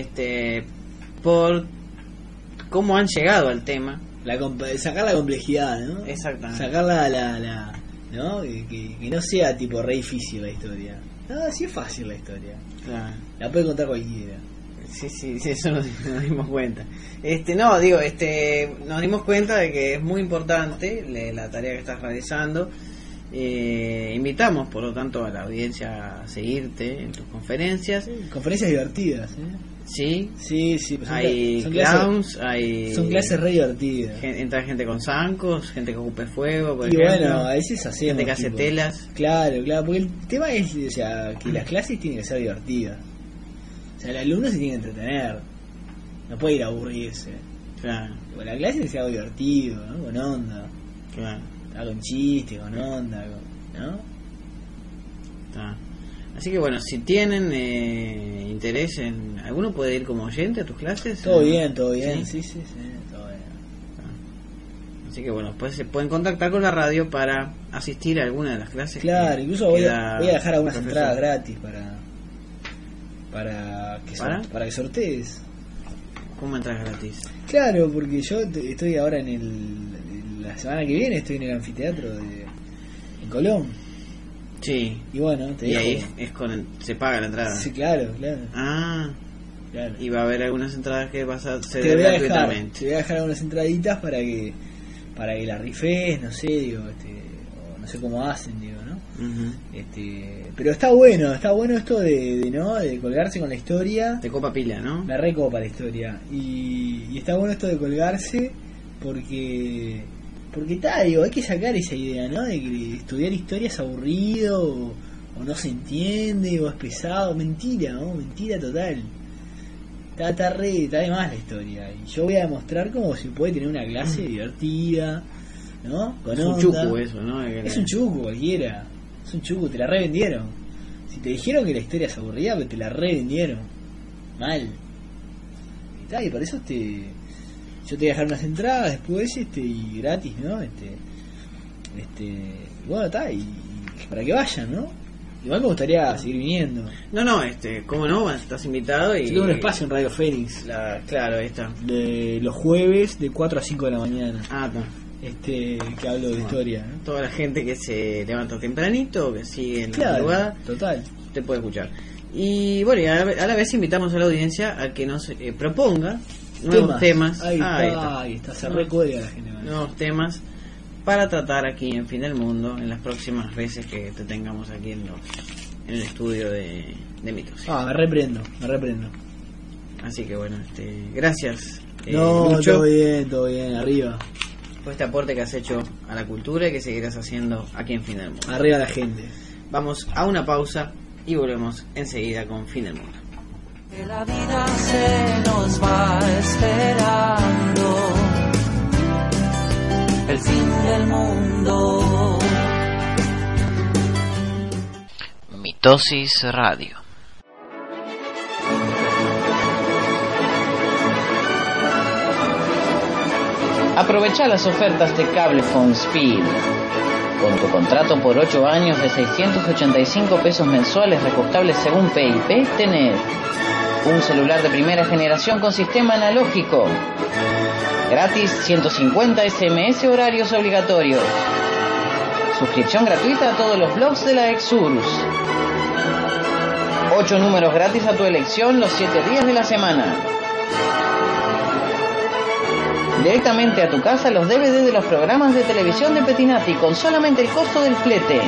S7: Por cómo han llegado al tema.
S6: Sacar la complejidad, ¿no?
S7: Exactamente.
S6: Sacar ¿no? Que no sea tipo re difícil la historia. No, sí es fácil la historia.
S7: Claro.
S6: La puede contar cualquiera.
S7: Sí, eso nos dimos cuenta. Nos dimos cuenta de que es muy importante la tarea que estás realizando. Invitamos, por lo tanto, a la audiencia a seguirte en tus conferencias.
S6: Sí, conferencias divertidas,
S7: Sí.
S6: Pues
S7: hay clowns,
S6: son clases re divertidas.
S7: Entra gente con zancos, gente que ocupe fuego, por
S6: ejemplo.
S7: Bueno,
S6: a veces hacemos
S7: gente que hace telas.
S6: Claro, porque el tema es, o sea, que las clases tienen que ser divertidas. O sea, el alumno se tiene que entretener. No puede ir a aburrirse.
S7: Claro.
S6: Porque la clase tiene que ser algo divertido, ¿no? Con onda.
S7: Claro.
S6: Con chiste, con onda, ¿no?
S7: Está. Así que bueno, si tienen interés en... ¿Alguno puede ir como oyente a tus clases?
S6: Todo bien, sí, todo bien.
S7: Así que bueno, pues se pueden contactar con la radio para asistir a alguna de las clases.
S6: Claro, incluso voy a dejar algunas entradas gratis para que sortees.
S7: ¿Cómo entras gratis?
S6: Claro, porque yo estoy ahora la semana que viene estoy en el anfiteatro en Colón.
S7: Sí.
S6: Y bueno,
S7: ahí se paga la entrada.
S6: Sí, claro.
S7: Ah.
S6: Claro.
S7: Y va a haber algunas entradas que vas a ceder gratuitamente.
S6: Te voy a dejar algunas entraditas para que la rifes, no sé, digo, o no sé cómo hacen, digo, ¿no?
S7: Uh-huh.
S6: Pero está bueno esto de colgarse con la historia.
S7: Te copa pila, ¿no?
S6: Me recopa la historia. Y está bueno esto de colgarse porque digo, hay que sacar esa idea, ¿no? De que estudiar historia es aburrido o no se entiende o es pesado. Mentira, ¿no? Mentira total. Está de más la historia. Y yo voy a demostrar cómo se puede tener una clase divertida, ¿no? Con onda.
S7: Es un chucu eso, ¿no?
S6: Es un chucu cualquiera. Es un chucu, te la revendieron. Si te dijeron que la historia es aburrida, pues te la revendieron. Mal. Y por eso yo te voy a dejar unas entradas después y gratis, ¿no? Bueno, está, y para que vayan, ¿no? Igual me gustaría seguir viniendo.
S7: No, ¿cómo no? Estás invitado y...
S6: Tengo un espacio en Radio Fénix.
S7: Claro, ahí está.
S6: De los jueves de 4 a 5 de la mañana.
S7: Ah, no.
S6: Que hablo de historia, ¿no?
S7: Toda la gente que se levanta tempranito, que sigue en
S6: la
S7: madrugada,
S6: total,
S7: te puede escuchar. Y bueno, y a la vez invitamos a la audiencia a que nos proponga nuevos temas.
S6: Ahí está, se recuerda la gente.
S7: Nuevos temas para tratar aquí en Fin del Mundo en las próximas veces que te tengamos aquí en el estudio de Mitosis.
S6: Me reprendo.
S7: Así que bueno, gracias.
S6: Lucho, todo bien, arriba.
S7: Por este aporte que has hecho a la cultura y que seguirás haciendo aquí en Fin del Mundo.
S6: Arriba la gente.
S7: Vamos a una pausa y volvemos enseguida con Fin del Mundo.
S12: Que la vida se nos va esperando, el fin del mundo.
S13: Mitosis Radio.
S2: Aprovecha las ofertas de Cablefon Speed. Con tu contrato por 8 años de 685 pesos mensuales recortables según PIP, tenés un celular de primera generación con sistema analógico. Gratis 150 SMS horarios obligatorios. Suscripción gratuita a todos los blogs de la Exurus. 8 números gratis a tu elección los 7 días de la semana. Directamente a tu casa los DVD de los programas de televisión de Petinati con solamente el costo del flete.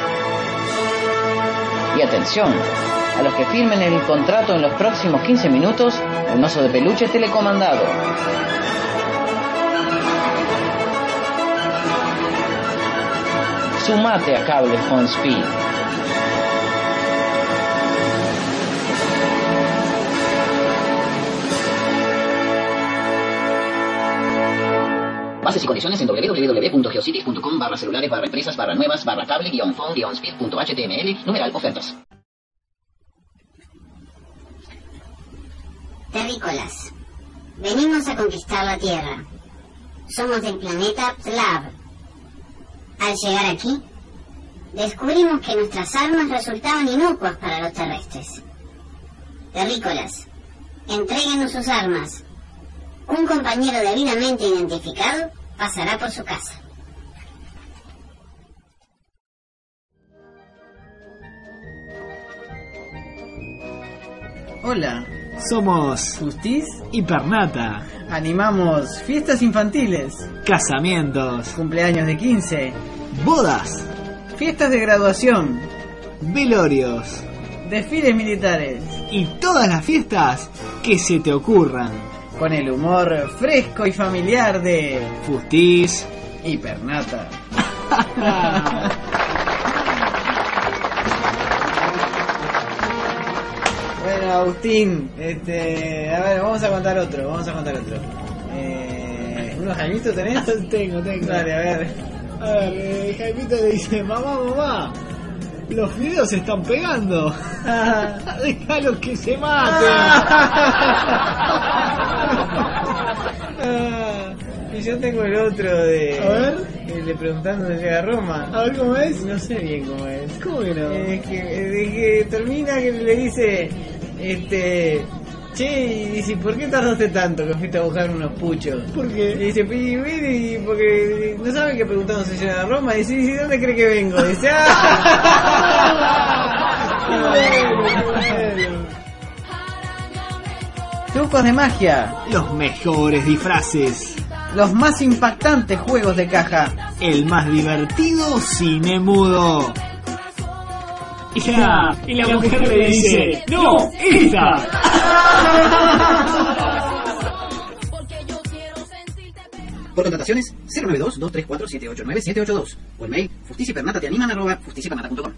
S2: Y atención, a los que firmen el contrato en los próximos 15 minutos, un oso de peluche telecomandado. Sumate a Cablefon Speed.
S14: Bases y condiciones en www.geocities.com/celulares/empresas/nuevas/cable-phone-speed.html /ofertas.
S15: Terrícolas. Venimos a conquistar la Tierra. Somos del planeta Tlab. Al llegar aquí, descubrimos que nuestras armas resultaban inocuas para los terrestres. Terrícolas, entréguenos sus armas. Un compañero debidamente identificado pasará por su casa.
S7: Hola.
S6: Somos
S7: Justis
S6: y Pernata.
S7: Animamos fiestas infantiles,
S6: casamientos,
S7: cumpleaños de 15,
S6: bodas,
S7: fiestas de graduación,
S6: velorios,
S7: desfiles militares
S6: y todas las fiestas que se te ocurran.
S7: Con el humor fresco y familiar de
S6: Justis
S7: y Pernata. Bueno, Agustín, a ver, vamos a contar otro. ¿Unos Jaimitos tenés?
S6: Tengo.
S7: Dale, a ver.
S6: Jaimito le dice, mamá, los fideos se están pegando. Déjalos que se maten.
S7: Y yo tengo el otro de...
S6: A ver.
S7: Le preguntando dónde llega Roma.
S6: A ver cómo es.
S7: No sé bien cómo es.
S6: ¿Cómo que no?
S7: Es que termina que le dice... Che, y dice, ¿por qué tardaste tanto que fuiste a buscar unos puchos?
S6: ¿Por qué?
S7: Y dice, y porque no saben que preguntamos si llega a Roma. Y dice, ¿dónde cree que vengo? Dice, Trucos de magia.
S6: Los mejores disfraces.
S7: Los más impactantes juegos de caja.
S6: El más divertido cine mudo. Y la mujer le dice, ¡no, esta!
S14: Por contrataciones, 092-234-789-782 o el mail justiciapernata@justiciapernata.com.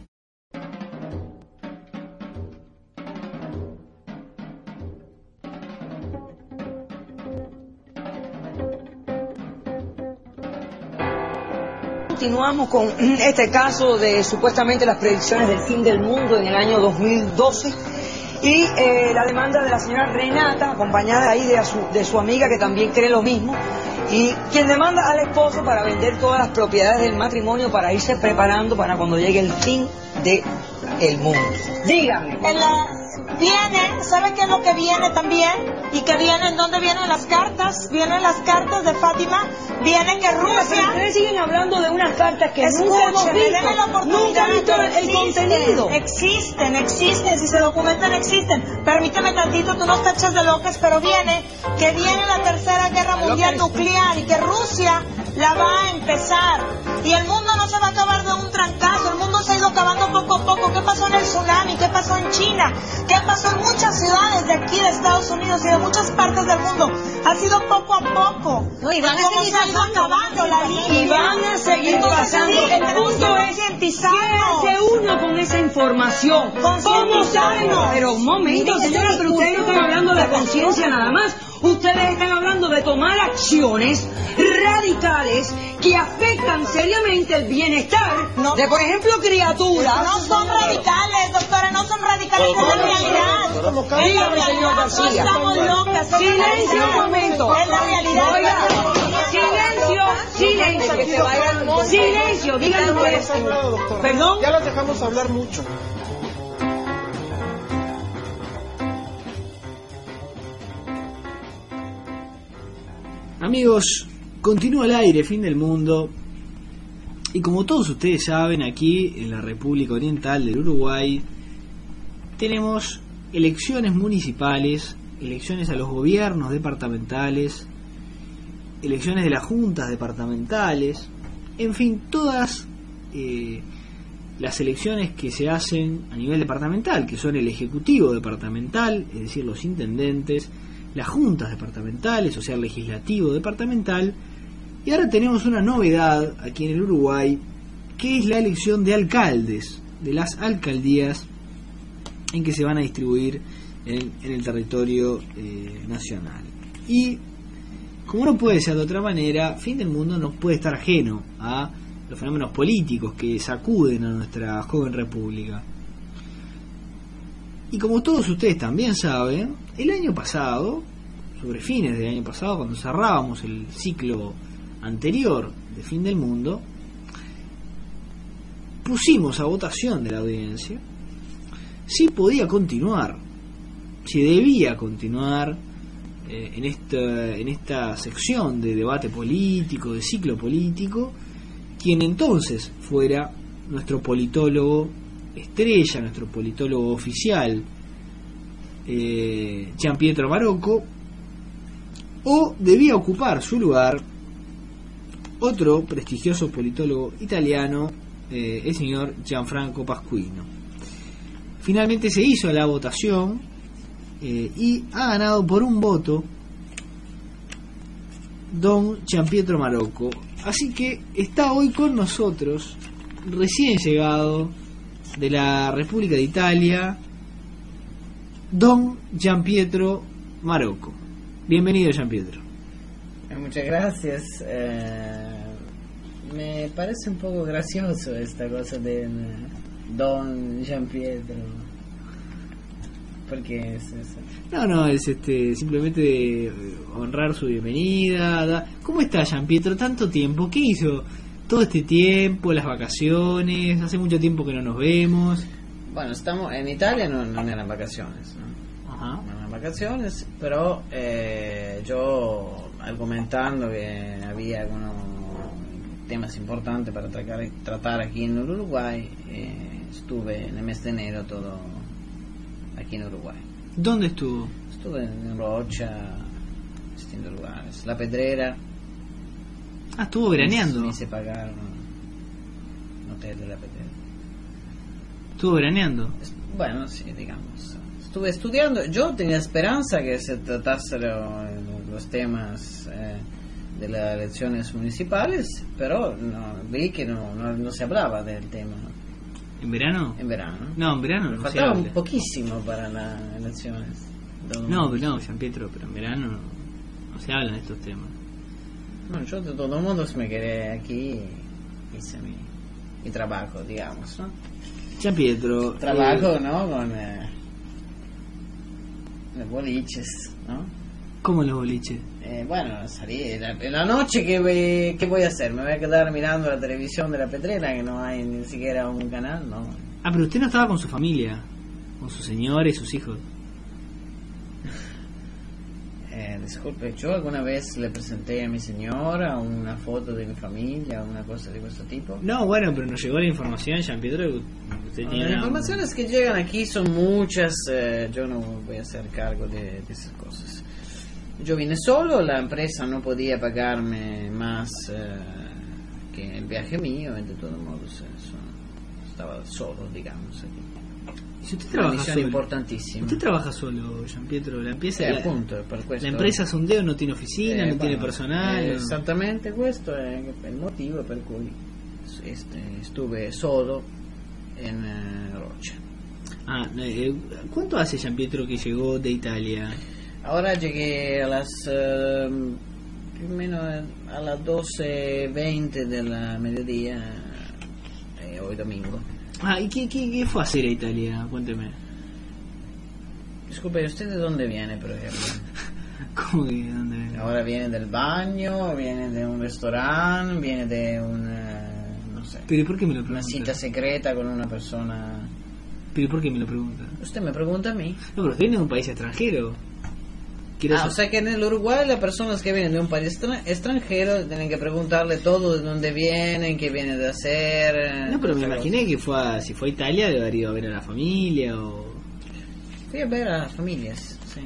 S16: Continuamos con este caso de supuestamente las predicciones del fin del mundo en el año 2012 y la demanda de la señora Renata, acompañada ahí de su amiga que también cree lo mismo, y quien demanda al esposo para vender todas las propiedades del matrimonio para irse preparando para cuando llegue el fin del mundo. Dígame.
S17: Viene, ¿sabe qué es lo que viene también? ¿Y qué viene? ¿En dónde vienen las cartas? Vienen las cartas de Fátima viene que Rusia...
S16: Ustedes siguen hablando de unas cartas que nunca hemos visto. Nunca he visto el contenido.
S17: Existen, si se documentan existen. Permíteme tantito, tú no tachas de locas, pero viene la tercera guerra mundial nuclear y que Rusia la va a empezar. Y el mundo no se va a acabar de un trancazo, el mundo se ha ido acabando poco a poco. ¿Qué pasó en el tsunami? ¿Qué pasó en China? ¿Qué pasó en muchas ciudades de aquí de Estados Unidos y de muchas partes del mundo? Ha sido poco a poco.
S16: No, y van a
S17: ¿Cómo
S16: seguir
S17: se ha ido acabando la línea?
S16: Y van a seguir pasando. El punto es ¿qué hace uno con esa información? ¿Cómo saben? Pero un momento, señora, pero ustedes no están hablando de conciencia nada más. Ustedes están hablando de tomar acciones radicales que afectan seriamente el bienestar de, por ejemplo, criaturas.
S17: No son radicales, doctora, no son radicales, es la realidad.
S16: Dígame, señor García.
S17: No estamos locas.
S16: Silencio un momento.
S17: Es la realidad.
S16: Oiga, silencio, que se vayan. Silencio, díganme ustedes. Perdón.
S5: Ya las dejamos hablar mucho.
S6: Amigos, continúa el aire, fin del mundo. Y como todos ustedes saben, aquí en la República Oriental del Uruguay tenemos elecciones municipales, elecciones a los gobiernos departamentales, elecciones de las juntas departamentales, en fin, todas las elecciones que se hacen a nivel departamental, que son el ejecutivo departamental, es decir, los intendentes, las juntas departamentales, o sea, el legislativo departamental. Y ahora tenemos una novedad aquí en el Uruguay, que es la elección de alcaldes, de las alcaldías en que se van a distribuir en el territorio nacional. Y como no puede ser de otra manera, Fin del Mundo no puede estar ajeno a los fenómenos políticos que sacuden a nuestra joven república. Y como todos ustedes también saben, el año pasado, sobre fines del año pasado, cuando cerrábamos el ciclo anterior de Fin del Mundo, pusimos a votación de la audiencia si podía continuar, si debía continuar en esta sección de debate político, de ciclo político, quien entonces fuera nuestro politólogo estrella, nuestro politólogo oficial, Gianpietro Marocco, o debía ocupar su lugar otro prestigioso politólogo italiano, el señor Gianfranco Pasquino. Finalmente se hizo la votación y ha ganado por un voto don Gianpietro Marocco. Así que está hoy con nosotros, recién llegado de la República de Italia, don Gianpietro Marocco. Bienvenido, Gianpietro.
S7: Muchas gracias. Me parece un poco gracioso esta cosa de don Gianpietro. Porque es eso.
S6: No, es simplemente honrar su bienvenida. ¿Cómo está, Gianpietro? Tanto tiempo. ¿Qué hizo todo este tiempo? Las vacaciones. Hace mucho tiempo que no nos vemos.
S7: Bueno, estamos en Italia, no eran vacaciones, ¿no?
S6: Ajá.
S7: No eran vacaciones, pero yo argumentando que había algunos temas importantes para tratar aquí en el Uruguay, estuve en el mes de enero todo aquí en Uruguay.
S6: ¿Dónde estuvo?
S7: Estuve en Rocha, en distintos lugares. La Pedrera.
S6: Ah, estuvo veraneando.
S7: Me hice pagar un hotel de La Pedrera.
S6: ¿Estuvo veraneando?
S7: Bueno, sí, digamos. Estuve estudiando. Yo tenía esperanza que se tratase los temas de las elecciones municipales, pero vi que no se hablaba del tema.
S6: ¿En verano?
S7: En verano.
S6: No, en verano no
S7: faltaba
S6: se
S7: un poquísimo para las elecciones.
S6: No, Gianpietro, pero en verano no se hablan de estos temas.
S7: Bueno, yo de todos modos me quedé aquí y hice mi trabajo, digamos, ¿no?
S6: Gianpietro.
S7: Trabajo, ¿no? Con los boliches, ¿no?
S6: ¿Cómo los boliches?
S7: Bueno, salí en la noche, ¿qué voy a hacer? ¿Me voy a quedar mirando la televisión de La Pedrera, que no hay ni siquiera un canal? No.
S6: Ah, pero usted no estaba con su familia, con su señora y sus hijos.
S7: Disculpe, yo alguna vez le presenté a mi señora una foto de mi familia, una cosa de este tipo.
S6: No, bueno, pero nos llegó la información, Jean-Pietro.
S7: Las informaciones que llegan aquí son muchas, yo no voy a hacer cargo de esas cosas. Yo vine solo, la empresa no podía pagarme más que el viaje mío, de todos modos estaba solo, digamos.
S6: Si usted
S7: una
S6: trabaja
S7: misión
S6: solo,
S7: importantísima.
S6: Usted trabaja solo, Jean-Pietro. La empresa Sondeo no tiene oficina, no tiene personal.
S7: Exactamente, questo è il motivo per cui estuve solo en Rocha.
S6: ¿Cuánto hace, Jean-Pietro, que llegó de Italia?
S7: Ahora llegué a las più o meno a las 12:20 del mediodía, hoy domingo.
S6: ¿Y qué fue a hacer a Italia? Cuénteme.
S7: Disculpe, ¿usted de dónde viene, por ejemplo?
S6: ¿Cómo que de dónde viene?
S7: Ahora viene del baño, viene de un restaurante, viene de no sé.
S6: ¿Pero por qué me lo pregunta?
S7: Una cita secreta con una persona.
S6: ¿Pero por qué me lo pregunta?
S7: Usted me pregunta a mí.
S6: No, pero usted viene de un país extranjero.
S7: O sea que en el Uruguay las personas que vienen de un país extranjero tienen que preguntarle todo, de dónde vienen, qué vienen de hacer.
S6: No, pero me imaginé que si fue a Italia debe haber ido a ver a la familia o...
S7: Fui a ver a las familias, sí.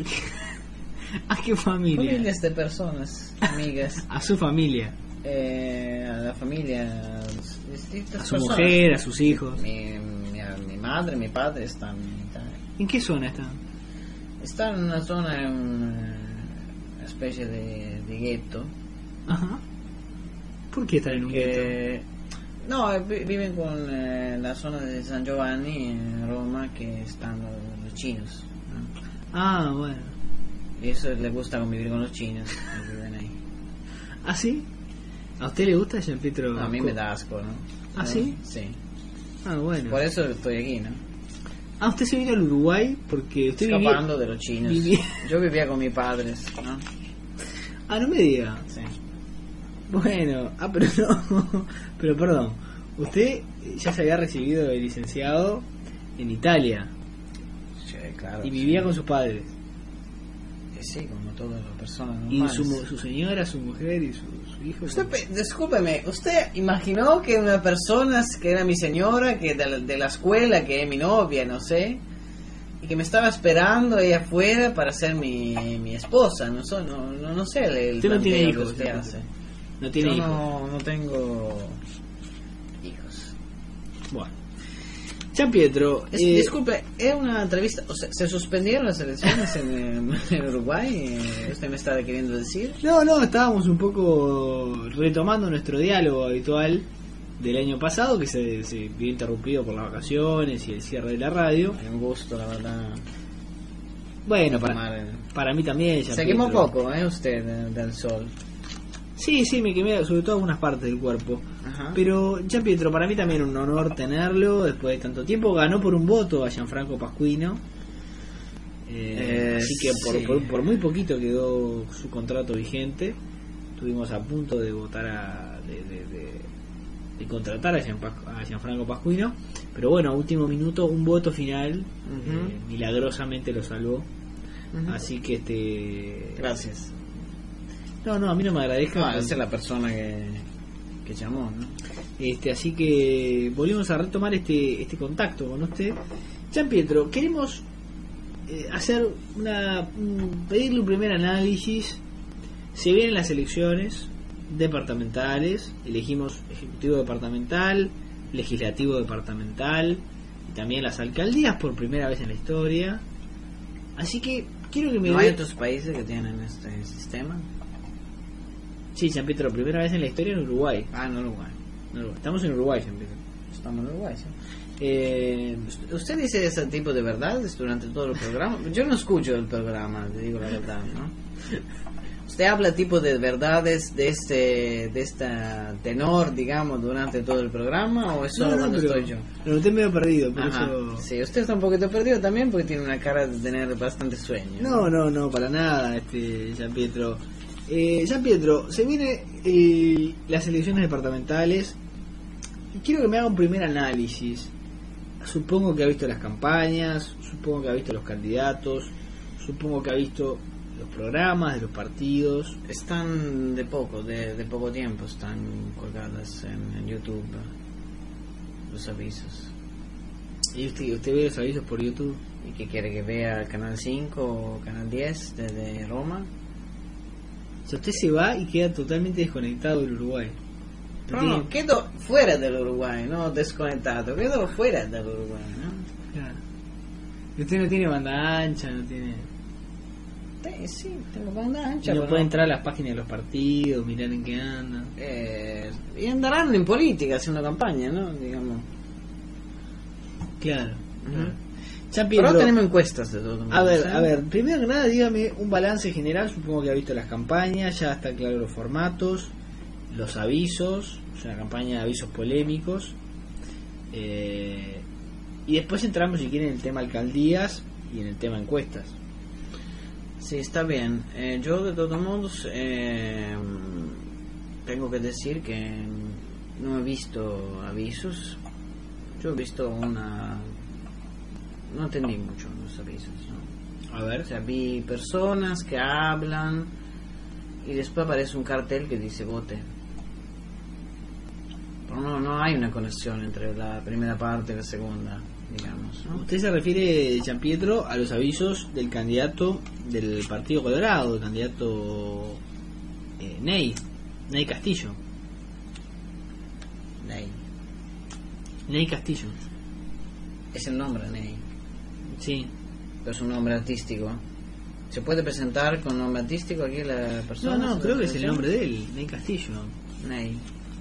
S6: ¿A qué familia?
S7: Familias de personas, amigas.
S6: A su familia.
S7: A la familia, distintas
S6: a su
S7: personas.
S6: Mujer, a sus hijos.
S7: Mi madre, mi padre están en Italia.
S6: ¿En qué zona están?
S7: Están en una zona, en una especie de gueto.
S6: Ajá. ¿Por qué están en un gueto?
S7: No, viven con la zona de San Giovanni en Roma, que están los chinos, ¿no?
S6: Ah, bueno.
S7: Y eso les gusta convivir con los chinos, que viven ahí.
S6: ¿Ah, sí? ¿A usted le gusta, Jean-Pietro?
S7: No, a mí me da asco, ¿no?
S6: ¿Ah, sí?
S7: Sí.
S6: Ah, bueno.
S7: Por eso estoy aquí, ¿no?
S6: Ah, usted se vino al Uruguay porque usted
S7: escapando de los chinos. Yo vivía con mis padres, ¿no?
S6: Ah, no me diga.
S7: Sí.
S6: Bueno, pero no. Pero perdón, usted ya se había recibido de licenciado en Italia.
S7: Sí, claro.
S6: Y vivía con sus padres.
S7: Sí, como todas las personas normales.
S6: Y su señora, su mujer y su hijo.
S7: Discúlpeme, ¿usted imaginó que una persona que era mi señora, que de la escuela, que es mi novia, no sé, y que me estaba esperando ahí afuera para ser mi esposa? No sé
S6: usted no tiene hijos,
S7: usted hace.
S6: No tiene hijos.
S7: No tengo hijos.
S6: Bueno. Jean-Pietro,
S7: disculpe, ¿es una entrevista? O sea, ¿se suspendieron las elecciones en Uruguay? ¿Usted me está queriendo decir?
S6: No, estábamos un poco retomando nuestro diálogo habitual del año pasado, que se vio interrumpido por las vacaciones y el cierre de la radio.
S7: Un gusto, la verdad.
S6: Bueno, para mí también.
S7: Se quemó poco, usted, del sol.
S6: Sí, me quemé, sobre todo algunas partes del cuerpo.
S7: Ajá.
S6: Pero Jean-Pietro, para mí también un honor tenerlo después de tanto tiempo. Ganó por un voto a Gianfranco Pasquino. Así que por muy poquito quedó su contrato vigente. Estuvimos a punto de votar de contratar a Gianfranco Pasquino. Pero bueno, a último minuto, un voto final milagrosamente lo salvó. Así que
S7: gracias.
S6: No, a mí no me agradezca.
S7: Esa es la persona que llamó, ¿no?
S6: Así que volvimos a retomar este contacto con usted. Jean-Pietro, queremos hacer pedirle un primer análisis. Se vienen las elecciones departamentales, elegimos ejecutivo departamental, legislativo departamental y también las alcaldías por primera vez en la historia. Así que quiero que me
S7: ¿No hay otros países que tienen este sistema?
S6: Sí, Jean-Pietro, primera vez en la historia en Uruguay.
S7: En Uruguay.
S6: Estamos en Uruguay, Jean-Pietro.
S7: Estamos en Uruguay, sí. ¿Usted dice ese tipo de verdades durante todo el programa? Yo no escucho el programa, te digo la verdad, ¿no? ¿Usted habla tipo de verdades de esta tenor, digamos, durante todo el programa o es solo cuando estoy yo?
S6: Pero usted medio perdido, por
S7: Ajá.
S6: eso...
S7: Sí, usted está un poquito perdido también porque tiene una cara de tener bastante sueño.
S6: No, para nada, Jean-Pietro. Jean-Pietro, se vienen las elecciones departamentales y quiero que me haga un primer análisis. Supongo que ha visto las campañas, supongo que ha visto los candidatos, supongo que ha visto los programas, de los partidos.
S7: Están de poco tiempo, están colgadas en YouTube los avisos.
S6: ¿Y usted ve los avisos por YouTube?
S7: ¿Y qué quiere que vea? ¿Canal 5 o Canal 10 desde Roma?
S6: O sea, usted se va y queda totalmente desconectado del Uruguay.
S7: No, quedo fuera del Uruguay, no desconectado, quedo fuera del Uruguay, ¿no?
S6: Claro. Y usted no tiene banda ancha, no tiene...
S7: Sí, tengo banda ancha.
S6: Y no puede entrar a las páginas de los partidos, mirar en qué andan.
S7: Y andarán en política haciendo campaña, ¿no? Digamos.
S6: Claro.
S7: Pero tenemos encuestas de todo.
S6: A ver, primero que nada, dígame un balance general. Supongo que ha visto las campañas, ya está claro los formatos, los avisos, es una campaña de avisos polémicos. Y después entramos, si quieren, en el tema alcaldías y en el tema encuestas.
S7: Sí, está bien. Yo, de todos modos, tengo que decir que no he visto avisos. Yo he visto no entendí mucho los avisos, ¿no?
S6: A ver.
S7: O sea, vi personas que hablan y después aparece un cartel que dice vote. Pero no hay una conexión entre la primera parte y la segunda, digamos, ¿no?
S6: Usted se refiere, Gianpietro, a los avisos del candidato del Partido Colorado, el candidato Ney Castillo. Ney Castillo.
S7: Es el nombre, Ney.
S6: Sí.
S7: Pero es un nombre artístico. ¿Se puede presentar con nombre artístico aquí la persona?
S6: No, creo que es el nombre de él, Ney Castillo.
S7: Ney.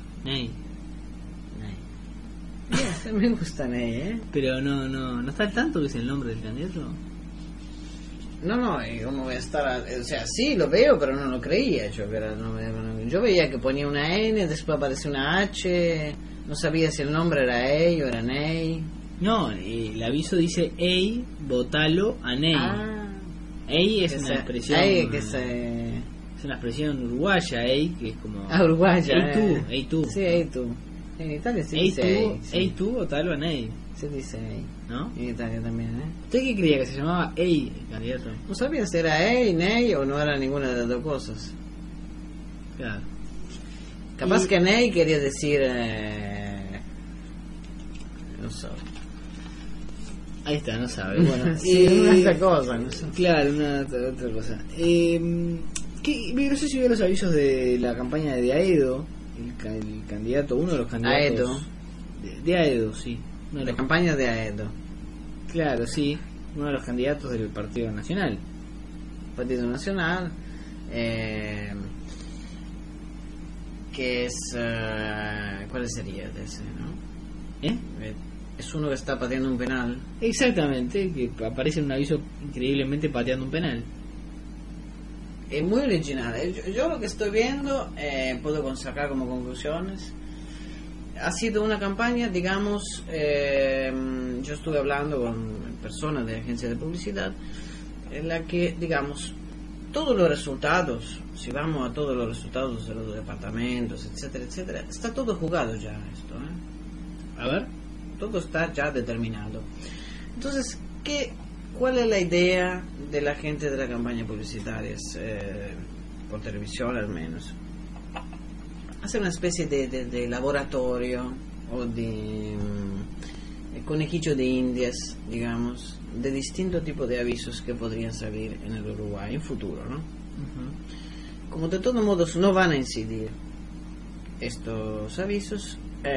S6: Yes,
S7: me gusta Ney,
S6: Pero no está al tanto que es el nombre del candidato.
S7: No, ¿cómo voy a estar? O sea, sí, lo veo, pero no lo creía yo que era el nombre. Yo veía que ponía una N, después aparecía una H, no sabía si el nombre era Ey o era Ney.
S6: No, el aviso dice Ey, votalo a Ney. Ey es una expresión... es una expresión uruguaya, Ey, que es como...
S7: uruguaya.
S6: Ey tú.
S7: Sí, Ey tú. En Italia se dice
S6: Ey tú, votalo a Ney.
S7: Se dice Ey.
S6: ¿No?
S7: En Italia también,
S6: ¿Usted qué creía? ¿Que se llamaba Ey el candidato?
S7: No sabía si era Ey, Ney o no era ninguna de las dos cosas.
S6: Claro.
S7: Capaz que Ney quería decir... no sé.
S6: Ahí está, no sabe. Bueno,
S7: sí, otra cosa, no sé.
S6: Claro, otra cosa. No sé si vio los avisos de la campaña de Aedo, el candidato, uno de los candidatos.
S7: Aedo.
S6: De Aedo, sí.
S7: La campaña de Aedo.
S6: Claro, sí. Uno de los candidatos del Partido Nacional.
S7: Partido Nacional. Que es... ¿cuál sería de ese, no? Es uno que está pateando un penal.
S6: Exactamente, que aparece en un aviso increíblemente pateando un penal.
S7: Es muy original. Yo lo que estoy viendo, puedo sacar como conclusiones. Ha sido una campaña, digamos, yo estuve hablando con personas de agencias de publicidad, en la que, digamos, todos los resultados, si vamos a todos los resultados de los departamentos, etcétera, etcétera, está todo jugado ya esto,
S6: A ver.
S7: Todo está ya determinado. Entonces, ¿cuál es la idea de la gente de la campaña publicitaria? Por televisión al menos. Hacer una especie de laboratorio o de conejillo de indias, digamos, de distintos tipos de avisos que podrían salir en el Uruguay en futuro, ¿no? Como de todos modos no van a incidir estos avisos,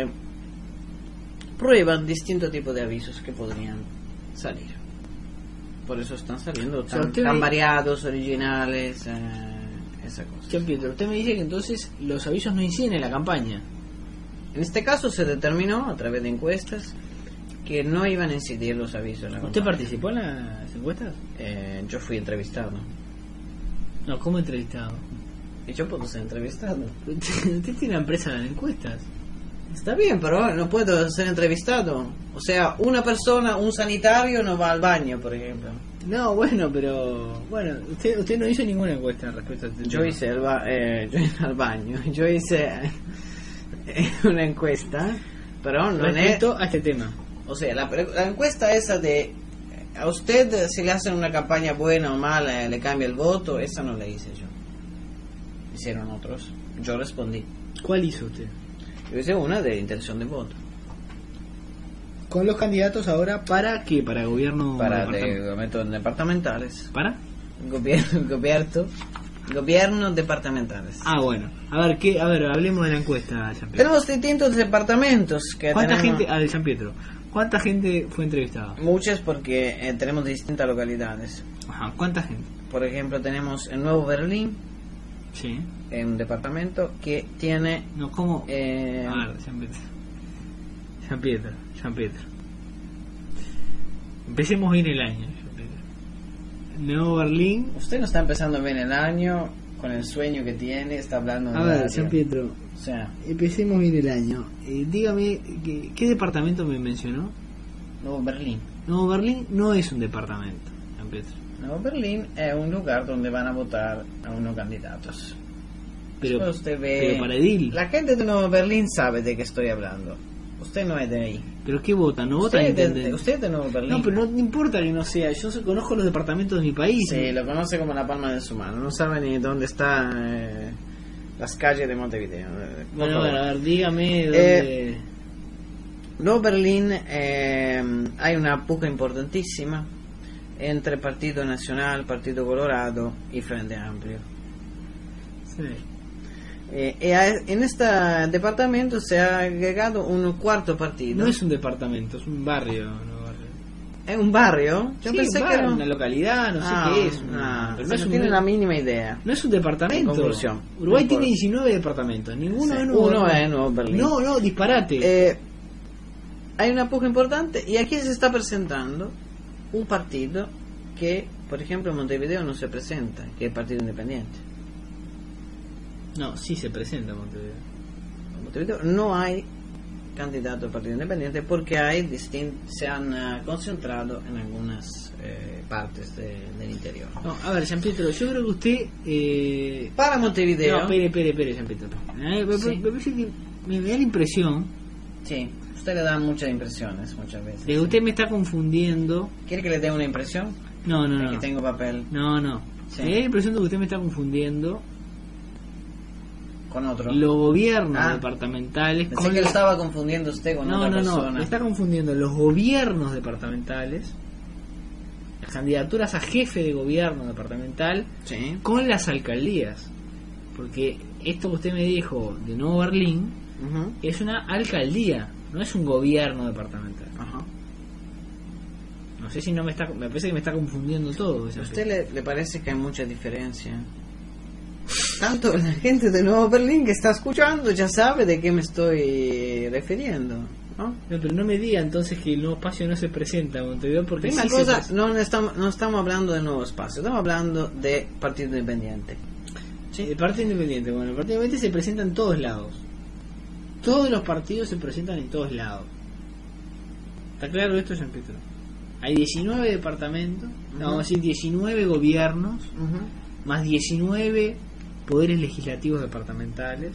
S7: prueban distintos tipos de avisos que podrían salir. Por eso están saliendo tan variados, originales, esa cosa.
S6: Gianpietro, usted me dice que entonces los avisos no inciden en la campaña.
S7: En este caso se determinó a través de encuestas que no iban a incidir los avisos en la campaña.
S6: ¿Usted participó en las encuestas?
S7: Yo fui entrevistado.
S6: No, ¿cómo entrevistado?
S7: Y yo puedo ser entrevistado.
S6: Usted tiene una empresa de encuestas.
S7: Está bien, pero no puedo ser entrevistado. O sea, una persona, un sanitario no va al baño, por ejemplo.
S6: No, bueno, pero... Bueno, usted no hizo ninguna encuesta respecto a este
S7: Yo hice al baño. Yo hice una encuesta, pero no
S6: respecto a este tema.
S7: O sea, la encuesta esa de a usted si le hacen una campaña buena o mala, le cambia el voto, esa no la hice yo. Hicieron otros. Yo respondí.
S6: ¿Cuál hizo usted?
S7: Yo hice una de intención de voto.
S6: Con los candidatos ahora, ¿para qué? ¿Para gobierno?
S7: Para métodos departamentales.
S6: ¿Para?
S7: Gobiernos departamentales.
S6: Ah, bueno. A ver, hablemos de la encuesta, San Pietro.
S7: Tenemos distintos departamentos.
S6: ¿Cuánta gente, de San Pietro, cuánta gente fue entrevistada?
S7: Muchas, porque tenemos distintas localidades.
S6: Ajá, ¿cuánta gente?
S7: Por ejemplo, tenemos en Nuevo Berlín.
S6: Sí.
S7: En un departamento que tiene...
S6: No, ¿cómo? A ver, San Pietro. Empecemos bien el año. Nuevo Berlín.
S7: Usted no está empezando bien el año con el sueño que tiene, está hablando de...
S6: A ver, San Pietro,
S7: o sea,
S6: empecemos bien el año. Dígame, ¿qué departamento me mencionó?
S7: Nuevo Berlín.
S6: Nuevo Berlín no es un departamento, San Pietro.
S7: Nuevo Berlín es un lugar donde van a votar a unos candidatos.
S6: Pero
S7: usted ve,
S6: pero para edil.
S7: La gente de Nuevo Berlín sabe de qué estoy hablando. Usted no es de ahí.
S6: ¿Pero qué vota? ¿No vota?
S7: Usted es de Nuevo Berlín.
S6: No, pero no importa que no sea. Yo conozco los departamentos de mi país.
S7: Sí, lo conoce como la palma de su mano. No sabe ni dónde están las calles de Montevideo.
S6: Bueno, a ver, dígame dónde...
S7: Nuevo Berlín hay una puja importantísima entre Partido Nacional, Partido Colorado y Frente Amplio.
S6: Sí.
S7: En este departamento se ha agregado un cuarto partido.
S6: No es un departamento, es un barrio.
S7: ¿Es un barrio? Yo
S6: sí,
S7: pensé que era
S6: una localidad, no sé qué es.
S7: Pero no tiene la mínima idea.
S6: No es un departamento.
S7: Conclusión.
S6: Uruguay tiene 19 departamentos, ninguno
S7: sí,
S6: es Nuevo
S7: Uno
S6: Berlín.
S7: es Nuevo Berlín.
S6: No, disparate.
S7: Hay una puja importante y aquí se está presentando un partido que, por ejemplo, en Montevideo no se presenta, que es el Partido Independiente.
S6: No, sí se presenta en Montevideo.
S7: En Montevideo no hay candidato al Partido Independiente porque se han concentrado en algunas partes del interior.
S6: No, a ver, San Pietro, yo creo que usted...
S7: Para Montevideo...
S6: No, espere, San Pietro.
S7: Sí.
S6: Me da la impresión...
S7: Sí, usted le da muchas impresiones muchas veces.
S6: De que usted me está confundiendo...
S7: ¿Quiere que le dé una impresión?
S6: No.
S7: Que tengo papel.
S6: No.
S7: Sí.
S6: Me da la impresión de que usted me está confundiendo...
S7: Con otro.
S6: Los gobiernos departamentales.
S7: Pensé que lo estaba confundiendo usted con otra persona.
S6: No, está confundiendo los gobiernos departamentales, las candidaturas a jefe de gobierno departamental,
S7: sí, con
S6: las alcaldías. Porque esto que usted me dijo de Nuevo Berlín es una alcaldía, no es un gobierno departamental. No sé si me parece que me está confundiendo todo.
S7: ¿A usted le parece que hay mucha diferencia? Tanto la gente de Nuevo Berlín que está escuchando ya sabe de qué me estoy refiriendo, ¿no?
S6: Pero no me diga entonces que el nuevo espacio no se presenta en Montevideo porque
S7: una cosa, no estamos hablando de nuevo espacio, estamos hablando de Partido Independiente.
S6: ¿Sí? El Partido Independiente, bueno, el Partido Independiente se presenta en todos lados. Todos los partidos se presentan en todos lados. ¿Está claro esto, San Pietro? Hay 19 departamentos, vamos a decir 19 gobiernos, más 19 poderes legislativos departamentales,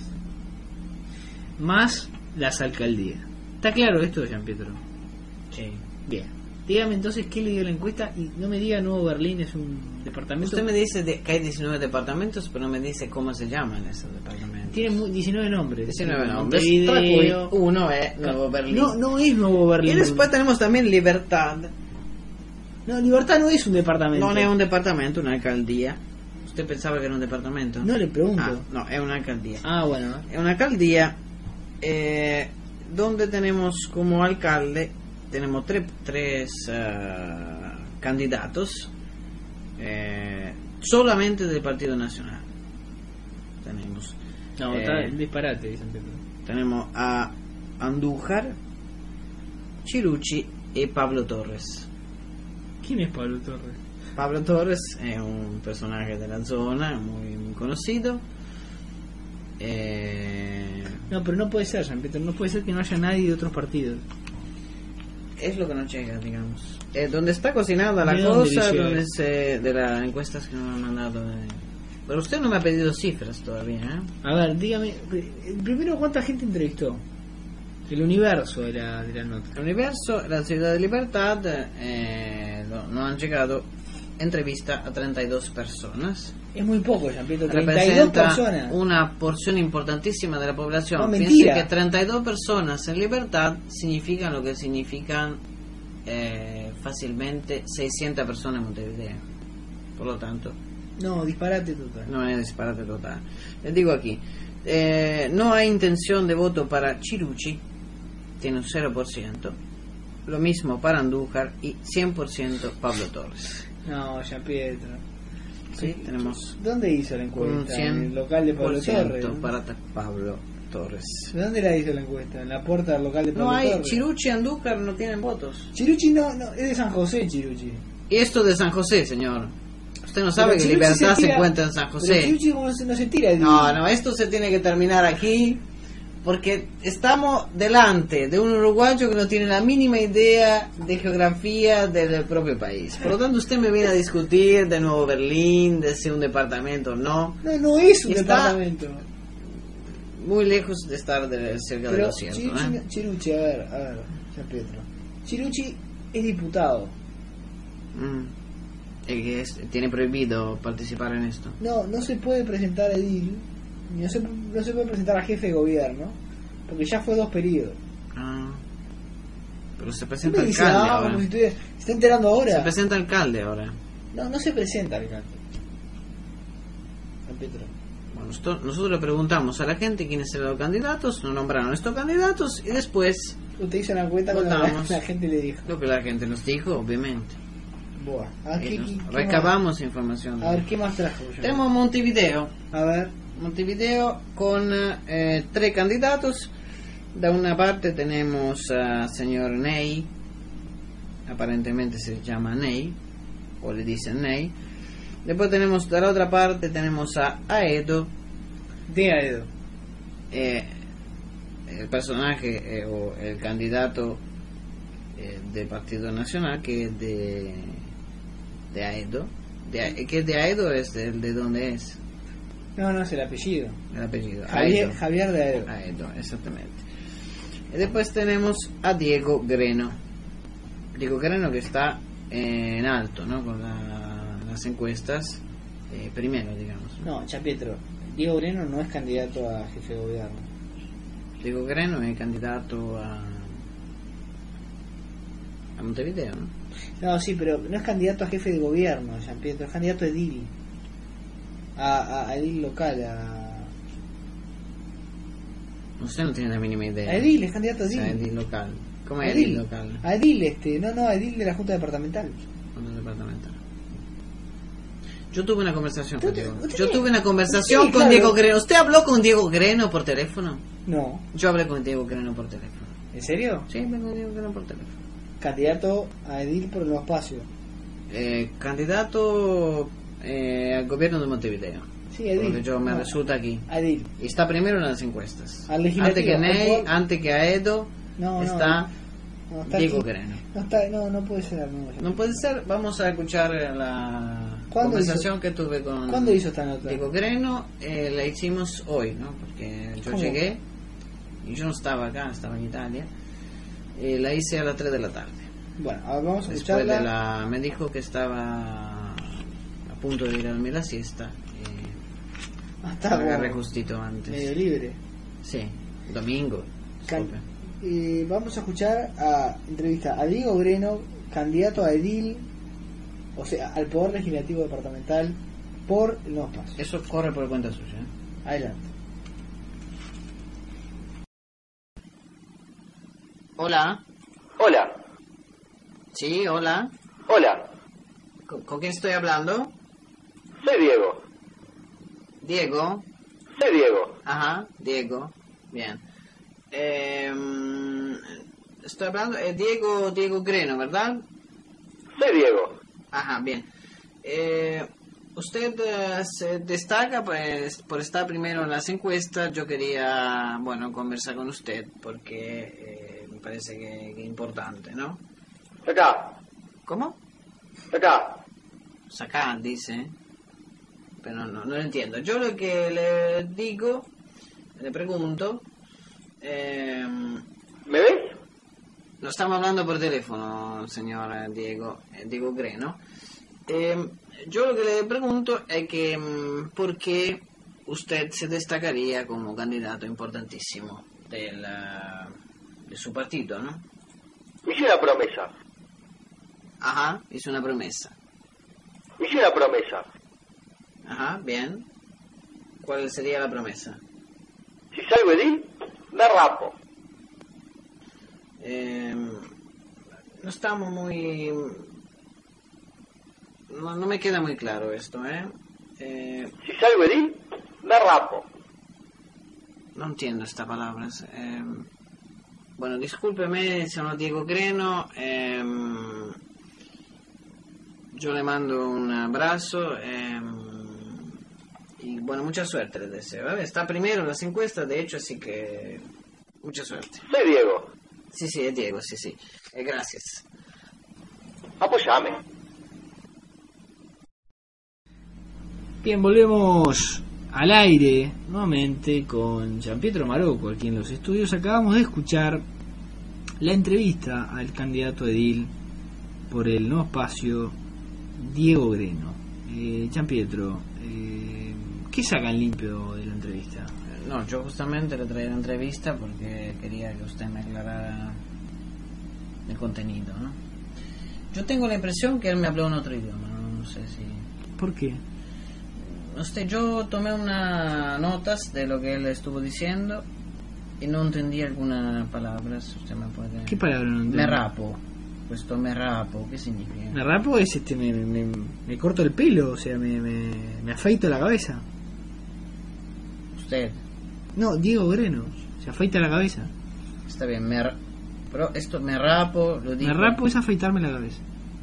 S6: más las alcaldías. ¿Está claro esto, San Pietro?
S7: Sí.
S6: Bien. Dígame entonces qué le dio la encuesta y no me diga Nuevo Berlín es un departamento.
S7: Usted me dice que hay 19 departamentos, pero no me dice cómo se llaman esos departamentos.
S6: Tiene 19 nombres.
S7: 19 nombres. Montevideo, uno es Nuevo Berlín.
S6: No es Nuevo Berlín.
S7: Y después tenemos también Libertad.
S6: No, Libertad no es un departamento.
S7: No es un departamento, una alcaldía. ¿Usted pensaba que era un departamento?
S6: No, le pregunto.
S7: No, es una alcaldía.
S6: Bueno.
S7: Es una alcaldía donde tenemos como alcalde, tenemos tres candidatos solamente del Partido Nacional. Tenemos...
S6: está el disparate, dicen.
S7: Tenemos a Andújar, Chirucci y Pablo Torres.
S6: ¿Quién es Pablo Torres?
S7: Pablo Torres es un personaje de la zona muy conocido.
S6: No, pero no puede ser, San Pietro, no puede ser que no haya nadie de otros partidos.
S7: Es lo que nos llega, digamos. Donde está cocinada la cosa, de las encuestas que nos han mandado. Pero usted no me ha pedido cifras todavía, ¿eh?
S6: A ver, dígame, primero, ¿cuánta gente entrevistó? El universo de la nota.
S7: El universo, la Ciudad de Libertad, no han llegado entrevista a 32 personas.
S6: Es muy poco, Jean-Pierre, 32
S7: Representa
S6: personas.
S7: una porción importantísima de la población.
S6: No,
S7: Piense
S6: mentira.
S7: que 32 personas en libertad significan lo que significan fácilmente 600 personas en Montevideo. Por lo tanto,
S6: No, disparate total.
S7: no es disparate total. Les digo aquí, no hay intención de voto para Chirucci, tiene un 0%. Lo mismo para Andújar y 100% Pablo Torres.
S6: No, Jean-Pierre.
S7: Sí, tenemos
S6: ¿Dónde hizo la
S7: un
S6: encuesta? ¿En el local de Pablo
S7: 100%
S6: Torres? ¿No?
S7: para Pablo Torres.
S6: ¿Dónde la hizo la encuesta? ¿En la puerta del local de Pablo
S7: No hay,
S6: Torres?
S7: Chirucci y Andújar no tienen votos.
S6: Chirucci no, es de San José, Chirucci.
S7: Y esto de San José, señor. Usted no sabe
S6: Pero
S7: que
S6: Chirucci
S7: Libertad se
S6: tira-
S7: encuentra en San
S6: Pero
S7: José.
S6: Chirucci no se tira.
S7: No, esto se tiene que terminar aquí porque estamos delante de un uruguayo que no tiene la mínima idea de geografía del propio país. Por lo tanto, usted me viene a discutir de Nuevo Berlín, de si un departamento o no.
S6: No es un
S7: Está
S6: departamento.
S7: muy lejos de estar cerca de
S6: Pero
S7: lo cierto.
S6: Chirucci, a ver, San Pietro. Chirucci es diputado.
S7: Tiene prohibido participar en esto.
S6: No se puede presentar a edil, no se puede presentar a jefe de gobierno, porque ya fue 2 periodos.
S7: Pero se
S6: ¿Qué
S7: presenta
S6: me dice?
S7: alcalde
S6: Ah,
S7: ahora.
S6: como si se está enterando ahora.
S7: Se presenta alcalde ahora.
S6: No se presenta alcalde. San Pietro.
S7: Bueno, nosotros le preguntamos a la gente quiénes eran los candidatos, nos nombraron estos candidatos y después
S6: Usted hizo una cuenta con
S7: votamos
S6: la gente le dijo.
S7: lo que la gente nos dijo, obviamente.
S6: Buah. A ver,
S7: Y nos
S6: ¿qué
S7: recabamos
S6: más?
S7: información.
S6: A ver, ¿qué más trajo?
S7: Tenemos Montevideo.
S6: A ver.
S7: Montevideo con 3 candidatos. De una parte tenemos al señor Ney, aparentemente se llama Ney, o le dicen Ney. Después tenemos, de la otra parte, tenemos a Aedo.
S6: De Aedo.
S7: El personaje o el candidato del Partido Nacional, que es de Aedo. Que es de Aedo, es de dónde es.
S6: No, es el apellido.
S7: El apellido.
S6: Javier de Aedo.
S7: Aedo, exactamente. Y después tenemos a Diego Greno. Diego Greno que está en alto, ¿no? Con las encuestas, primero, digamos.
S6: No, Chapietro, Diego Greno no es candidato a jefe de gobierno.
S7: Diego Greno es candidato a Montevideo, ¿no?
S6: No, sí, pero no es candidato a jefe de gobierno, Chapietro, es candidato a edil. A edil local,
S7: Usted no tiene la mínima idea.
S6: a edil, es candidato a edil.
S7: O sea, edil local. ¿Cómo es
S6: Edil.
S7: edil local?
S6: A edil, a edil de la Junta Departamental.
S7: Junta departamental. Yo tuve una conversación con Diego.
S6: usted
S7: Yo
S6: tiene-
S7: tuve una conversación
S6: sí,
S7: con
S6: claro.
S7: Diego Greno. ¿Usted habló con Diego Greno por teléfono?
S6: No.
S7: Yo hablé con Diego Greno por teléfono.
S6: ¿En serio?
S7: Sí, hablé con Diego Greno por teléfono.
S6: Candidato a edil por los espacios.
S7: Candidato al gobierno de Montevideo.
S6: Sí, edil.
S7: Porque yo me
S6: No,
S7: resulta aquí.
S6: a edil.
S7: Y está primero en las encuestas.
S6: Al legislativo,
S7: Antes que Ney,
S6: al poder.
S7: antes que Aedo,
S6: No,
S7: está
S6: no, está
S7: Diego
S6: aquí.
S7: Greno.
S6: No puede ser.
S7: No puede ser. Vamos a escuchar la
S6: ¿Cuándo
S7: conversación
S6: hizo-
S7: que tuve con
S6: ¿Cuándo hizo esta nota?
S7: Diego Greno. La hicimos hoy, ¿no? Porque yo
S6: ¿Cómo?
S7: llegué y yo no estaba acá, estaba en Italia. La hice a las 3 de la tarde.
S6: Bueno, ahora vamos a
S7: Después
S6: escucharla.
S7: me dijo que estaba a punto de ir a dormir la siesta.
S6: Está
S7: Agarré
S6: como
S7: justito antes.
S6: medio libre.
S7: Sí, domingo. disculpe.
S6: Vamos a escuchar a entrevista a Diego Greno, candidato a edil, o sea, al Poder Legislativo Departamental por los pasos.
S7: Eso corre por cuenta suya.
S6: Adelante.
S7: Hola.
S18: Hola.
S7: Sí, hola.
S18: Hola.
S7: ¿Con quién estoy hablando?
S18: Soy Diego.
S7: Diego.
S18: Soy Diego.
S7: Ajá, Diego. Bien. Estoy hablando Diego Greno, ¿verdad?
S18: Soy Diego.
S7: Ajá, bien. Usted se destaca pues, por estar primero en las encuestas. Yo quería, conversar con usted porque me parece que es importante, ¿no?
S18: Acá.
S7: ¿Cómo?
S18: Acá.
S7: Acá, dice. Pero no lo entiendo. Yo lo que le digo, le pregunto,
S18: ¿Me ves?
S7: No estamos hablando por teléfono, señor Diego Greno. Yo lo que le pregunto es que ¿por qué usted se destacaría como candidato importantísimo de su partido, no?
S18: Hice una promesa.
S7: Ajá, hizo una promesa.
S18: Hice una promesa.
S7: Ajá, bien. ¿Cuál sería la promesa?
S18: Si salgo edil, me rapo.
S7: No estamos muy... No me queda muy claro esto,
S18: Si salgo edil, me rapo.
S7: No entiendo estas palabras. Bueno, discúlpeme, sono Diego Greno. Yo le mando un abrazo. Y bueno, mucha suerte les deseo. ¿Vale? Está primero en las encuestas, de hecho, así que mucha suerte.
S18: Soy Diego.
S7: Sí, es Diego, sí. Gracias.
S18: Apoyame.
S6: Bien, volvemos al aire nuevamente con Gianpietro Marocco aquí en los estudios. Acabamos de escuchar la entrevista al candidato edil por el nuevo espacio, Diego Greno. Gianpietro, ¿qué sacan limpio de la entrevista?
S7: No, yo justamente le traía la entrevista porque quería que usted me aclarara el contenido, ¿no? Yo tengo la impresión que él me habló en otro idioma, no sé si...
S6: ¿Por qué?
S7: Yo tomé unas notas de lo que él estuvo diciendo y no entendí algunas palabras. Usted me puede...
S6: ¿Qué palabra no entendí?
S7: Me rapo. Me rapo, ¿qué significa?
S6: Me rapo es me corto el pelo, o sea, me afeito la cabeza.
S7: ¿Usted?
S6: No, Diego Greno, se afeita la cabeza.
S7: Está bien, pero esto me rapo, lo digo.
S6: Me rapo es afeitarme la cabeza.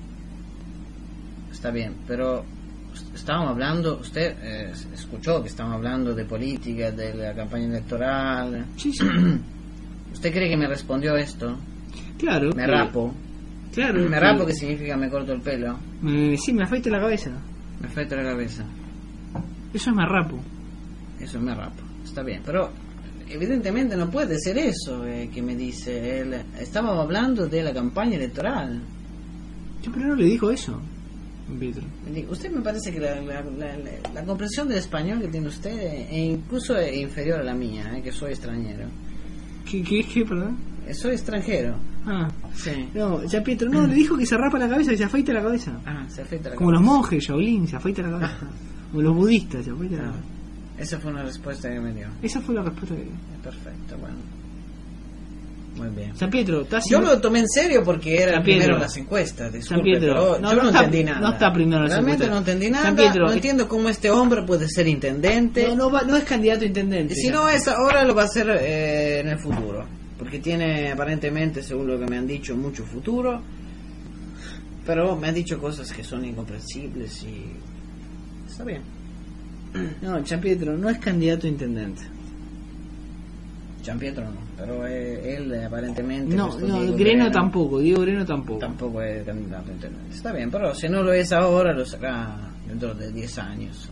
S7: Está bien, pero estábamos hablando, usted escuchó que estábamos hablando de política, de la campaña electoral.
S6: Sí.
S7: ¿Usted cree que me respondió esto?
S6: Claro.
S7: Me rapo.
S6: Claro.
S7: ¿Me rapo qué significa me corto el pelo?
S6: Sí, me afeito la cabeza.
S7: Me afeito la cabeza.
S6: Eso es me rapo.
S7: Eso es me rapo. Está bien, pero evidentemente no puede ser eso que me dice él. Estábamos hablando de la campaña electoral.
S6: Yo pero no le dijo eso, Pedro.
S7: Usted me parece que la comprensión del español que tiene usted incluso es inferior a la mía, que soy extranjero.
S6: ¿Qué, perdón?
S7: Soy extranjero.
S6: Ah,
S7: sí.
S6: No, ya Pietro, no, le dijo que se rapa la cabeza, que se afeita la cabeza.
S7: Ah, se afeita la
S6: Como
S7: cabeza.
S6: los monjes, Shaolin, se afeita la cabeza. Como los budistas, se afeita la cabeza.
S7: Esa fue una respuesta que me dio.
S6: Esa fue la respuesta que dio.
S7: Perfecto, bueno. Muy bien.
S6: San Pietro,
S7: yo lo tomé en serio porque era primero en las encuestas. Disculpe, pero yo no entendí nada.
S6: No está primero en las
S7: encuestas. Realmente no entendí nada. No entiendo cómo este hombre puede ser intendente.
S6: No es candidato a intendente.
S7: Si no es ahora, lo va a hacer en el futuro. Porque tiene aparentemente, según lo que me han dicho, mucho futuro. Pero me han dicho cosas que son incomprensibles y... Está bien.
S6: No, Gianpietro no es candidato a intendente.
S7: Gianpietro no, pero él aparentemente...
S6: No, Greno tampoco, Diego Greno tampoco.
S7: Tampoco es candidato a intendente. Está bien, pero si no lo es ahora, lo saca dentro de 10 años.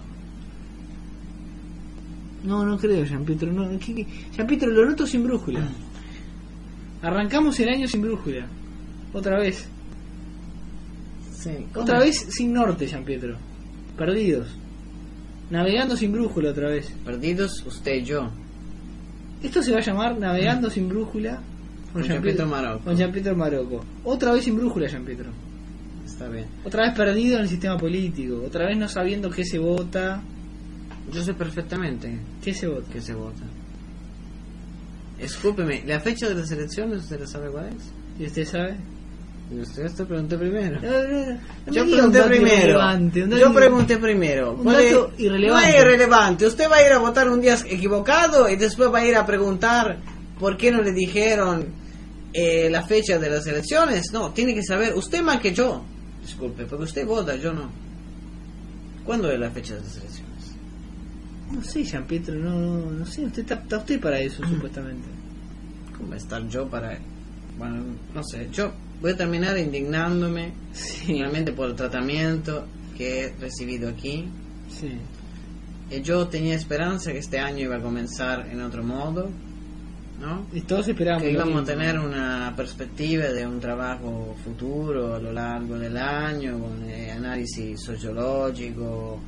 S6: No creo, Gianpietro. Gianpietro, lo noto sin brújula. Arrancamos el año sin brújula. Otra vez.
S7: Sí,
S6: otra vez sin norte, Gianpietro. Perdidos. Navegando sin brújula otra vez.
S7: Perdidos usted y yo.
S6: Esto se va a llamar Navegando sin brújula
S7: con Gianpietro Marocco.
S6: Con Gianpietro Marocco. Otra vez sin brújula, Gianpietro.
S7: Está bien.
S6: Otra vez perdido en el sistema político. Otra vez no sabiendo qué se vota.
S7: Yo sé perfectamente
S6: qué se vota.
S7: ¿Qué se vota? Escúpeme, ¿la fecha de las elecciones usted la sabe cuál es?
S6: ¿Y usted sabe?
S7: Y usted preguntó primero.
S6: Yo pregunté primero.
S7: Yo pregunté primero.
S6: Un dato irrelevante.
S7: No es irrelevante. Usted va a ir a votar un día equivocado y después va a ir a preguntar por qué no le dijeron la fecha de las elecciones. No, tiene que saber. Usted más que yo. Disculpe, porque usted vota, yo no. ¿Cuándo es la fecha de las elecciones?
S6: No sé, Gianpietro, no sé. Está usted para eso, supuestamente.
S7: ¿Cómo va a estar yo para...? Bueno, no sé. Yo voy a terminar indignándome finalmente por el tratamiento que he recibido aquí.
S6: Sí.
S7: Yo tenía esperanza que este año iba a comenzar en otro modo. ¿no?
S6: Y todos esperábamos
S7: que
S6: lo
S7: íbamos a
S6: mismo.
S7: tener una perspectiva de un trabajo futuro a lo largo del año, con análisis sociológico,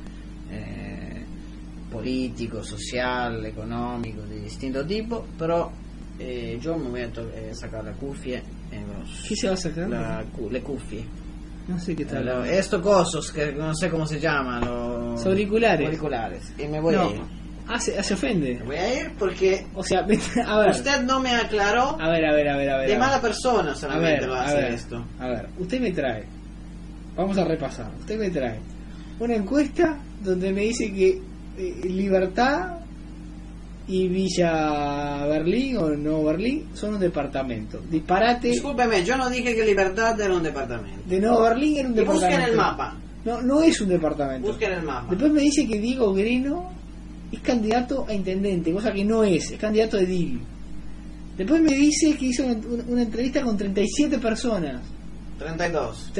S7: político, social, económico, de distinto tipo, pero yo me voy a sacar la cuffia.
S6: ¿Qué se va a sacar?
S7: Le cuffie.
S6: No sé qué tal.
S7: Estos cosos que no sé cómo se llaman. Los
S6: auriculares.
S7: Y me voy a ir.
S6: Se ofende.
S7: Me voy a ir porque.
S6: O sea, a ver.
S7: Usted no me aclaró.
S6: A ver.
S7: De mala persona solamente va a hacer esto.
S6: A ver, usted me trae. Vamos a repasar. Usted me trae una encuesta donde me dice que Libertad y Villa Berlín o Nuevo Berlín son un departamento. Disparate.
S7: Discúlpeme, yo no dije que Libertad era un departamento.
S6: De Nuevo Berlín era un departamento.
S7: Busquen el mapa.
S6: No es un departamento.
S7: Busquen el mapa.
S6: Después me dice que Diego Greno es candidato a intendente, cosa que no es candidato a edil. Después me dice que hizo una entrevista con 37 personas.
S7: 32.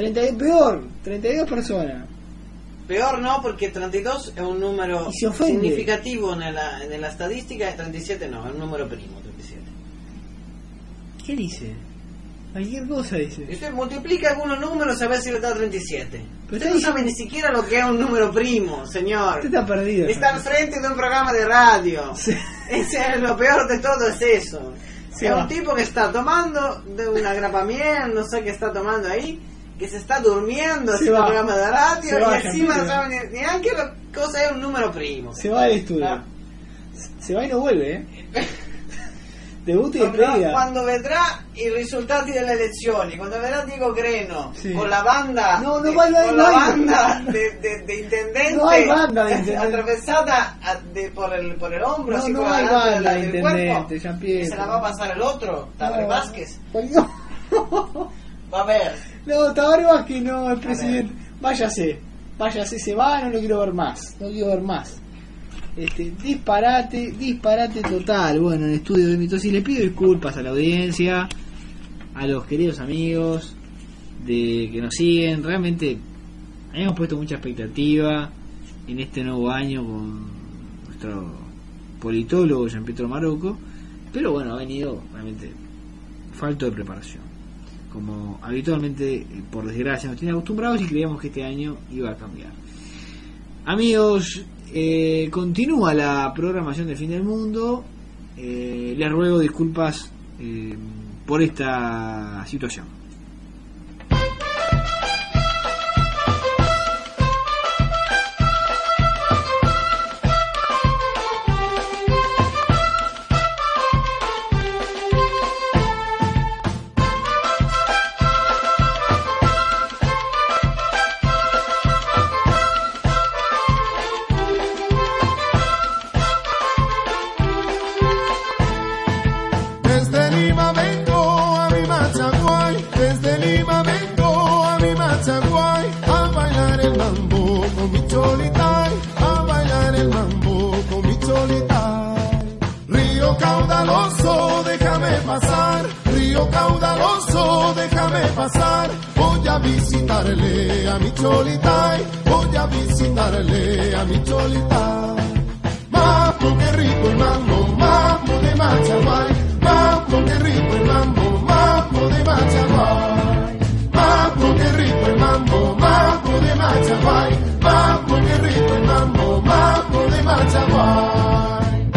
S6: 32 personas.
S7: Peor no, porque 32 es un número significativo en la estadística, 37 no, es un número primo, 37.
S6: ¿Qué dice? Cualquier cosa dice.
S7: Y usted multiplica algunos números a ver si le da 37.
S6: Pero
S7: usted no sabe ni siquiera lo que es un número primo, señor.
S6: Usted está perdido.
S7: Está al frente de un programa de radio.
S6: Sí.
S7: Lo peor de todo es eso.
S6: Sí,
S7: es un tipo que está tomando de una grapamiel, no sé qué está tomando ahí, que se está durmiendo haciendo el programa de radio y encima no sabe ni qué cosa es un número primo.
S6: Se va del estudio. Se va y no vuelve, Debut y despedida.
S7: Cuando vendrá i risultati delle elezioni, cuando verrà Diego Greno con la banda banda de intendente,
S6: no hay banda de intendente
S7: atravesada por el hombro, así
S6: no
S7: por
S6: hay
S7: adelante
S6: banda de
S7: del
S6: intendente,
S7: cuerpo, se la va a pasar el otro, Tabaré Vázquez. Va a ver.
S6: No, Tabaré Vázquez no, el presidente. Váyase, se va, no lo quiero ver más. Disparate total. Bueno, en el estudio de Mitosis le pido disculpas a la audiencia, a los queridos amigos que nos siguen. Realmente habíamos puesto mucha expectativa en este nuevo año con nuestro politólogo Jean Pietro Marocco, pero bueno, ha venido realmente falto de preparación, como habitualmente, por desgracia, nos tiene acostumbrados, y creíamos que este año iba a cambiar. Amigos, continúa la programación del Fin del Mundo. Les ruego disculpas por esta situación.
S19: Voy a visitarle a mi Cholitay, voy a visitarle a mi Cholitay. Mambo, qué rico el mambo, mambo de Machaguay. Mambo, qué rico el mambo, mambo de Machaguay. Mambo, qué rico el mambo, mambo de Machaguay. Mambo, qué rico el mambo, mambo de Machaguay.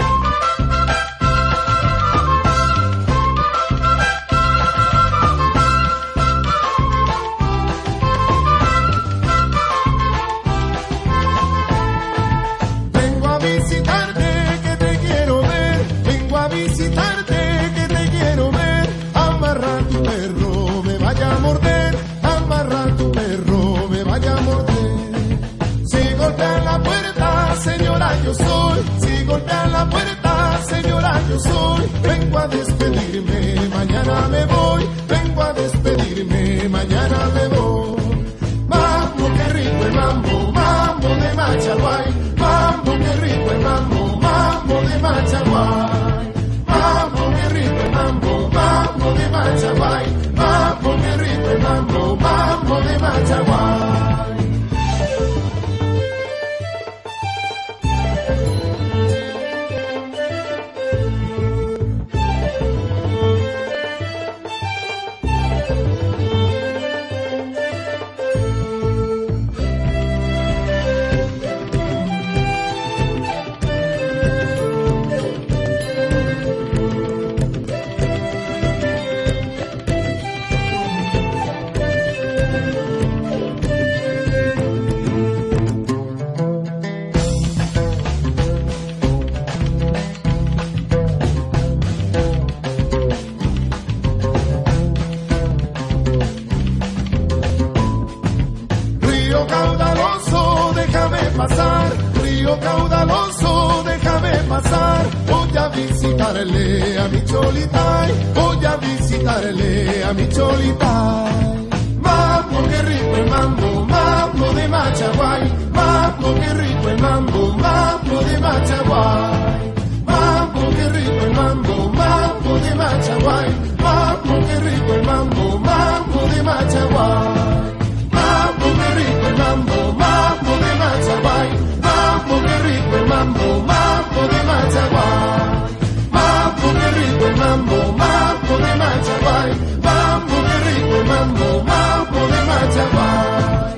S19: Yo soy, si golpean la puerta, señora, yo soy. Vengo a despedirme, mañana me voy. Vengo a despedirme, mañana me voy. Mambo, qué rico el mambo, mambo de Machaguay. Mambo, qué rico el mambo, mambo de Machaguay. Mambo, qué rico el mambo, mambo de Machaguay. Mambo, qué rico el mambo, mambo de Machaguay. visitarle a mi Cholita, voy a visitarle a mi Cholita. Mambo, qué rico el mambo, mambo de Machaguay. Mambo, qué rico el mambo, mambo de Machaguay. Mambo, qué rico el mambo, mambo de Machaguay. Mambo, qué rico el mambo, mambo de Machaguay. Mambo, qué rico el mambo, mambo de Machaguay. Mambo, qué rico el mambo, mambo de Machaguay. Mambo, qué rico el mambo, mambo de Machaguay. Mambo, qué rico el mambo, mambo de Machaguay.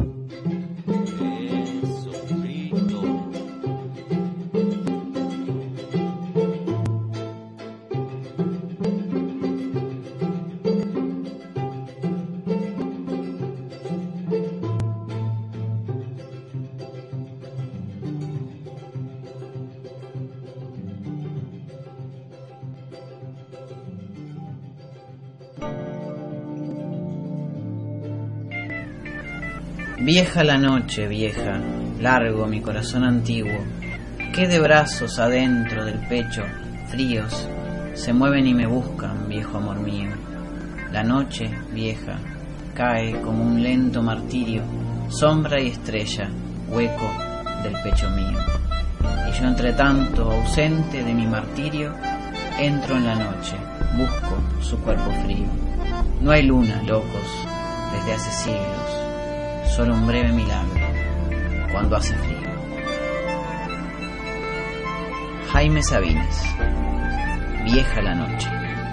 S7: Vieja la noche, vieja, largo mi corazón antiguo, que de brazos adentro del pecho, fríos, se mueven y me buscan, viejo amor mío. La noche, vieja, cae como un lento martirio, sombra y estrella, hueco del pecho mío. Y yo entre tanto, ausente de mi martirio, entro en la noche, busco su cuerpo frío. No hay luna, locos, desde hace siglos, solo un breve milagro, cuando hace frío. Jaime Sabines, Vieja la noche.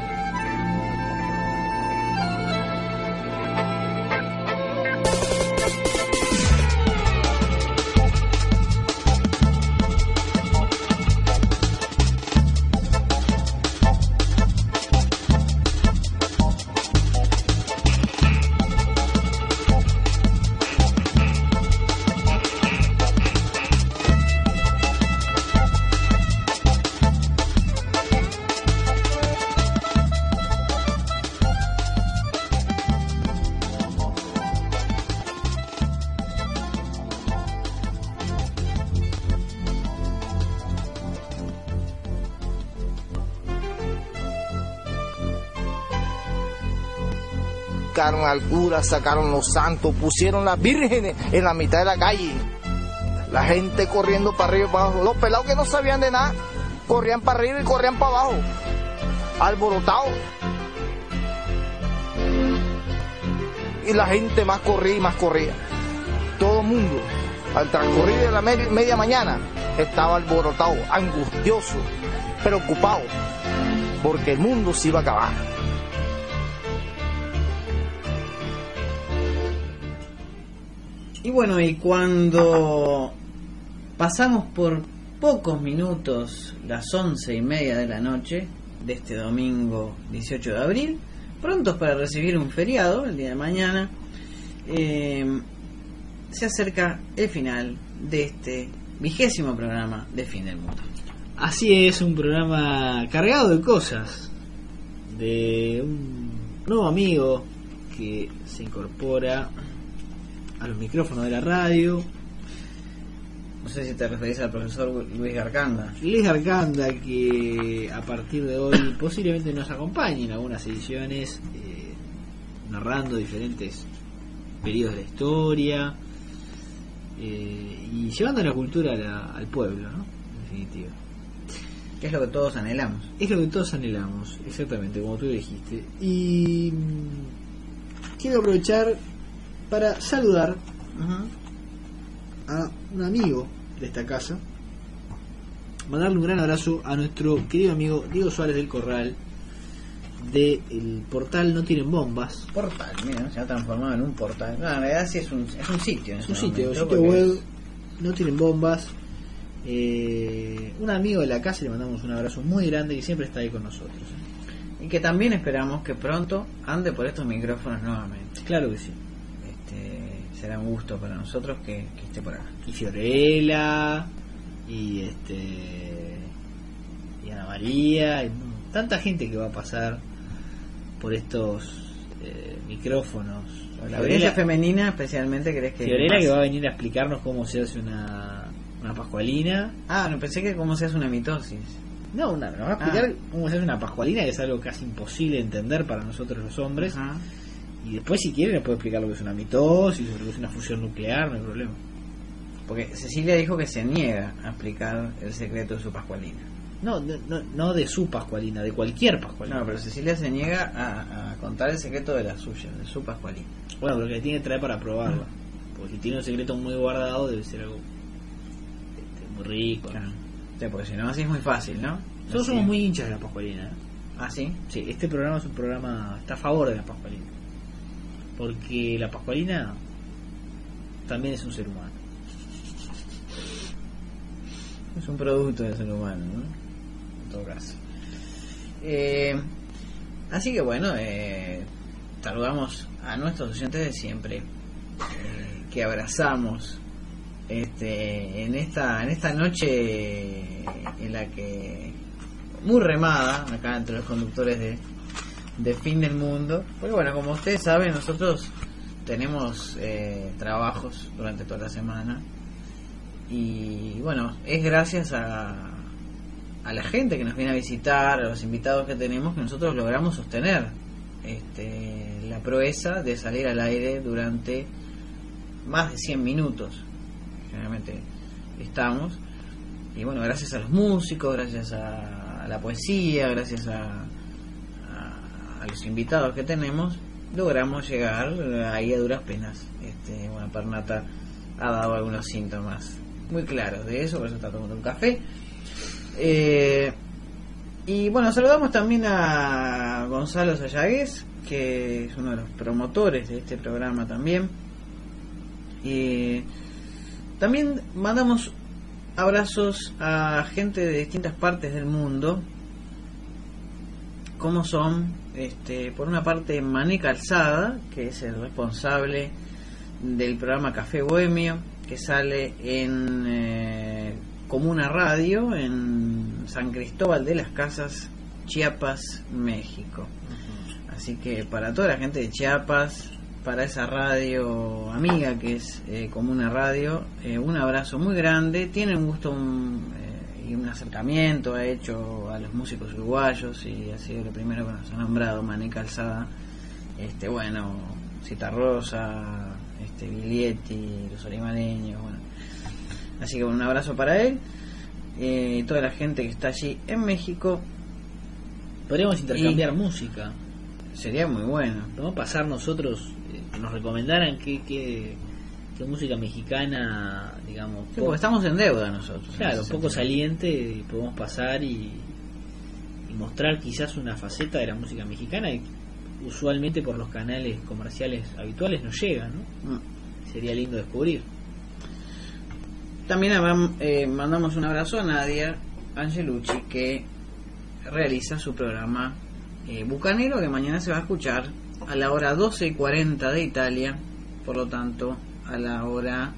S5: Sacaron al cura, sacaron los santos, pusieron las vírgenes en la mitad de la calle. La gente corriendo para arriba y para abajo. Los pelados que no sabían de nada, corrían para arriba y corrían para abajo. Alborotados. Y la gente más corría y más corría. Todo el mundo, al transcurrir de la media mañana, estaba alborotado, angustioso, preocupado, porque el mundo se iba a acabar.
S7: Y bueno, y cuando pasamos por pocos minutos las 11:30 de la noche de este domingo 18 de abril, prontos para recibir un feriado el día de mañana, se acerca el final de este 20º programa de Fin del Mundo.
S6: Así es, un programa cargado de cosas, de un nuevo amigo que se incorpora a los micrófonos de la radio.
S7: No sé si te referís al profesor Luis Garcanda.
S6: Luis Garcanda, que a partir de hoy posiblemente nos acompañe en algunas ediciones, narrando diferentes periodos de la historia, y llevando la cultura al pueblo, ¿no? En definitiva.
S7: Que es lo que todos anhelamos.
S6: Es lo que todos anhelamos, exactamente, como tú dijiste. Y quiero aprovechar para saludar a un amigo de esta casa, mandarle un gran abrazo a nuestro querido amigo Diego Suárez del Corral, del portal No Tienen Bombas.
S7: Portal, mira, se ha transformado en un portal. No, en realidad sí es un sitio.
S6: Es un sitio web, No Tienen Bombas. Un amigo de la casa, le mandamos un abrazo muy grande y siempre está ahí con nosotros.
S7: Y que también esperamos que pronto ande por estos micrófonos nuevamente.
S6: Claro que sí.
S7: Será un gusto para nosotros que esté por acá.
S6: Y Fiorella, y Ana María, y tanta gente que va a pasar por estos micrófonos.
S7: La audiencia femenina especialmente, ¿crees que?
S6: Fiorella, que va a venir a explicarnos cómo se hace una pascualina.
S7: No, pensé que cómo se hace una mitosis.
S6: No, nos va a explicar cómo se hace una pascualina, que es algo casi imposible de entender para nosotros los hombres.
S7: Ajá.
S6: Y después, si quiere, nos puede explicar lo que es una mitosis, lo que es una fusión nuclear, no hay problema.
S7: Porque Cecilia dijo que se niega a explicar el secreto de su pascualina.
S6: No de su pascualina, de cualquier pascualina.
S7: No, pero Cecilia se niega a contar el secreto de la suya, de su pascualina.
S6: Bueno, pero que tiene que traer para probarla. Porque si tiene un secreto muy guardado, debe ser algo muy rico.
S7: Claro. Sí, porque si no, así es muy fácil, ¿no?
S6: Nosotros somos muy hinchas de la pascualina.
S7: ¿Ah, sí?
S6: Sí, este programa es un programa, está a favor de la pascualina. Porque la pascualina también es un ser humano.
S7: Es un producto del ser humano, ¿no? En todo caso. Así que bueno, saludamos a nuestros oyentes de siempre, que abrazamos en esta noche en la que muy remada acá entre los conductores de Fin del Mundo, porque bueno, como ustedes saben, nosotros tenemos trabajos durante toda la semana, y bueno, es gracias a la gente que nos viene a visitar, a los invitados que tenemos, que nosotros logramos sostener la proeza de salir al aire durante más de 100 minutos. Generalmente estamos, y bueno, gracias a los músicos, gracias a la poesía, gracias a los invitados que tenemos, logramos llegar ahí a duras penas. Bueno, Pernata ha dado algunos síntomas muy claros de eso, por eso está tomando un café. Y bueno, saludamos también a Gonzalo Sayagues, que es uno de los promotores de este programa también. También mandamos abrazos a gente de distintas partes del mundo, como son, por una parte, Mané Calzada, que es el responsable del programa Café Bohemio, que sale en Comuna Radio, en San Cristóbal de las Casas, Chiapas, México. Así que para toda la gente de Chiapas, para esa radio amiga que es Comuna Radio, un abrazo muy grande. Tiene un gusto y un acercamiento ha hecho a los músicos uruguayos, y ha sido lo primero que nos ha nombrado Mané Calzada. Bueno, Citarrosa, Biglietti, los olimareños, bueno. Así que un abrazo para él y toda la gente que está allí en México.
S6: Podríamos intercambiar música.
S7: Sería muy bueno.
S6: Podemos pasar nosotros, que nos recomendaran qué música mexicana, digamos.
S7: Sí, porque estamos en deuda nosotros.
S6: Claro, un poco saliente, podemos pasar y mostrar quizás una faceta de la música mexicana que usualmente por los canales comerciales habituales no llega, ¿no? Sería lindo descubrir.
S7: También mandamos un abrazo a Nadia Angelucci, que realiza su programa Bucanero, que mañana se va a escuchar a la hora 12:40 de Italia, por lo tanto a la hora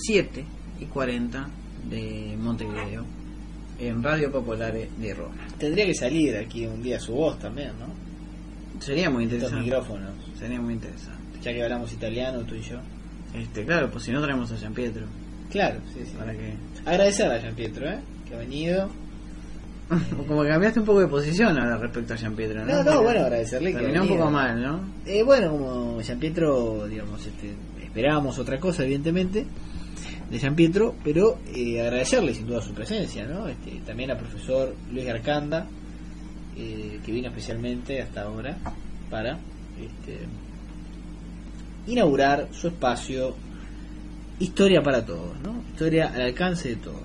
S7: 7:40 de Montevideo, en Radio Popolare de Roma.
S6: Tendría que salir aquí un día su voz también, ¿no?
S7: Sería muy interesante.
S6: Estos micrófonos.
S7: Sería muy interesante.
S6: Ya que hablamos italiano, tú y yo.
S7: Claro, pues si no traemos a Gian Pietro.
S6: Claro, sí.
S7: Para que...
S6: Agradecerle a Gian Pietro, que ha venido.
S7: Como que cambiaste un poco de posición ahora respecto a Gian Pietro, ¿no?
S6: No, bueno, agradecerle que
S7: terminó un poco mal, ¿no?
S6: Bueno, como Gian Pietro, digamos, esperábamos otra cosa, evidentemente, de Gian Pietro, pero agradecerle sin duda su presencia, ¿no? También al profesor Luis Garcanda, que vino especialmente hasta ahora para inaugurar su espacio Historia para Todos, ¿no? Historia al alcance de todos.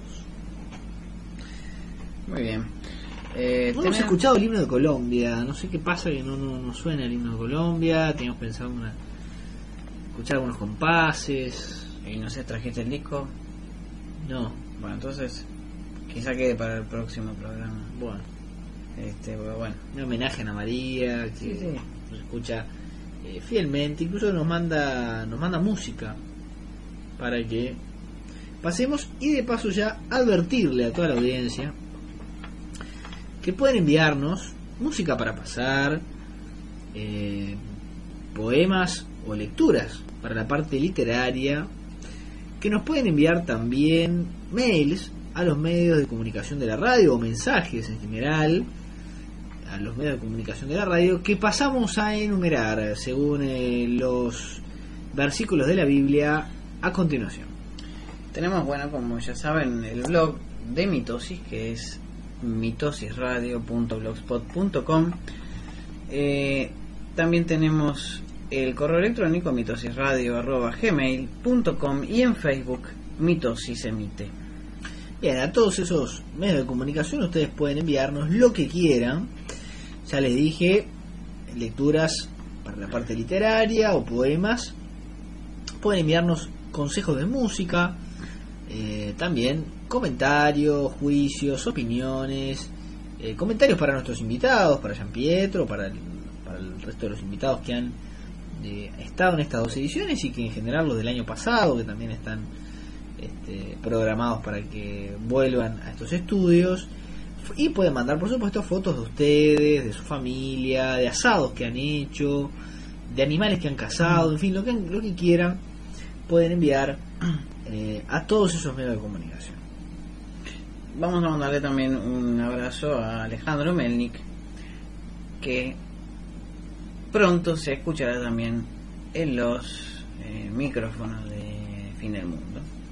S7: Muy bien.
S6: No hemos escuchado el himno de Colombia, no sé qué pasa que no suena el himno de Colombia. Teníamos pensado escuchar algunos compases.
S7: ¿Y no sé, trajiste el disco?
S6: No.
S7: Bueno, entonces quizá quede para el próximo programa.
S6: Bueno.
S7: Bueno.
S6: Un homenaje a Ana María, que
S7: sí.
S6: Nos escucha fielmente, incluso nos manda música para que pasemos, y de paso ya advertirle a toda la audiencia que pueden enviarnos música para pasar, poemas o lecturas para la parte literaria, que nos pueden enviar también mails a los medios de comunicación de la radio, o mensajes en general a los medios de comunicación de la radio, que pasamos a enumerar según los versículos de la Biblia a continuación.
S7: Tenemos, bueno, como ya saben, el blog de Mitosis, que es mitosisradio.blogspot.com. También tenemos el correo electrónico mitosisradio@gmail.com, y en Facebook Mitosis Emite.
S6: Bien, a todos esos medios de comunicación ustedes pueden enviarnos lo que quieran. Ya les dije, lecturas para la parte literaria o poemas. Pueden enviarnos consejos de música, también comentarios, juicios, opiniones, comentarios para nuestros invitados, para Gian Pietro, para el resto de los invitados que han estado en estas 2 ediciones, y que en general los del año pasado, que también están programados para que vuelvan a estos estudios. Y pueden mandar, por supuesto, fotos de ustedes, de su familia, de asados que han hecho, de animales que han cazado, en fin, lo que quieran, pueden enviar a todos esos medios de comunicación.
S7: Vamos a mandarle también un abrazo a Alejandro Melnik, que pronto se escuchará también en los micrófonos de Fin del Mundo.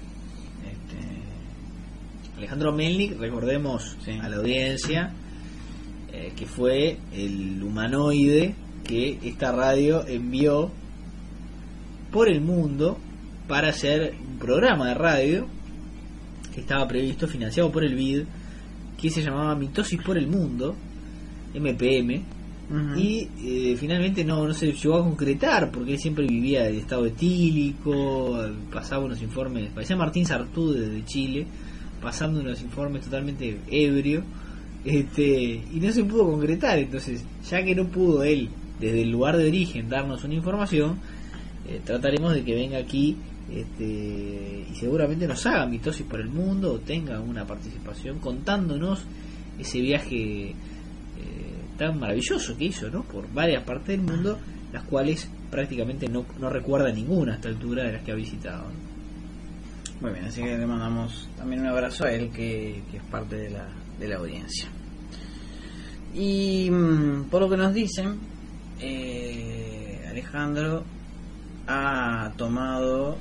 S6: Alejandro Melnik, recordemos a la audiencia, que fue el humanoide que esta radio envió por el mundo para hacer un programa de radio que estaba previsto, financiado por el BID, que se llamaba Mitosis por el Mundo, MPM. Y finalmente no se llegó a concretar, porque él siempre vivía de estado etílico, pasaba unos informes, parecía Martín Sartú de Chile, pasando unos informes totalmente ebrio, y no se pudo concretar. Entonces, ya que no pudo él desde el lugar de origen darnos una información, trataremos de que venga aquí y seguramente nos haga Mitosis por el Mundo, o tenga una participación contándonos ese viaje tan maravilloso que hizo, ¿no?, por varias partes del mundo, las cuales prácticamente no recuerda ninguna a esta altura de las que ha visitado, ¿no?
S7: Muy bien, así que le mandamos también un abrazo a él, que es parte de la audiencia. Y por lo que nos dicen, Alejandro ha tomado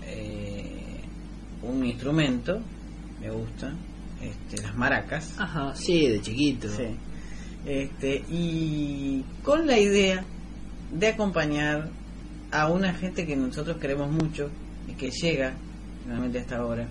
S7: un instrumento, me gusta, las maracas.
S6: Ajá, sí, de chiquito.
S7: Sí. Y con la idea de acompañar a una gente que nosotros queremos mucho y que llega finalmente hasta ahora,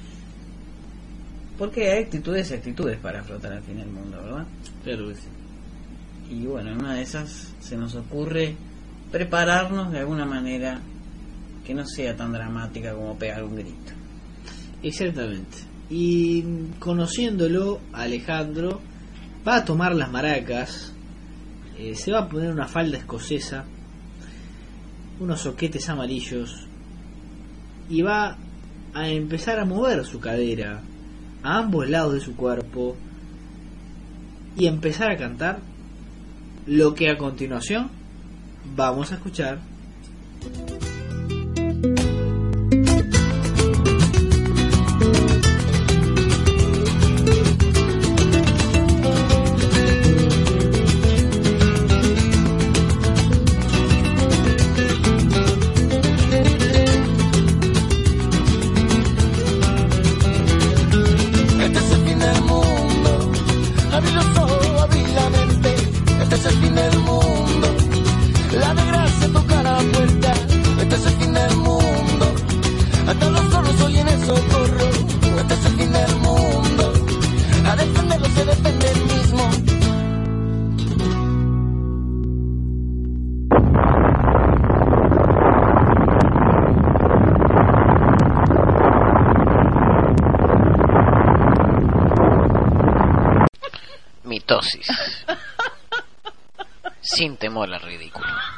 S7: porque hay actitudes y actitudes para afrontar al fin del mundo, ¿verdad?
S6: Claro que sí.
S7: Y bueno, en una de esas se nos ocurre prepararnos de alguna manera que no sea tan dramática como pegar un grito.
S6: Exactamente. Y conociéndolo, Alejandro va a tomar las maracas, se va a poner una falda escocesa, unos soquetes amarillos, y va a empezar a mover su cadera a ambos lados de su cuerpo y empezar a cantar lo que a continuación vamos a escuchar.
S13: Mitosis. Sin temor al ridículo.